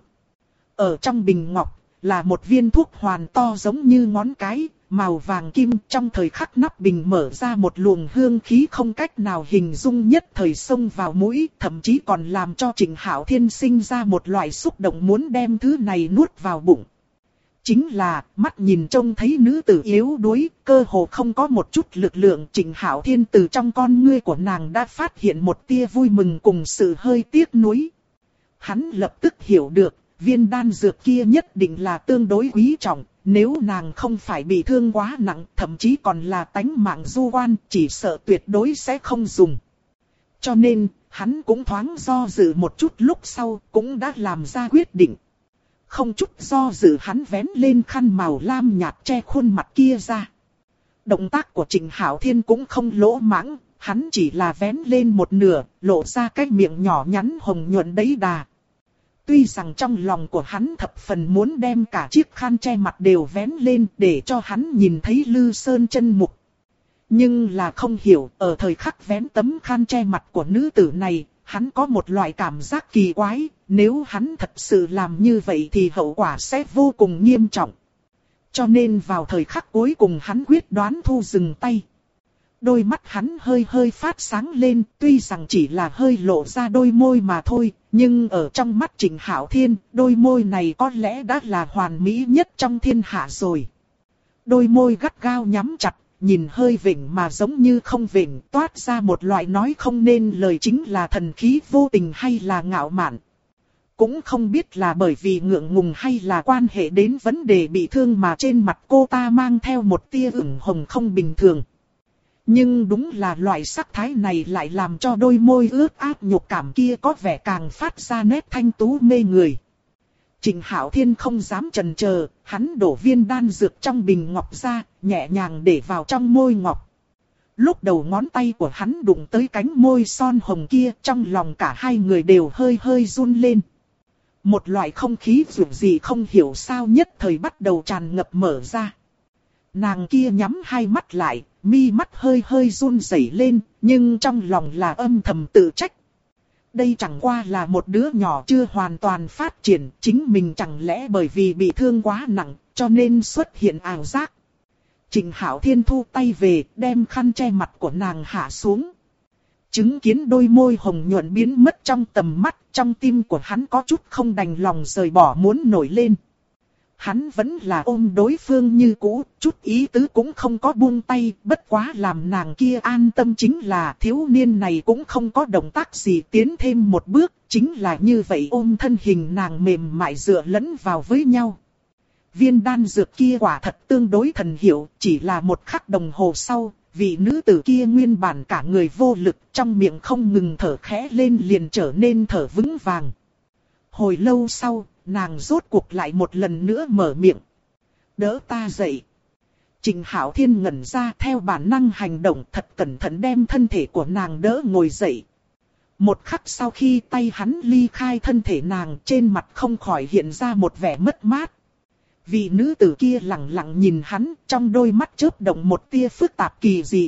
Ở trong bình ngọc là một viên thuốc hoàn to giống như ngón cái, màu vàng kim. Trong thời khắc nắp bình mở ra một luồng hương khí không cách nào hình dung nhất thời xông vào mũi, thậm chí còn làm cho Trịnh Hạo Thiên sinh ra một loại xúc động muốn đem thứ này nuốt vào bụng. Chính là mắt nhìn trông thấy nữ tử yếu đuối, cơ hồ không có một chút lực lượng. Trịnh Hạo Thiên từ trong con ngươi của nàng đã phát hiện một tia vui mừng cùng sự hơi tiếc nuối. Hắn lập tức hiểu được, viên đan dược kia nhất định là tương đối quý trọng. Nếu nàng không phải bị thương quá nặng, thậm chí còn là tánh mạng du quan, chỉ sợ tuyệt đối sẽ không dùng. Cho nên, hắn cũng thoáng do dự một chút, lúc sau cũng đã làm ra quyết định. Không chút do dự hắn vén lên khăn màu lam nhạt che khuôn mặt kia ra. Động tác của Trịnh Hạo Thiên cũng không lỗ mãng, hắn chỉ là vén lên một nửa, lộ ra cái miệng nhỏ nhắn hồng nhuận đấy đà. Tuy rằng trong lòng của hắn thập phần muốn đem cả chiếc khăn che mặt đều vén lên để cho hắn nhìn thấy Lư Sơn chân mục. Nhưng là không hiểu, ở thời khắc vén tấm khăn che mặt của nữ tử này, hắn có một loại cảm giác kỳ quái, nếu hắn thật sự làm như vậy thì hậu quả sẽ vô cùng nghiêm trọng. Cho nên vào thời khắc cuối cùng hắn quyết đoán thu dừng tay. Đôi mắt hắn hơi hơi phát sáng lên, tuy rằng chỉ là hơi lộ ra đôi môi mà thôi, nhưng ở trong mắt Trịnh Hạo Thiên, đôi môi này có lẽ đã là hoàn mỹ nhất trong thiên hạ rồi. Đôi môi gắt gao nhắm chặt, nhìn hơi vểnh mà giống như không vểnh, toát ra một loại nói không nên lời, chính là thần khí vô tình hay là ngạo mạn. Cũng không biết là bởi vì ngượng ngùng hay là quan hệ đến vấn đề bị thương mà trên mặt cô ta mang theo một tia ửng hồng không bình thường. Nhưng đúng là loại sắc thái này lại làm cho đôi môi ướt át nhục cảm kia có vẻ càng phát ra nét thanh tú mê người. Trịnh Hạo Thiên không dám chần chờ, hắn đổ viên đan dược trong bình ngọc ra, nhẹ nhàng để vào trong môi ngọc. Lúc đầu ngón tay của hắn đụng tới cánh môi son hồng kia, trong lòng cả hai người đều hơi hơi run lên. Một loại không khí dường gì không hiểu sao nhất thời bắt đầu tràn ngập mở ra. Nàng kia nhắm hai mắt lại, mi mắt hơi hơi run rẩy lên, nhưng trong lòng là âm thầm tự trách. Đây chẳng qua là một đứa nhỏ chưa hoàn toàn phát triển, chính mình chẳng lẽ bởi vì bị thương quá nặng, cho nên xuất hiện ảo giác. Trịnh Hạo Thiên thu tay về, đem khăn che mặt của nàng hạ xuống. Chứng kiến đôi môi hồng nhuận biến mất trong tầm mắt, trong tim của hắn có chút không đành lòng rời bỏ muốn nổi lên. Hắn vẫn là ôm đối phương như cũ, chút ý tứ cũng không có buông tay, bất quá làm nàng kia an tâm chính là thiếu niên này cũng không có động tác gì tiến thêm một bước, chính là như vậy ôm thân hình nàng mềm mại dựa lẫn vào với nhau. Viên đan dược kia quả thật tương đối thần hiệu, chỉ là một khắc đồng hồ sau, vị nữ tử kia nguyên bản cả người vô lực, trong miệng không ngừng thở khẽ lên liền trở nên thở vững vàng. Hồi lâu sau, nàng rốt cuộc lại một lần nữa mở miệng. Đỡ ta dậy. Trịnh Hạo Thiên ngẩn ra theo bản năng hành động thật cẩn thận đem thân thể của nàng đỡ ngồi dậy. Một khắc sau khi tay hắn ly khai thân thể nàng trên mặt không khỏi hiện ra một vẻ mất mát. Vị nữ tử kia lặng lặng nhìn hắn trong đôi mắt chớp động một tia phức tạp kỳ dị.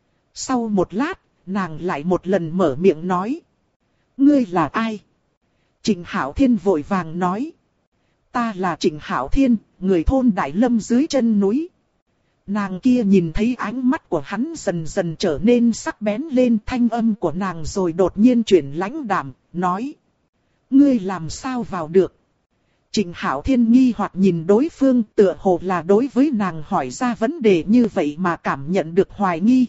Sau một lát, nàng lại một lần mở miệng nói. Ngươi là ai? Trịnh Hạo Thiên vội vàng nói. Ta là Trịnh Hạo Thiên, người thôn Đại Lâm dưới chân núi. Nàng kia nhìn thấy ánh mắt của hắn dần dần trở nên sắc bén lên, thanh âm của nàng rồi đột nhiên chuyển lãnh đạm, nói. Ngươi làm sao vào được? Trịnh Hạo Thiên nghi hoặc nhìn đối phương tựa hồ là đối với nàng hỏi ra vấn đề như vậy mà cảm nhận được hoài nghi.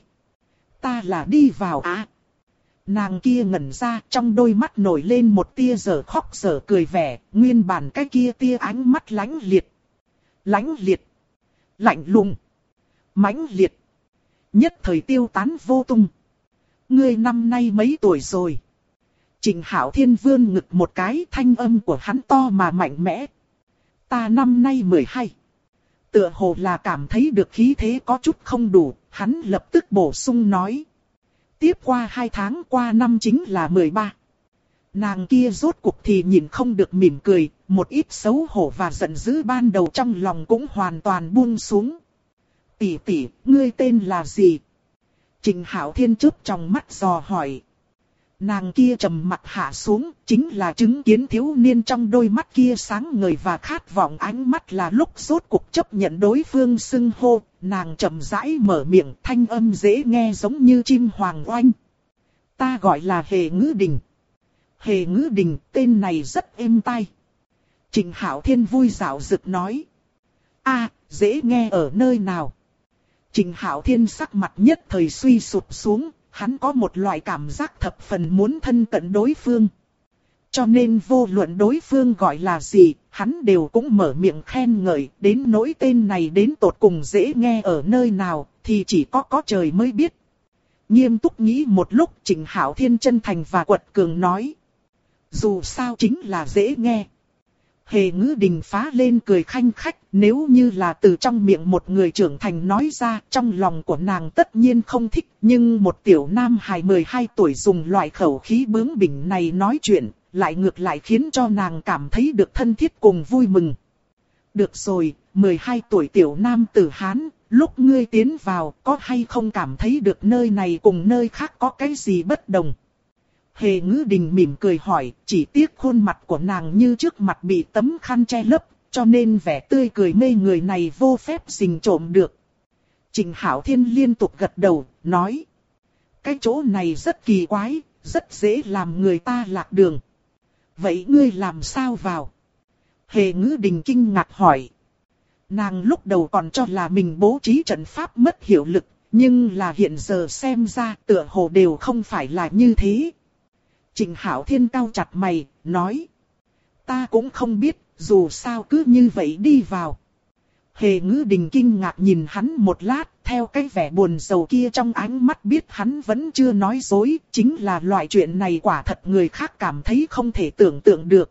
Ta là đi vào á. Nàng kia ngẩn ra trong đôi mắt nổi lên một tia dở khóc dở cười vẻ, nguyên bản cái kia tia ánh mắt lãnh liệt. Lãnh liệt. Lạnh lùng. Mãnh liệt. Nhất thời tiêu tán vô tung. Ngươi năm nay mấy tuổi rồi? Trịnh Hạo Thiên vươn ngực một cái, thanh âm của hắn to mà mạnh mẽ. Ta năm nay 12. Tựa hồ là cảm thấy được khí thế có chút không đủ, hắn lập tức bổ sung nói. Tiếp qua 2 tháng qua năm chính là 13. Nàng kia rốt cuộc thì nhìn không được mỉm cười, một ít xấu hổ và giận dữ ban đầu trong lòng cũng hoàn toàn buông xuống. Tỷ tỷ, ngươi tên là gì? Trịnh Hạo Thiên chớp trong mắt dò hỏi. Nàng kia trầm mặt hạ xuống, chính là chứng kiến thiếu niên trong đôi mắt kia sáng ngời và khát vọng ánh mắt là lúc rốt cuộc chấp nhận đối phương xưng hô, nàng chậm rãi mở miệng thanh âm dễ nghe giống như chim hoàng oanh. Ta gọi là Hề Ngữ Đình. Hề Ngữ Đình, tên này rất êm tai. Trịnh Hạo Thiên vui dạo dực nói. A, dễ nghe ở nơi nào? Trịnh Hạo Thiên sắc mặt nhất thời suy sụp xuống. Hắn có một loại cảm giác thập phần muốn thân cận đối phương. Cho nên vô luận đối phương gọi là gì, hắn đều cũng mở miệng khen ngợi, đến nỗi tên này đến tột cùng dễ nghe ở nơi nào, thì chỉ có trời mới biết. Nghiêm túc nghĩ một lúc, Trịnh Hạo Thiên chân thành và quật cường nói. Dù sao chính là dễ nghe. Hề Ngữ Đình phá lên cười khanh khách, nếu như là từ trong miệng một người trưởng thành nói ra, trong lòng của nàng tất nhiên không thích, nhưng một tiểu nam hài 12 tuổi dùng loại khẩu khí bướng bỉnh này nói chuyện, lại ngược lại khiến cho nàng cảm thấy được thân thiết cùng vui mừng. Được rồi, 12 tuổi tiểu nam tử Hán, lúc ngươi tiến vào, có hay không cảm thấy được nơi này cùng nơi khác có cái gì bất đồng? Hề Ngữ Đình mỉm cười hỏi, chỉ tiếc khuôn mặt của nàng như trước mặt bị tấm khăn che lấp, cho nên vẻ tươi cười mê người này vô phép rình trộm được. Trịnh Hạo Thiên liên tục gật đầu, nói. Cái chỗ này rất kỳ quái, rất dễ làm người ta lạc đường. Vậy ngươi làm sao vào? Hề Ngữ Đình kinh ngạc hỏi. Nàng lúc đầu còn cho là mình bố trí trận pháp mất hiệu lực, nhưng là hiện giờ xem ra tựa hồ đều không phải là như thế. Trịnh Hạo Thiên cau chặt mày, nói. Ta cũng không biết, dù sao cứ như vậy đi vào. Hề Ngữ Đình kinh ngạc nhìn hắn một lát, theo cái vẻ buồn rầu kia trong ánh mắt biết hắn vẫn chưa nói dối, chính là loại chuyện này quả thật người khác cảm thấy không thể tưởng tượng được.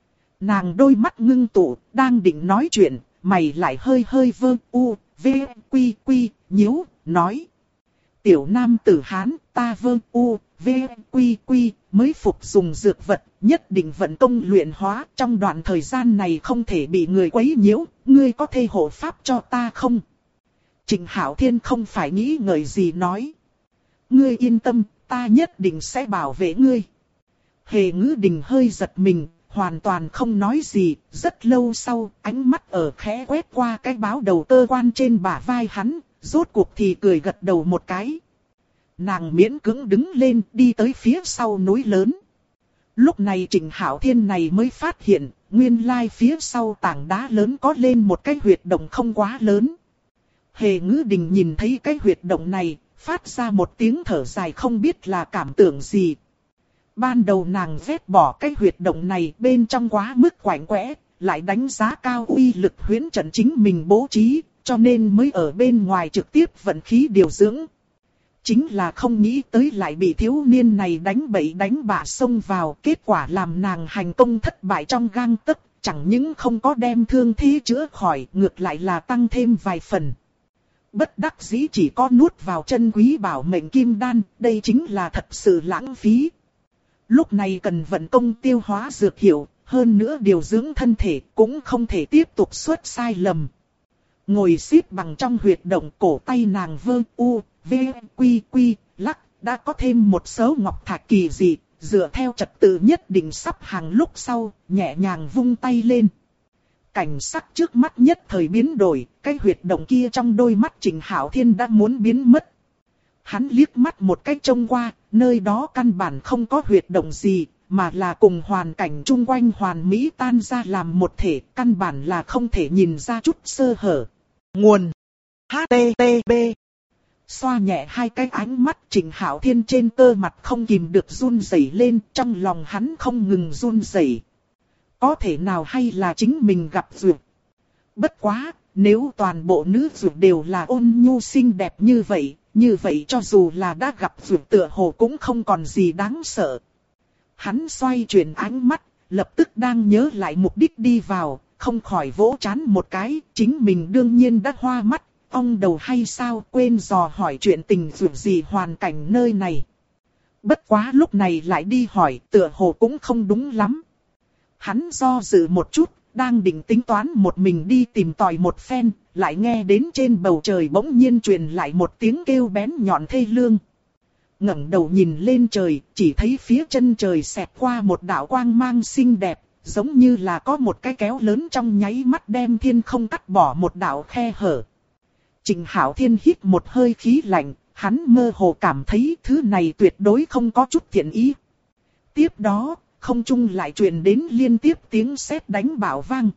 Nàng đôi mắt ngưng tụ, đang định nói chuyện, mày lại hơi hơi vơ u, v, quy quy, nhíu, nói. Tiểu nam tử Hán, ta vơ u, v, quy quy, mới phục dùng dược vật, nhất định vận công luyện hóa, trong đoạn thời gian này không thể bị người quấy nhiễu, ngươi có thể hộ pháp cho ta không? Trịnh Hạo Thiên không phải nghĩ ngợi gì nói. Ngươi yên tâm, ta nhất định sẽ bảo vệ ngươi. Hề Ngữ Đình hơi giật mình, hoàn toàn không nói gì, rất lâu sau, ánh mắt ở khẽ quét qua cái báo đầu cơ quan trên bả vai hắn, rốt cuộc thì cười gật đầu một cái. Nàng miễn cưỡng đứng lên đi tới phía sau núi lớn. Lúc này Trịnh Hạo Thiên này mới phát hiện, nguyên lai phía sau tảng đá lớn có lên một cái huyệt động không quá lớn. Hề Ngữ Đình nhìn thấy cái huyệt động này, phát ra một tiếng thở dài không biết là cảm tưởng gì. Ban đầu nàng vét bỏ cái huyệt động này bên trong quá mức quạnh quẽ, lại đánh giá cao uy lực huyễn trận chính mình bố trí, cho nên mới ở bên ngoài trực tiếp vận khí điều dưỡng. Chính là không nghĩ tới lại bị thiếu niên này đánh bậy đánh bạ xông vào, kết quả làm nàng hành công thất bại trong gang tấc, chẳng những không có đem thương thế chữa khỏi, ngược lại là tăng thêm vài phần. Bất đắc dĩ chỉ có nuốt vào chân quý bảo mệnh kim đan, đây chính là thật sự lãng phí. Lúc này cần vận công tiêu hóa dược hiệu, hơn nữa điều dưỡng thân thể cũng không thể tiếp tục xuất sai lầm. Ngồi xếp bằng trong huyệt động, cổ tay nàng vơ u, v, quy quy, lắc, đã có thêm một số ngọc thạch kỳ dị, dựa theo trật tự nhất định sắp hàng lúc sau, nhẹ nhàng vung tay lên. Cảnh sắc trước mắt nhất thời biến đổi, cái huyệt động kia trong đôi mắt Trịnh Hạo Thiên đã muốn biến mất. Hắn liếc mắt một cái trông qua, nơi đó căn bản không có huyệt động gì, mà là cùng hoàn cảnh chung quanh hoàn mỹ tan ra làm một thể, căn bản là không thể nhìn ra chút sơ hở. Nguồn HTTP. Xoa nhẹ hai cái ánh mắt Trịnh Hạo Thiên trên cơ mặt không kìm được run rẩy lên, trong lòng hắn không ngừng run rẩy. Có thể nào hay là chính mình gặp duyệt? Bất quá, nếu toàn bộ nữ duyệt đều là ôn nhu xinh đẹp như vậy cho dù là đã gặp duyệt tựa hồ cũng không còn gì đáng sợ. Hắn xoay chuyển ánh mắt, lập tức đang nhớ lại mục đích đi vào, không khỏi vỗ trán một cái, chính mình đương nhiên đã hoa mắt, ong đầu hay sao, quên dò hỏi chuyện tình duyệt gì hoàn cảnh nơi này. Bất quá lúc này lại đi hỏi, tựa hồ cũng không đúng lắm. Hắn do dự một chút, đang định tính toán một mình đi tìm tòi một phen, lại nghe đến trên bầu trời bỗng nhiên truyền lại một tiếng kêu bén nhọn thê lương. Ngẩng đầu nhìn lên trời, chỉ thấy phía chân trời xẹt qua một đạo quang mang xinh đẹp, giống như là có một cái kéo lớn trong nháy mắt đem thiên không cắt bỏ một đạo khe hở. Trịnh Hạo Thiên hít một hơi khí lạnh, hắn mơ hồ cảm thấy thứ này tuyệt đối không có chút thiện ý. Tiếp đó, không trung lại truyền đến liên tiếp tiếng sét đánh bạo vang.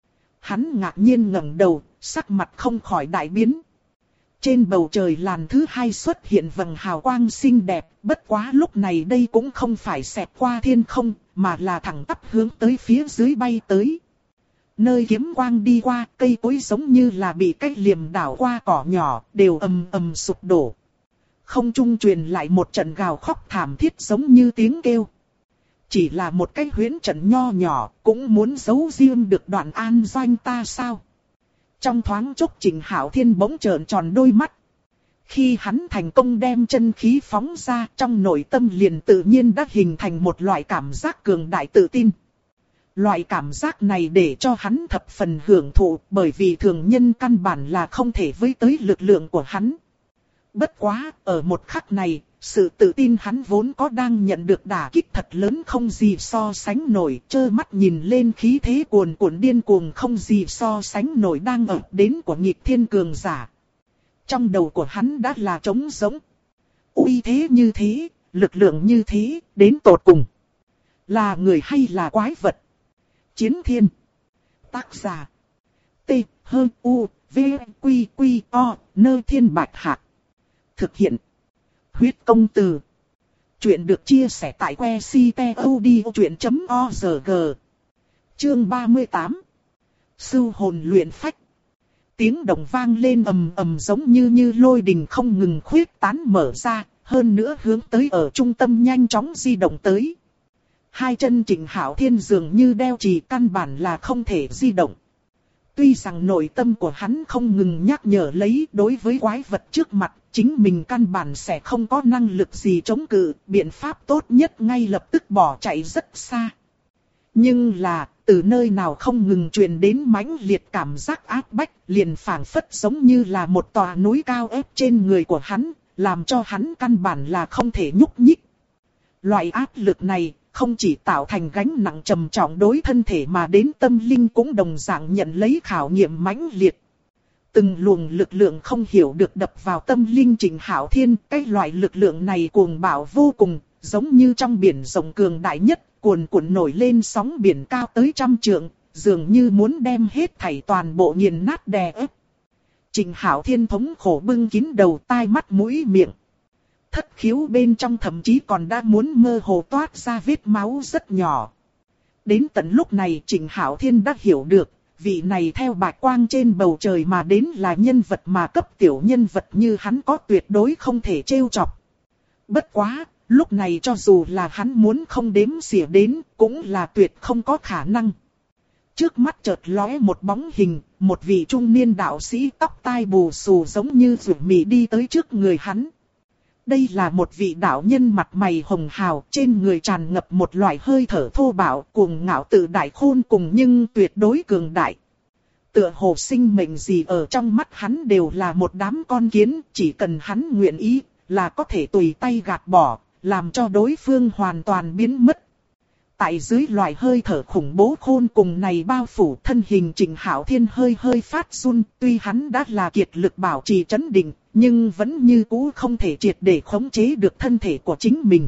Hắn ngạc nhiên ngẩng đầu, sắc mặt không khỏi đại biến. Trên bầu trời làn thứ hai xuất hiện vầng hào quang xinh đẹp, bất quá lúc này đây cũng không phải xẹt qua thiên không, mà là thẳng tắp hướng tới phía dưới bay tới. Nơi kiếm quang đi qua, cây cối giống như là bị cái liềm đảo qua cỏ nhỏ, đều ầm ầm sụp đổ. Không trung truyền lại một trận gào khóc thảm thiết giống như tiếng kêu. Chỉ là một cái huyễn trận nho nhỏ, cũng muốn giấu riêng được Đoạn An Doanh ta sao? Trong thoáng chốc Trịnh Hạo Thiên bỗng trợn tròn đôi mắt. Khi hắn thành công đem chân khí phóng ra, trong nội tâm liền tự nhiên đã hình thành một loại cảm giác cường đại tự tin. Loại cảm giác này để cho hắn thập phần hưởng thụ, bởi vì thường nhân căn bản là không thể với tới lực lượng của hắn. Bất quá, ở một khắc này, sự tự tin hắn vốn có đang nhận được đả kích thật lớn không gì so sánh nổi, trơ mắt nhìn lên khí thế cuồn cuộn điên cuồng không gì so sánh nổi đang ập đến của nghịch thiên cường giả. Trong đầu của hắn đã là trống rỗng. Uy thế như thế, lực lượng như thế, đến tột cùng. Là người hay là quái vật? Chiến Thiên. Tác giả. T, H, U, V, Quy, Quy, O, Nơ Thiên Bạch Hạc. Thực hiện. Huyết công từ. Chuyện được chia sẻ tại que ctod.org. Chương 38. Sưu hồn luyện phách. Tiếng động vang lên ầm ầm giống như lôi đình không ngừng khuyết tán mở ra, hơn nữa hướng tới ở trung tâm nhanh chóng di động tới. Hai chân Trịnh Hạo Thiên dường như đeo chì, căn bản là không thể di động. Tuy rằng nội tâm của hắn không ngừng nhắc nhở lấy đối với quái vật trước mặt, chính mình căn bản sẽ không có năng lực gì chống cự, biện pháp tốt nhất ngay lập tức bỏ chạy rất xa. Nhưng là, từ nơi nào không ngừng truyền đến mãnh liệt cảm giác áp bách, liền phảng phất giống như là một tòa núi cao ép trên người của hắn, làm cho hắn căn bản là không thể nhúc nhích. Loại áp lực này, không chỉ tạo thành gánh nặng trầm trọng đối thân thể mà đến tâm linh cũng đồng dạng nhận lấy khảo nghiệm mãnh liệt. Từng luồng lực lượng không hiểu được đập vào tâm linh Trịnh Hạo Thiên, cái loại lực lượng này cuồng bạo vô cùng, giống như trong biển rộng cường đại nhất, cuồn cuộn nổi lên sóng biển cao tới 100 trượng, dường như muốn đem hết thảy toàn bộ nghiền nát đè ép. Trịnh Hạo Thiên thống khổ bưng kín đầu, tai mắt mũi miệng. Thất khiếu bên trong thậm chí còn đã muốn mơ hồ toát ra vết máu rất nhỏ. Đến tận lúc này Trịnh Hạo Thiên đã hiểu được, vị này theo bạch quang trên bầu trời mà đến là nhân vật mà cấp tiểu nhân vật như hắn có tuyệt đối không thể trêu chọc. Bất quá, lúc này cho dù là hắn muốn không đếm xỉa đến, cũng là tuyệt không có khả năng. Trước mắt chợt lóe một bóng hình, một vị trung niên đạo sĩ tóc tai bù xù giống như rủ mì đi tới trước người hắn. Đây là một vị đạo nhân mặt mày hồng hào, trên người tràn ngập một loại hơi thở thô bạo, cuồng ngạo tự đại khôn cùng nhưng tuyệt đối cường đại. Tựa hồ sinh mệnh gì ở trong mắt hắn đều là một đám con kiến, chỉ cần hắn nguyện ý, là có thể tùy tay gạt bỏ, làm cho đối phương hoàn toàn biến mất. Tại dưới loại hơi thở khủng bố khôn cùng này bao phủ, thân hình Trịnh Hạo Thiên hơi phát run, tuy hắn đã là kiệt lực bảo trì trấn định, nhưng vẫn như cũ không thể triệt để khống chế được thân thể của chính mình.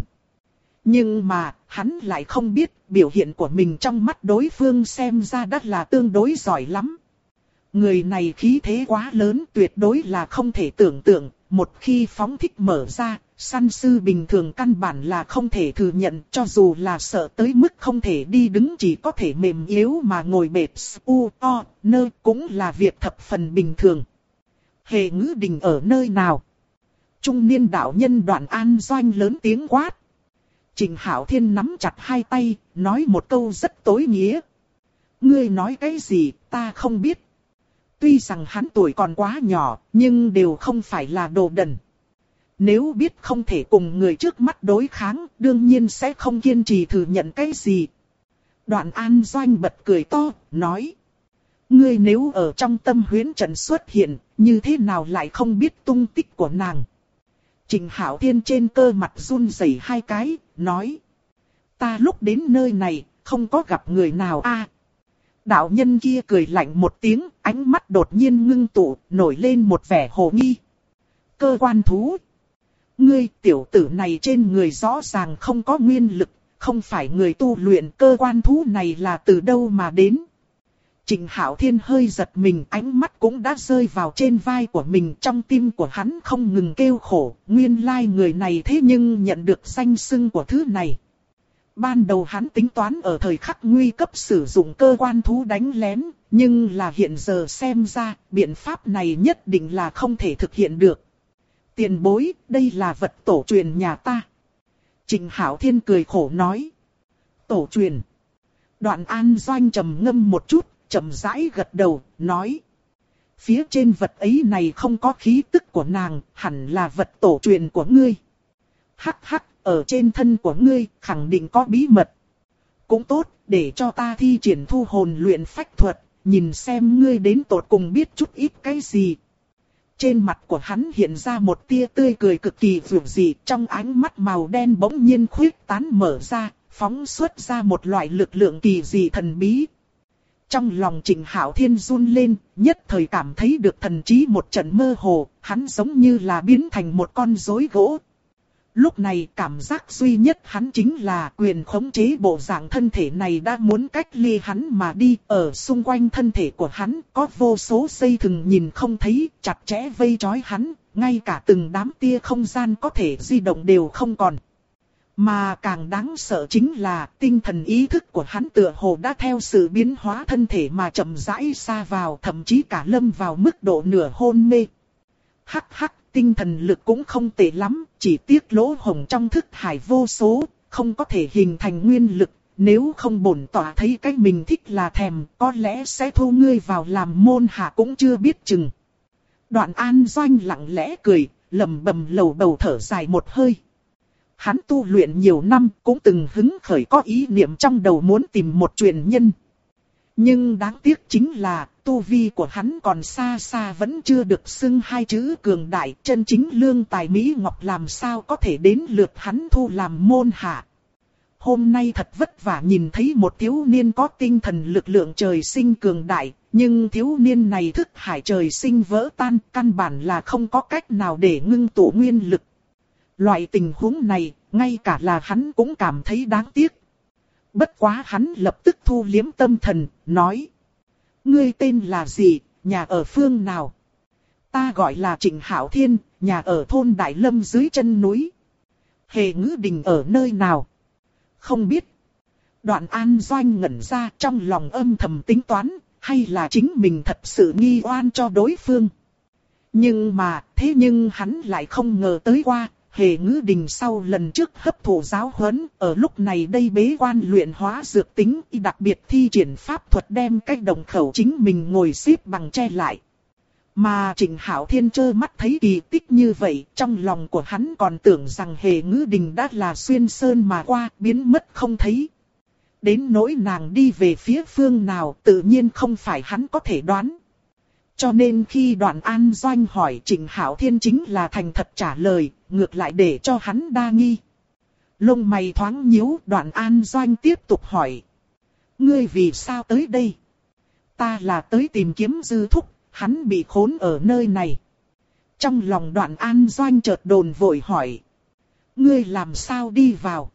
Nhưng mà, hắn lại không biết, biểu hiện của mình trong mắt đối phương xem ra đã là tương đối giỏi lắm. Người này khí thế quá lớn, tuyệt đối là không thể tưởng tượng, một khi phóng thích mở ra, săn sư bình thường căn bản là không thể thừa nhận, cho dù là sợ tới mức không thể đi đứng chỉ có thể mềm yếu mà ngồi bệt nơ cũng là việc thập phần bình thường. Hề Ngữ Đình ở nơi nào? Trung niên đạo nhân Đoạn An Doanh lớn tiếng quát. Trịnh Hạo Thiên nắm chặt hai tay, nói một câu rất tối nghĩa. Ngươi nói cái gì, ta không biết. Tuy rằng hắn tuổi còn quá nhỏ, nhưng đều không phải là đồ đần. Nếu biết không thể cùng người trước mắt đối kháng, đương nhiên sẽ không kiên trì thừa nhận cái gì. Đoạn An Doanh bật cười to, nói. Ngươi nếu ở trong tâm huyễn trận xuất hiện, như thế nào lại không biết tung tích của nàng? Trịnh Hạo Thiên trên cơ mặt run rẩy hai cái, nói. Ta lúc đến nơi này, không có gặp người nào a. Đạo nhân kia cười lạnh một tiếng, ánh mắt đột nhiên ngưng tụ, nổi lên một vẻ hồ nghi. Cơ quan thú. Ngươi tiểu tử này trên người rõ ràng không có nguyên lực, không phải người tu luyện, cơ quan thú này là từ đâu mà đến? Trịnh Hạo Thiên hơi giật mình, ánh mắt cũng đã rơi vào trên vai của mình, trong tim của hắn không ngừng kêu khổ, nguyên lai người này thế nhưng nhận được danh xưng của thứ này. Ban đầu hắn tính toán ở thời khắc nguy cấp sử dụng cơ quan thú đánh lén, nhưng là hiện giờ xem ra, biện pháp này nhất định là không thể thực hiện được. Tiền bối, đây là vật tổ truyền nhà ta. Trịnh Hạo Thiên cười khổ nói. Tổ truyền. Đoạn An Doanh trầm ngâm một chút, chậm rãi gật đầu, nói. Phía trên vật ấy này không có khí tức của nàng, hẳn là vật tổ truyền của ngươi. Hắc hắc, ở trên thân của ngươi, khẳng định có bí mật. Cũng tốt, để cho ta thi triển thu hồn luyện phách thuật, nhìn xem ngươi đến tột cùng biết chút ít cái gì. Trên mặt của hắn hiện ra một tia tươi cười cực kỳ vượt dị, trong ánh mắt màu đen bỗng nhiên khuyết tán mở ra, phóng xuất ra một loại lực lượng kỳ dị thần bí. Trong lòng Trịnh Hạo Thiên run lên, nhất thời cảm thấy được thần trí một trận mơ hồ, hắn giống như là biến thành một con rối gỗ. Lúc này cảm giác duy nhất hắn chính là quyền khống chế bộ dạng thân thể này đã muốn cách ly hắn mà đi. Ở xung quanh thân thể của hắn có vô số dây thừng nhìn không thấy, chặt chẽ vây trói hắn, ngay cả từng đám tia không gian có thể di động đều không còn. Mà càng đáng sợ chính là tinh thần ý thức của hắn tựa hồ đã theo sự biến hóa thân thể mà chậm rãi xa vào, thậm chí cả lâm vào mức độ nửa hôn mê. Hắc hắc, tinh thần lực cũng không tệ lắm, chỉ tiếc lỗ hổng trong thức hải vô số, không có thể hình thành nguyên lực. Nếu không bổn tọa thấy cái mình thích là thèm, có lẽ sẽ thu ngươi vào làm môn hạ cũng chưa biết chừng. Đoạn An Doanh lặng lẽ cười, lẩm bẩm lầu bầu thở dài một hơi. Hắn tu luyện nhiều năm, cũng từng hứng khởi có ý niệm trong đầu muốn tìm một truyền nhân. Nhưng đáng tiếc chính là, tu vi của hắn còn xa xa vẫn chưa được xưng hai chữ cường đại, chân chính lương tài mỹ ngọc làm sao có thể đến lượt hắn thu làm môn hạ. Hôm nay thật vất vả nhìn thấy một thiếu niên có tinh thần lực lượng trời sinh cường đại, nhưng thiếu niên này thức hải trời sinh vỡ tan, căn bản là không có cách nào để ngưng tụ nguyên lực. Loại tình huống này, ngay cả là hắn cũng cảm thấy đáng tiếc. Bất quá hắn lập tức thu liếm tâm thần, nói. Ngươi tên là gì, nhà ở phương nào? Ta gọi là Trịnh Hạo Thiên, nhà ở thôn Đại Lâm dưới chân núi. Hề Ngữ Đình ở nơi nào? Không biết. Đoạn An Doanh ngẩn ra, trong lòng âm thầm tính toán, hay là chính mình thật sự nghi oan cho đối phương. Thế nhưng hắn lại không ngờ tới qua, Hề Ngữ Đình sau lần trước hấp thụ giáo huấn, ở lúc này đây bế quan luyện hóa dược tính, đặc biệt thi triển pháp thuật đem cách đồng khẩu chính mình ngồi xếp bằng che lại. Mà Trịnh Hạo Thiên trơ mắt thấy kỳ tích như vậy, trong lòng của hắn còn tưởng rằng Hề Ngữ Đình đã là xuyên sơn mà qua, biến mất không thấy. Đến nỗi nàng đi về phía phương nào tự nhiên không phải hắn có thể đoán. Cho nên khi Đoạn An Doanh hỏi Trịnh Hạo Thiên chính là thành thật trả lời, ngược lại để cho hắn đa nghi. Lông mày thoáng nhíu, Đoạn An Doanh tiếp tục hỏi. Ngươi vì sao tới đây? Ta là tới tìm kiếm Dư Thúc, hắn bị khốn ở nơi này. Trong lòng Đoạn An Doanh chợt đồn vội hỏi. Ngươi làm sao đi vào?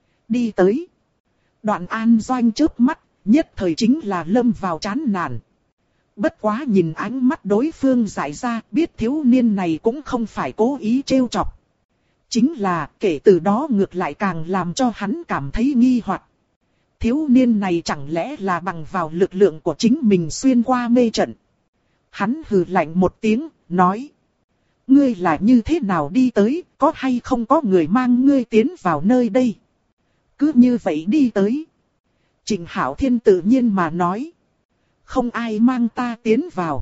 Đi tới. Đoạn An Doanh chớp mắt, nhất thời chính là lâm vào chán nản. Bất quá nhìn ánh mắt đối phương giải ra, biết thiếu niên này cũng không phải cố ý trêu chọc. Chính là kể từ đó ngược lại càng làm cho hắn cảm thấy nghi hoặc. Thiếu niên này chẳng lẽ là bằng vào lực lượng của chính mình xuyên qua mê trận. Hắn hừ lạnh một tiếng, nói. Ngươi là như thế nào đi tới, có hay không có người mang ngươi tiến vào nơi đây? Cứ như vậy đi tới. Trịnh Hạo Thiên tự nhiên mà nói. Không ai mang ta tiến vào.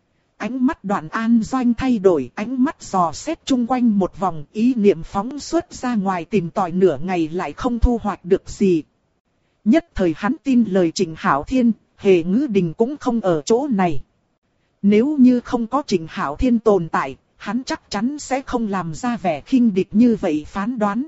Ánh mắt Đoạn An Doanh thay đổi, ánh mắt dò xét chung quanh một vòng, ý niệm phóng xuất ra ngoài tìm tòi nửa ngày lại không thu hoạch được gì. Nhất thời hắn tin lời Trịnh Hạo Thiên, Hề Ngữ Đình cũng không ở chỗ này. Nếu như không có Trịnh Hạo Thiên tồn tại, hắn chắc chắn sẽ không làm ra vẻ khinh địch như vậy phán đoán.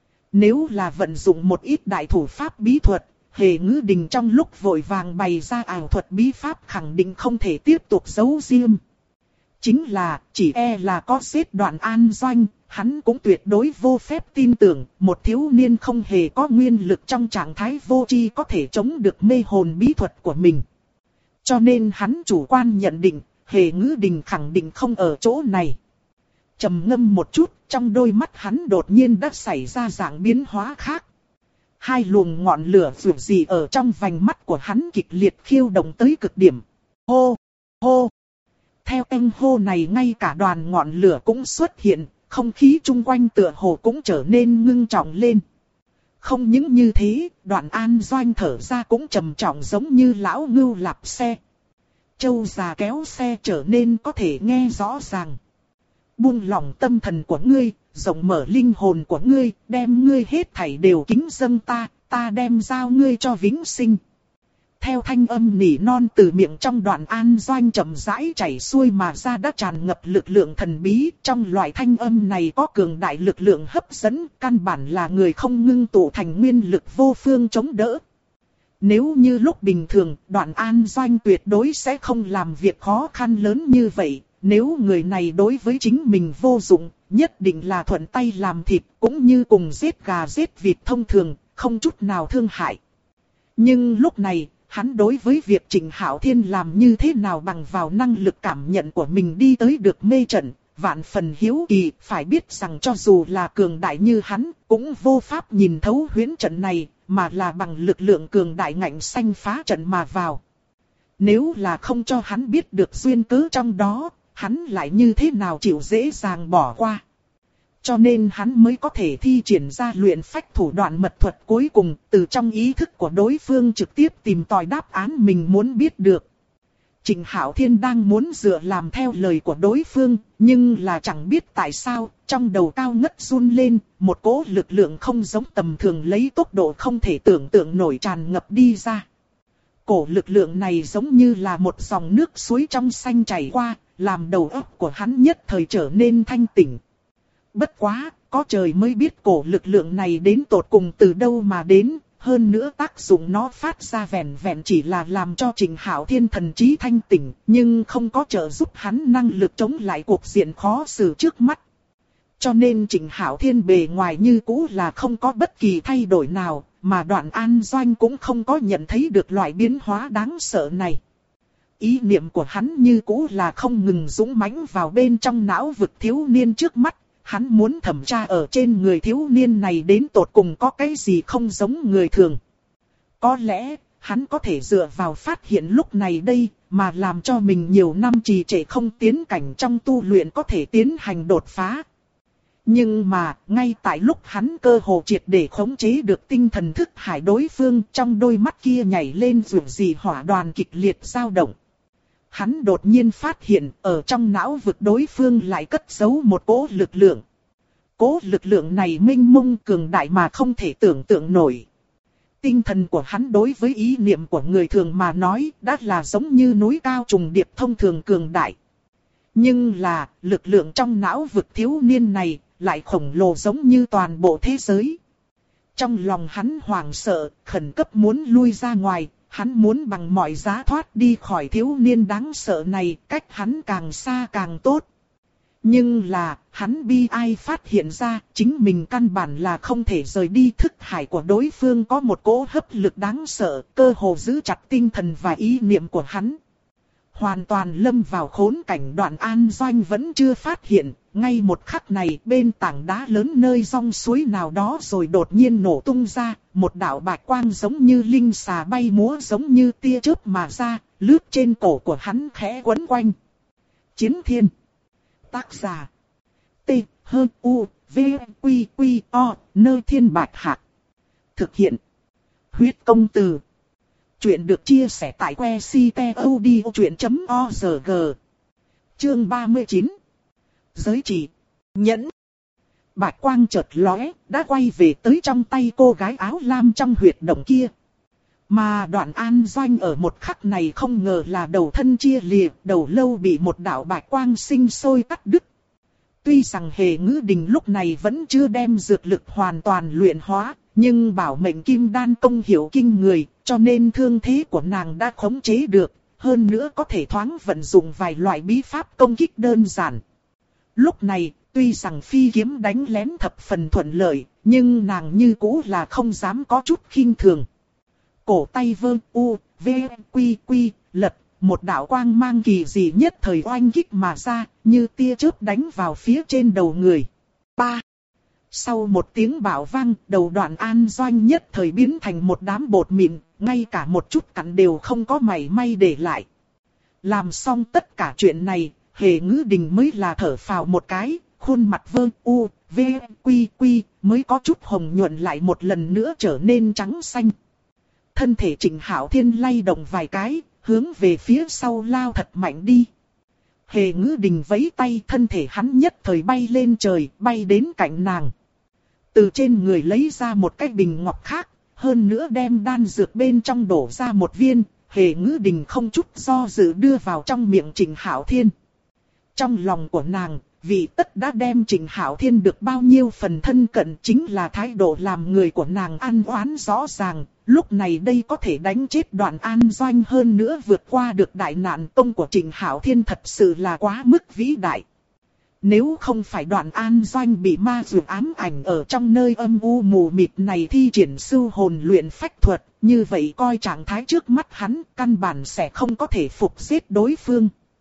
Nếu là vận dụng một ít đại thủ pháp bí thuật, Hề Ngữ Đình trong lúc vội vàng bày ra ảo thuật bí pháp khẳng định không thể tiếp tục giấu riêng. Chính là, chỉ là có giết Đoạn An Doanh, hắn cũng tuyệt đối vô phép tin tưởng, một thiếu niên không hề có nguyên lực trong trạng thái vô tri có thể chống được mê hồn bí thuật của mình. Cho nên hắn chủ quan nhận định, Hề Ngữ Đình khẳng định không ở chỗ này. Trầm ngâm một chút, trong đôi mắt hắn đột nhiên đã xảy ra dạng biến hóa khác. Hai luồng ngọn lửa vượt dị ở trong vành mắt của hắn kịch liệt khiêu động tới cực điểm. Hô! Hô! Theo tiếng hô này ngay cả đoàn ngọn lửa cũng xuất hiện, không khí chung quanh tựa hồ cũng trở nên ngưng trọng lên. Không những như thế, Đoạn An Doanh thở ra cũng trầm trọng giống như lão ngưu lạp xe. Châu già kéo xe trở nên có thể nghe rõ ràng. Buông lỏng tâm thần của ngươi, rộng mở linh hồn của ngươi, đem ngươi hết thảy đều kính dâng ta, ta đem giao ngươi cho vĩnh sinh. Theo thanh âm nỉ non từ miệng trong Đoạn An Doanh chậm rãi chảy xuôi mà ra đã tràn ngập lực lượng thần bí, trong loại thanh âm này có cường đại lực lượng hấp dẫn, căn bản là người không ngưng tụ thành nguyên lực vô phương chống đỡ. Nếu như lúc bình thường, Đoạn An Doanh tuyệt đối sẽ không làm việc khó khăn lớn như vậy. Nếu người này đối với chính mình vô dụng, nhất định là thuận tay làm thịt, cũng như cùng giết gà giết vịt thông thường, không chút nào thương hại. Nhưng lúc này, hắn đối với việc Trịnh Hạo Thiên làm như thế nào bằng vào năng lực cảm nhận của mình đi tới được mê trận, vạn phần hiếu kỳ, phải biết rằng cho dù là cường đại như hắn, cũng vô pháp nhìn thấu huyễn trận này, mà là bằng lực lượng cường đại ngạnh xanh phá trận mà vào. Nếu là không cho hắn biết được duyên cớ trong đó, hắn lại như thế nào chịu dễ dàng bỏ qua. Cho nên hắn mới có thể thi triển ra luyện phách thủ đoạn mật thuật cuối cùng, từ trong ý thức của đối phương trực tiếp tìm tòi đáp án mình muốn biết được. Trịnh Hạo Thiên đang muốn dựa làm theo lời của đối phương, nhưng là chẳng biết tại sao, trong đầu cao ngất run lên, một cỗ lực lượng không giống tầm thường lấy tốc độ không thể tưởng tượng nổi tràn ngập đi ra. Cổ lực lượng này giống như là một dòng nước suối trong xanh chảy qua, làm đầu óc của hắn nhất thời trở nên thanh tỉnh. Bất quá, có trời mới biết cổ lực lượng này đến tột cùng từ đâu mà đến, hơn nữa tác dụng nó phát ra vẹn vẹn chỉ là làm cho Trịnh Hạo Thiên thần trí thanh tỉnh, nhưng không có trợ giúp hắn năng lực chống lại cuộc diện khó xử trước mắt. Cho nên Trịnh Hạo Thiên bề ngoài như cũ là không có bất kỳ thay đổi nào, mà Đoạn An Doanh cũng không có nhận thấy được loại biến hóa đáng sợ này. Ý niệm của hắn như cũ là không ngừng dũng mãnh vào bên trong não vực thiếu niên trước mắt. Hắn muốn thẩm tra ở trên người thiếu niên này đến tột cùng có cái gì không giống người thường. Có lẽ, hắn có thể dựa vào phát hiện lúc này đây, mà làm cho mình nhiều năm trì trệ không tiến cảnh trong tu luyện có thể tiến hành đột phá. Nhưng mà, ngay tại lúc hắn cơ hồ triệt để khống chế được tinh thần thức hải đối phương, trong đôi mắt kia nhảy lên dù gì hỏa đoàn kịch liệt dao động. Hắn đột nhiên phát hiện ở trong não vực đối phương lại cất giấu một cỗ lực lượng. Cỗ lực lượng này mênh mông cường đại mà không thể tưởng tượng nổi. Tinh thần của hắn đối với ý niệm của người thường mà nói đã là giống như núi cao trùng điệp thông thường cường đại. Nhưng là lực lượng trong não vực thiếu niên này lại khổng lồ giống như toàn bộ thế giới. Trong lòng hắn hoảng sợ, khẩn cấp muốn lui ra ngoài. Hắn muốn bằng mọi giá thoát đi khỏi thiếu niên đáng sợ này, cách hắn càng xa càng tốt. Nhưng là, hắn bi ai phát hiện ra, chính mình căn bản là không thể rời đi thức hải của đối phương có một cỗ hấp lực đáng sợ, cơ hồ giữ chặt tinh thần và ý niệm của hắn. Hoàn toàn lâm vào khốn cảnh. Đoạn An Doanh vẫn chưa phát hiện, ngay một khắc này bên tảng đá lớn nơi dòng suối nào đó rồi đột nhiên nổ tung ra, một đạo bạch quang giống như linh xà bay múa giống như tia chớp mà ra, lướt trên cổ của hắn khẽ quấn quanh. Chiến Thiên. Tác giả. T. H. U. V. Q. Q. O. Nơi thiên bạch hạc. Thực hiện. Huyết công từ. Chuyện được chia sẻ tại website.odchuyện.org. Chương 39. Giới chỉ. Nhẫn. Bạch quang chợt lóe, đã quay về tới trong tay cô gái áo lam trong huyệt động kia. Mà Đoạn An Doanh ở một khắc này không ngờ là đầu thân chia lìa, đầu lâu bị một đạo bạch quang sinh sôi cắt đứt. Tuy rằng Hề Ngữ Đình lúc này vẫn chưa đem dược lực hoàn toàn luyện hóa, nhưng bảo mệnh kim đan công hiểu kinh người, cho nên thương thế của nàng đã khống chế được, hơn nữa có thể thoáng vận dụng vài loại bí pháp công kích đơn giản. Lúc này, tuy rằng phi kiếm đánh lén thập phần thuận lợi, nhưng nàng như cũ là không dám có chút khinh thường. Cổ tay vơ u, v, quy quy, lật, một đạo quang mang kỳ dị nhất thời oanh kích mà ra, như tia chớp đánh vào phía trên đầu người. 3. Sau một tiếng bạo vang, đầu Đoạn An Doanh nhất thời biến thành một đám bột mịn, ngay cả một chút cặn đều không có mảy may để lại. Làm xong tất cả chuyện này, Hề Ngữ Đình mới là thở phào một cái, khuôn mặt vơ u, v, quy quy, mới có chút hồng nhuận lại một lần nữa trở nên trắng xanh. Thân thể Trịnh Hạo Thiên lay động vài cái, hướng về phía sau lao thật mạnh đi. Hề Ngữ Đình vẫy tay, thân thể hắn nhất thời bay lên trời, bay đến cạnh nàng. Từ trên người lấy ra một cái bình ngọc khác, hơn nữa đem đan dược bên trong đổ ra một viên, Hề Ngữ Đình không chút do dự đưa vào trong miệng Trịnh Hạo Thiên. Trong lòng của nàng, vì tất đã đem Trịnh Hạo Thiên được bao nhiêu phần thân cận chính là thái độ làm người của nàng ăn oán rõ ràng, lúc này đây có thể đánh chết Đoạn An Doanh hơn nữa vượt qua được đại nạn tông của Trịnh Hạo Thiên thật sự là quá mức vĩ đại. Nếu không phải Đoạn An Doanh bị ma dược ám ảnh ở trong nơi âm u mù mịt này thi triển sưu hồn luyện phách thuật, như vậy coi trạng thái trước mắt hắn căn bản sẽ không có thể phục giết đối phương.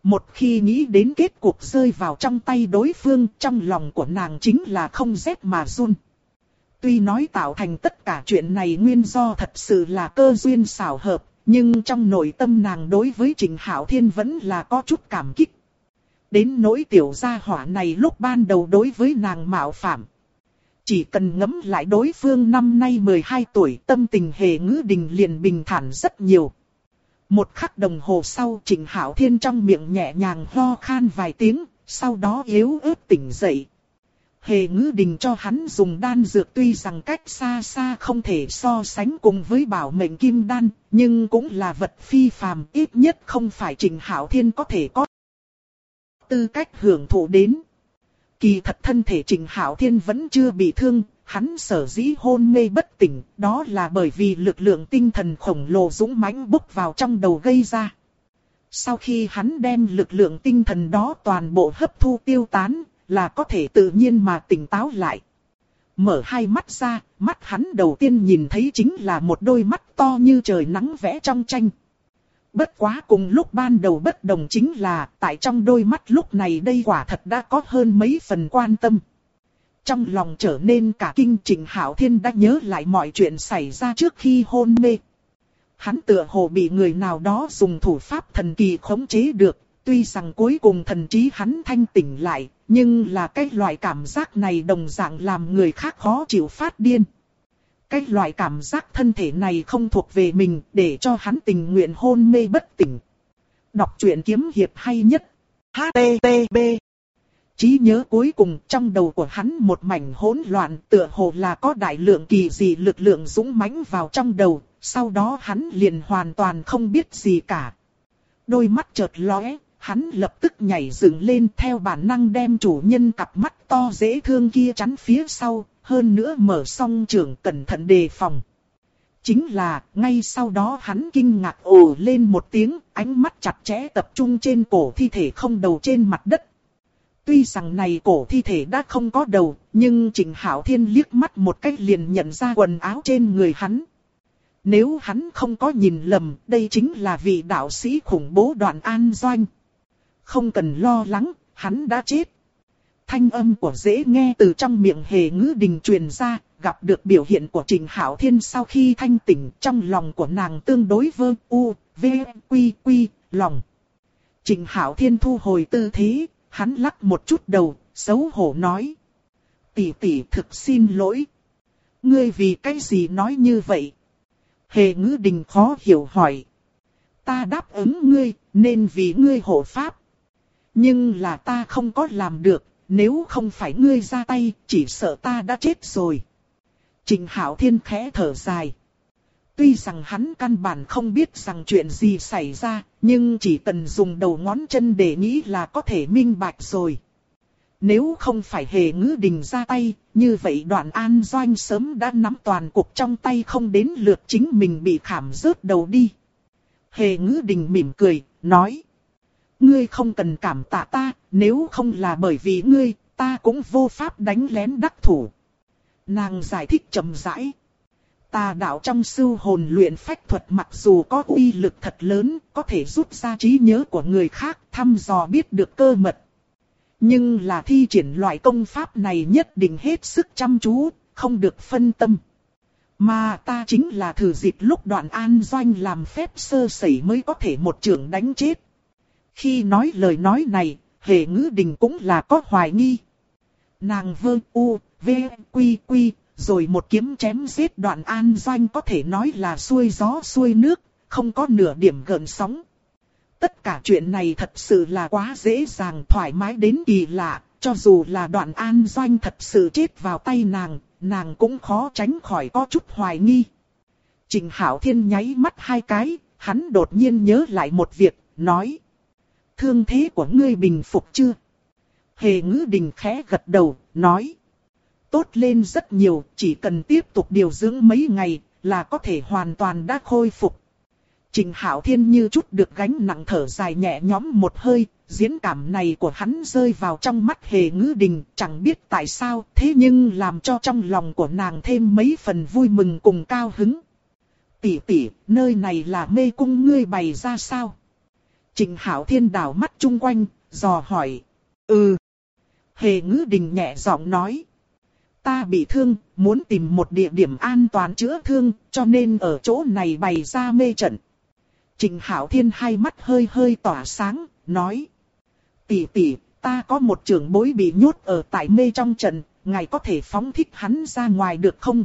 Một khi nghĩ đến kết cục rơi vào trong tay đối phương, trong lòng của nàng chính là không rét mà run. Tuy nói tạo thành tất cả chuyện này nguyên do thật sự là cơ duyên xảo hợp, nhưng trong nội tâm nàng đối với Trình Hạo Thiên vẫn là có chút cảm kích. Đến nỗi tiểu gia hỏa này lúc ban đầu đối với nàng mạo phạm. Chỉ cần ngẫm lại đối phương năm nay 12 tuổi, tâm tình Hề Ngữ Đình liền bình thản rất nhiều. Một khắc đồng hồ sau, Trình Hạo Thiên trong miệng nhẹ nhàng ho khan vài tiếng, sau đó yếu ớt tỉnh dậy. Hề Ngữ Đình cho hắn dùng đan dược, tuy rằng cách xa xa không thể so sánh cùng với bảo mệnh kim đan, nhưng cũng là vật phi phàm, ít nhất không phải Trình Hạo Thiên có thể có tư cách hưởng thụ đến. Kỳ thật thân thể Trình Hạo Thiên vẫn chưa bị thương, hắn sở dĩ hôn mê bất tỉnh, đó là bởi vì lực lượng tinh thần khổng lồ dũng mãnh bốc vào trong đầu gây ra. Sau khi hắn đem lực lượng tinh thần đó toàn bộ hấp thu tiêu tán, là có thể tự nhiên mà tỉnh táo lại. Mở hai mắt ra, mắt hắn đầu tiên nhìn thấy chính là một đôi mắt to như trời nắng vẽ trong tranh. Bất quá cùng lúc ban đầu bất đồng chính là, tại trong đôi mắt lúc này đây quả thật đã có hơn mấy phần quan tâm. Trong lòng trở nên cả kinh, Trình Hạo Thiên đã nhớ lại mọi chuyện xảy ra trước khi hôn mê. Hắn tựa hồ bị người nào đó dùng thủ pháp thần kỳ khống chế được, tuy rằng cuối cùng thần trí hắn thanh tỉnh lại, nhưng là cái loại cảm giác này đồng dạng làm người khác khó chịu phát điên. Cái loại cảm giác thân thể này không thuộc về mình, để cho hắn tình nguyện hôn mê bất tỉnh. Đọc truyện kiếm hiệp hay nhất. HTTP. Trí nhớ cuối cùng trong đầu của hắn một mảnh hỗn loạn, tựa hồ là có đại lượng kỳ dị lực lượng dũng mãnh vào trong đầu, sau đó hắn liền hoàn toàn không biết gì cả. Đôi mắt chợt lóe, hắn lập tức nhảy dựng lên, theo bản năng đem chủ nhân cặp mắt to dễ thương kia chắn phía sau, hơn nữa mở song trưởng cẩn thận đề phòng. Chính là, ngay sau đó hắn kinh ngạc ồ lên một tiếng, ánh mắt chặt chẽ tập trung trên cổ thi thể không đầu trên mặt đất. Tuy rằng này cổ thi thể đã không có đầu, nhưng Trình Hạo Thiên liếc mắt một cách liền nhận ra quần áo trên người hắn. Nếu hắn không có nhìn lầm, đây chính là vị đạo sĩ khủng bố Đoạn An Doanh. Không cần lo lắng, hắn đã chết. Thanh âm của dễ nghe từ trong miệng Hề Ngữ Đình truyền ra, gặp được biểu hiện của Trình Hạo Thiên sau khi thanh tỉnh, trong lòng của nàng tương đối vơ u, v, quy, lòng. Trình Hạo Thiên thu hồi tư thế, hắn lắc một chút đầu, xấu hổ nói. Tỷ tỷ thực xin lỗi. Ngươi vì cái gì nói như vậy? Hề Ngữ Đình khó hiểu hỏi. Ta đáp ứng ngươi, nên vì ngươi hộ pháp. Nhưng là ta không có làm được, nếu không phải ngươi ra tay, chỉ sợ ta đã chết rồi. Trình Hạo Thiên khẽ thở dài. Tuy rằng hắn căn bản không biết rằng chuyện gì xảy ra, nhưng chỉ cần dùng đầu ngón chân để nghĩ là có thể minh bạch rồi. Nếu không phải Hề Ngữ Đình ra tay, như vậy Đoạn An Doanh sớm đã nắm toàn cục trong tay, không đến lượt chính mình bị khảm rớt đầu đi. Hề Ngữ Đình mỉm cười, nói. Ngươi không cần cảm tạ ta, nếu không là bởi vì ngươi, ta cũng vô pháp đánh lén đắc thủ. Nàng giải thích chậm rãi. Tà đạo trong sưu hồn luyện phách thuật mặc dù có uy lực thật lớn, có thể rút ra trí nhớ của người khác, thăm dò biết được cơ mật. Nhưng là thi triển loại công pháp này nhất định hết sức chăm chú, không được phân tâm. Mà ta chính là thử dịp lúc Đoạn An Doanh làm phép sơ sẩy mới có thể một chưởng đánh chết. Khi nói lời nói này, Hề Ngữ Đình cũng là có hoài nghi. Nàng vơ u, v, quy, rồi một kiếm chém giết Đoạn An Doanh có thể nói là xuôi gió xuôi nước, không có nửa điểm gợn sóng. Tất cả chuyện này thật sự là quá dễ dàng, thoải mái đến kỳ lạ, cho dù là Đoạn An Doanh thật sự chết vào tay nàng cũng khó tránh khỏi có chút hoài nghi. Trình Hạo Thiên nháy mắt hai cái, hắn đột nhiên nhớ lại một việc, nói. Thương thế của ngươi bình phục chưa? Hề Ngữ Đình khẽ gật đầu, nói. Tốt lên rất nhiều, chỉ cần tiếp tục điều dưỡng mấy ngày, là có thể hoàn toàn đã khôi phục. Trình Hạo Thiên như chút được gánh nặng thở dài nhẹ nhõm một hơi, diễn cảm này của hắn rơi vào trong mắt Hề Ngữ Đình, chẳng biết tại sao, thế nhưng làm cho trong lòng của nàng thêm mấy phần vui mừng cùng cao hứng. Tỷ tỷ, nơi này là mê cung ngươi bày ra sao? Trịnh Hạo Thiên đảo mắt chung quanh, dò hỏi. Ừ. Hề Ngữ Đình nhẹ giọng nói. Ta bị thương, muốn tìm một địa điểm an toàn chữa thương, cho nên ở chỗ này bày ra mê trận. Trịnh Hạo Thiên hai mắt hơi hơi tỏa sáng, nói. Tỷ tỷ, ta có một trưởng bối bị nhốt ở tại mê trong trận, ngài có thể phóng thích hắn ra ngoài được không?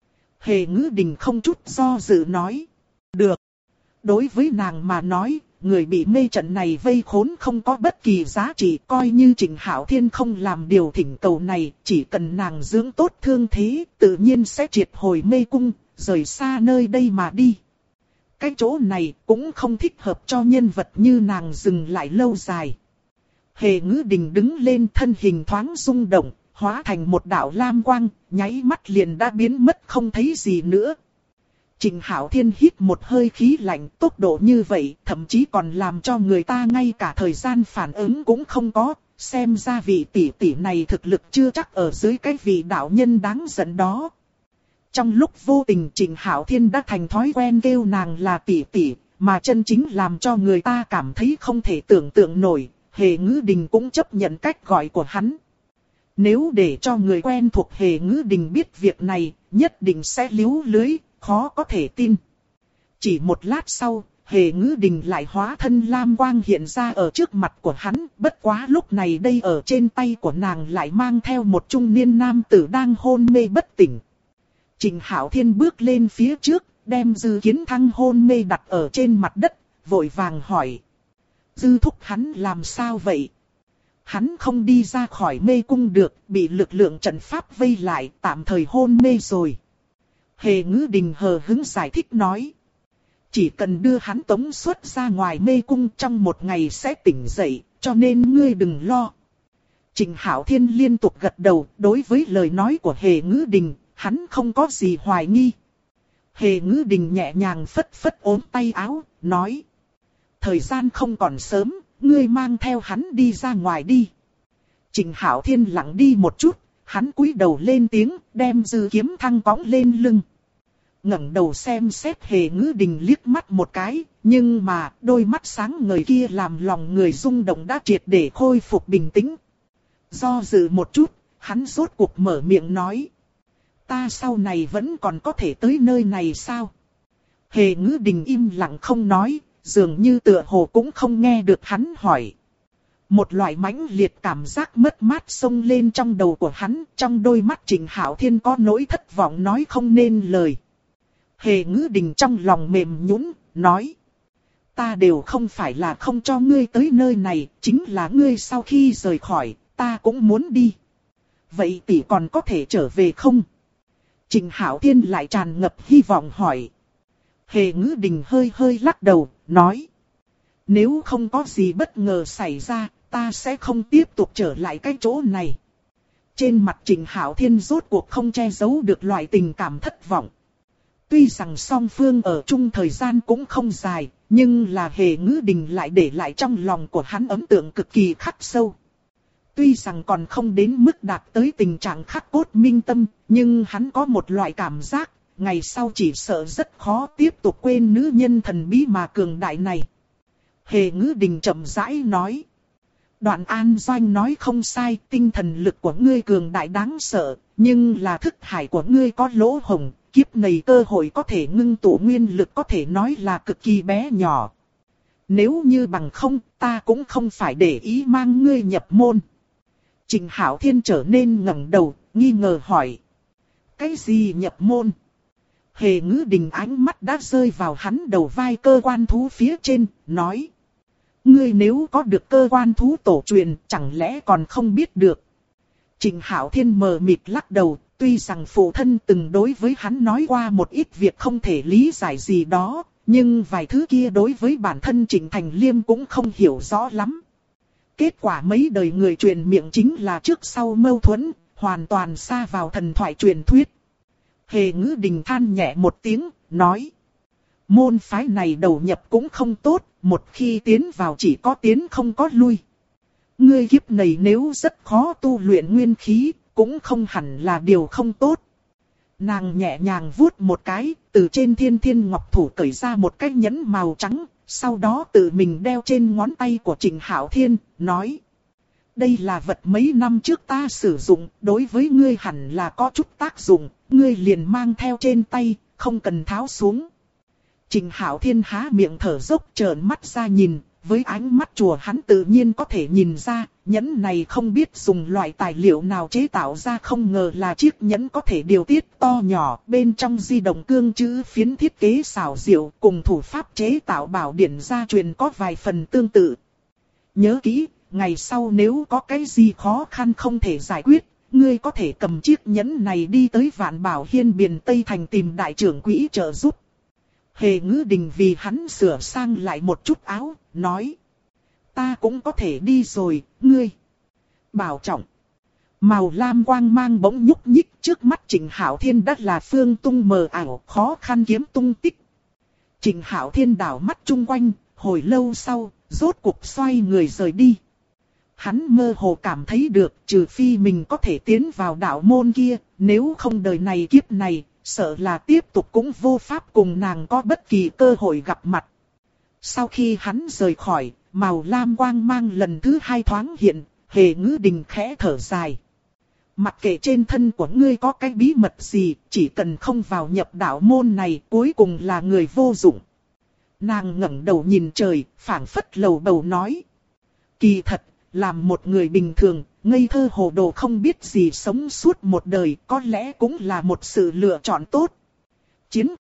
Hề Ngữ Đình không chút do dự nói. Được. Đối với nàng mà nói, người bị mê trận này vây khốn không có bất kỳ giá trị, coi như Trịnh Hạo Thiên không làm điều thỉnh cầu này, chỉ cần nàng dưỡng tốt thương thế, tự nhiên sẽ triệt hồi mê cung, rời xa nơi đây mà đi. Cái chỗ này cũng không thích hợp cho nhân vật như nàng dừng lại lâu dài. Hề Ngữ Đình đứng lên, thân hình thoáng rung động, hóa thành một đạo lam quang, nháy mắt liền đã biến mất không thấy gì nữa. Trịnh Hạo Thiên hít một hơi khí lạnh, tốc độ như vậy, thậm chí còn làm cho người ta ngay cả thời gian phản ứng cũng không có, xem ra vị tỷ tỷ này thực lực chưa chắc ở dưới cái vị đạo nhân đáng giận đó. Trong lúc vô tình Trịnh Hạo Thiên đã thành thói quen kêu nàng là tỷ tỷ, mà chân chính làm cho người ta cảm thấy không thể tưởng tượng nổi, Hề Ngữ Đình cũng chấp nhận cách gọi của hắn. Nếu để cho người quen thuộc Hề Ngữ Đình biết việc này, nhất định sẽ líu lưới, khó có thể tin. Chỉ một lát sau, Hề Ngữ Đình lại hóa thân lam quang hiện ra ở trước mặt của hắn, bất quá lúc này đây ở trên tay của nàng lại mang theo một trung niên nam tử đang hôn mê bất tỉnh. Trịnh Hạo Thiên bước lên phía trước, đem Dư Kiến Thăng hôn mê đặt ở trên mặt đất, vội vàng hỏi. Dư thúc hắn làm sao vậy? Hắn không đi ra khỏi mê cung được, bị lực lượng trận pháp vây lại, tạm thời hôn mê rồi. Hề Ngữ Đình hờ hững giải thích nói. Chỉ cần đưa hắn tống xuất ra ngoài mê cung trong một ngày sẽ tỉnh dậy, cho nên ngươi đừng lo. Trịnh Hạo Thiên liên tục gật đầu, đối với lời nói của Hề Ngữ Đình, hắn không có gì hoài nghi. Hề Ngữ Đình nhẹ nhàng phất phất ốm tay áo, nói. Thời gian không còn sớm, ngươi mang theo hắn đi ra ngoài đi. Trịnh Hạo Thiên lặng đi một chút, hắn cúi đầu lên tiếng, đem Dư Kiếm Thăng cõng lên lưng. Ngẩng đầu xem xét Hề Ngữ Đình liếc mắt một cái, nhưng mà đôi mắt sáng ngời kia làm lòng người rung động đã triệt để khôi phục bình tĩnh. Do dự một chút, hắn rốt cuộc mở miệng nói. Ta sau này vẫn còn có thể tới nơi này sao? Hề Ngữ Đình im lặng không nói, dường như tựa hồ cũng không nghe được hắn hỏi. Một loại mãnh liệt cảm giác mất mát xông lên trong đầu của hắn, trong đôi mắt Trịnh Hạo Thiên có nỗi thất vọng nói không nên lời. Hề Ngữ Đình trong lòng mềm nhũn, nói. Ta đều không phải là không cho ngươi tới nơi này, chính là ngươi sau khi rời khỏi, ta cũng muốn đi. Vậy tỷ còn có thể trở về không? Trịnh Hạo Thiên lại tràn ngập hy vọng hỏi. Hề Ngữ Đình hơi hơi lắc đầu, nói. Nếu không có gì bất ngờ xảy ra, ta sẽ không tiếp tục trở lại cái chỗ này. Trên mặt Trịnh Hạo Thiên rốt cuộc không che giấu được loại tình cảm thất vọng. Tuy rằng song phương ở chung thời gian cũng không dài, nhưng là Hề Ngữ Đình lại để lại trong lòng của hắn ấn tượng cực kỳ khắc sâu. Tuy rằng còn không đến mức đạt tới tình trạng khắc cốt minh tâm, nhưng hắn có một loại cảm giác, ngày sau chỉ sợ rất khó tiếp tục quên nữ nhân thần bí mà cường đại này. Hề Ngữ Đình chậm rãi nói. Đoạn An Doanh nói không sai, tinh thần lực của ngươi cường đại đáng sợ, nhưng là thức hải của ngươi có lỗ hổng, kiếp này cơ hội có thể ngưng tụ nguyên lực có thể nói là cực kỳ bé nhỏ. Nếu như bằng không, ta cũng không phải để ý mang ngươi nhập môn. Trịnh Hạo Thiên trở nên ngẩng đầu, nghi ngờ hỏi. Cái gì nhập môn? Hề Ngữ Đình ánh mắt đã rơi vào hắn đầu vai cơ quan thú phía trên, nói. Ngươi nếu có được cơ quan thú tổ truyền, chẳng lẽ còn không biết được? Trịnh Hạo Thiên mờ mịt lắc đầu, tuy rằng phụ thân từng đối với hắn nói qua một ít việc không thể lý giải gì đó, nhưng vài thứ kia đối với bản thân Trịnh Thành Liêm cũng không hiểu rõ lắm. Kết quả mấy đời người truyền miệng chính là trước sau mâu thuẫn, hoàn toàn xa vào thần thoại truyền thuyết. Hề Ngữ Đình than nhẹ một tiếng, nói. Môn phái này đầu nhập cũng không tốt, một khi tiến vào chỉ có tiến không có lui. Ngươi kiếp này nếu rất khó tu luyện nguyên khí, cũng không hẳn là điều không tốt. Nàng nhẹ nhàng vuốt một cái, từ trên thiên thiên ngọc thủ cởi ra một cái nhẫn màu trắng, sau đó tự mình đeo trên ngón tay của Trịnh Hạo Thiên, nói. Đây là vật mấy năm trước ta sử dụng, đối với ngươi hẳn là có chút tác dụng, ngươi liền mang theo trên tay, không cần tháo xuống. Trịnh Hạo Thiên há miệng thở dốc trợn mắt ra nhìn, với ánh mắt chùa hắn tự nhiên có thể nhìn ra, nhẫn này không biết dùng loại tài liệu nào chế tạo ra, không ngờ là chiếc nhẫn có thể điều tiết to nhỏ, bên trong di động cương chữ phiến thiết kế xảo diệu, cùng thủ pháp chế tạo bảo điển gia truyền có vài phần tương tự. Nhớ kỹ, ngày sau nếu có cái gì khó khăn không thể giải quyết, ngươi có thể cầm chiếc nhẫn này đi tới Vạn Bảo Hiên Biên Tây Thành tìm đại trưởng quỹ trợ giúp. Hề Ngữ Đình vì hắn sửa sang lại một chút áo, nói. Ta cũng có thể đi rồi, ngươi. Bảo trọng. Màu lam quang mang bỗng nhúc nhích trước mắt Trịnh Hạo Thiên đã là phương tung mờ ảo, khó khăn kiếm tung tích. Trịnh Hạo Thiên đảo mắt chung quanh, hồi lâu sau, rốt cuộc xoay người rời đi. Hắn mơ hồ cảm thấy được, trừ phi mình có thể tiến vào đạo môn kia, nếu không đời này kiếp này, sợ là tiếp tục cũng vô pháp cùng nàng có bất kỳ cơ hội gặp mặt. Sau khi hắn rời khỏi, màu lam quang mang lần thứ hai thoáng hiện, Hề Ngữ Đình khẽ thở dài. Mặc kệ trên thân của ngươi có cái bí mật gì, chỉ cần không vào nhập đạo môn này, cuối cùng là người vô dụng. Nàng ngẩng đầu nhìn trời, phảng phất lầu bầu nói. Kỳ thật, làm một người bình thường, ngây thơ hồ đồ không biết gì sống suốt một đời, có lẽ cũng là một sự lựa chọn tốt. Chiến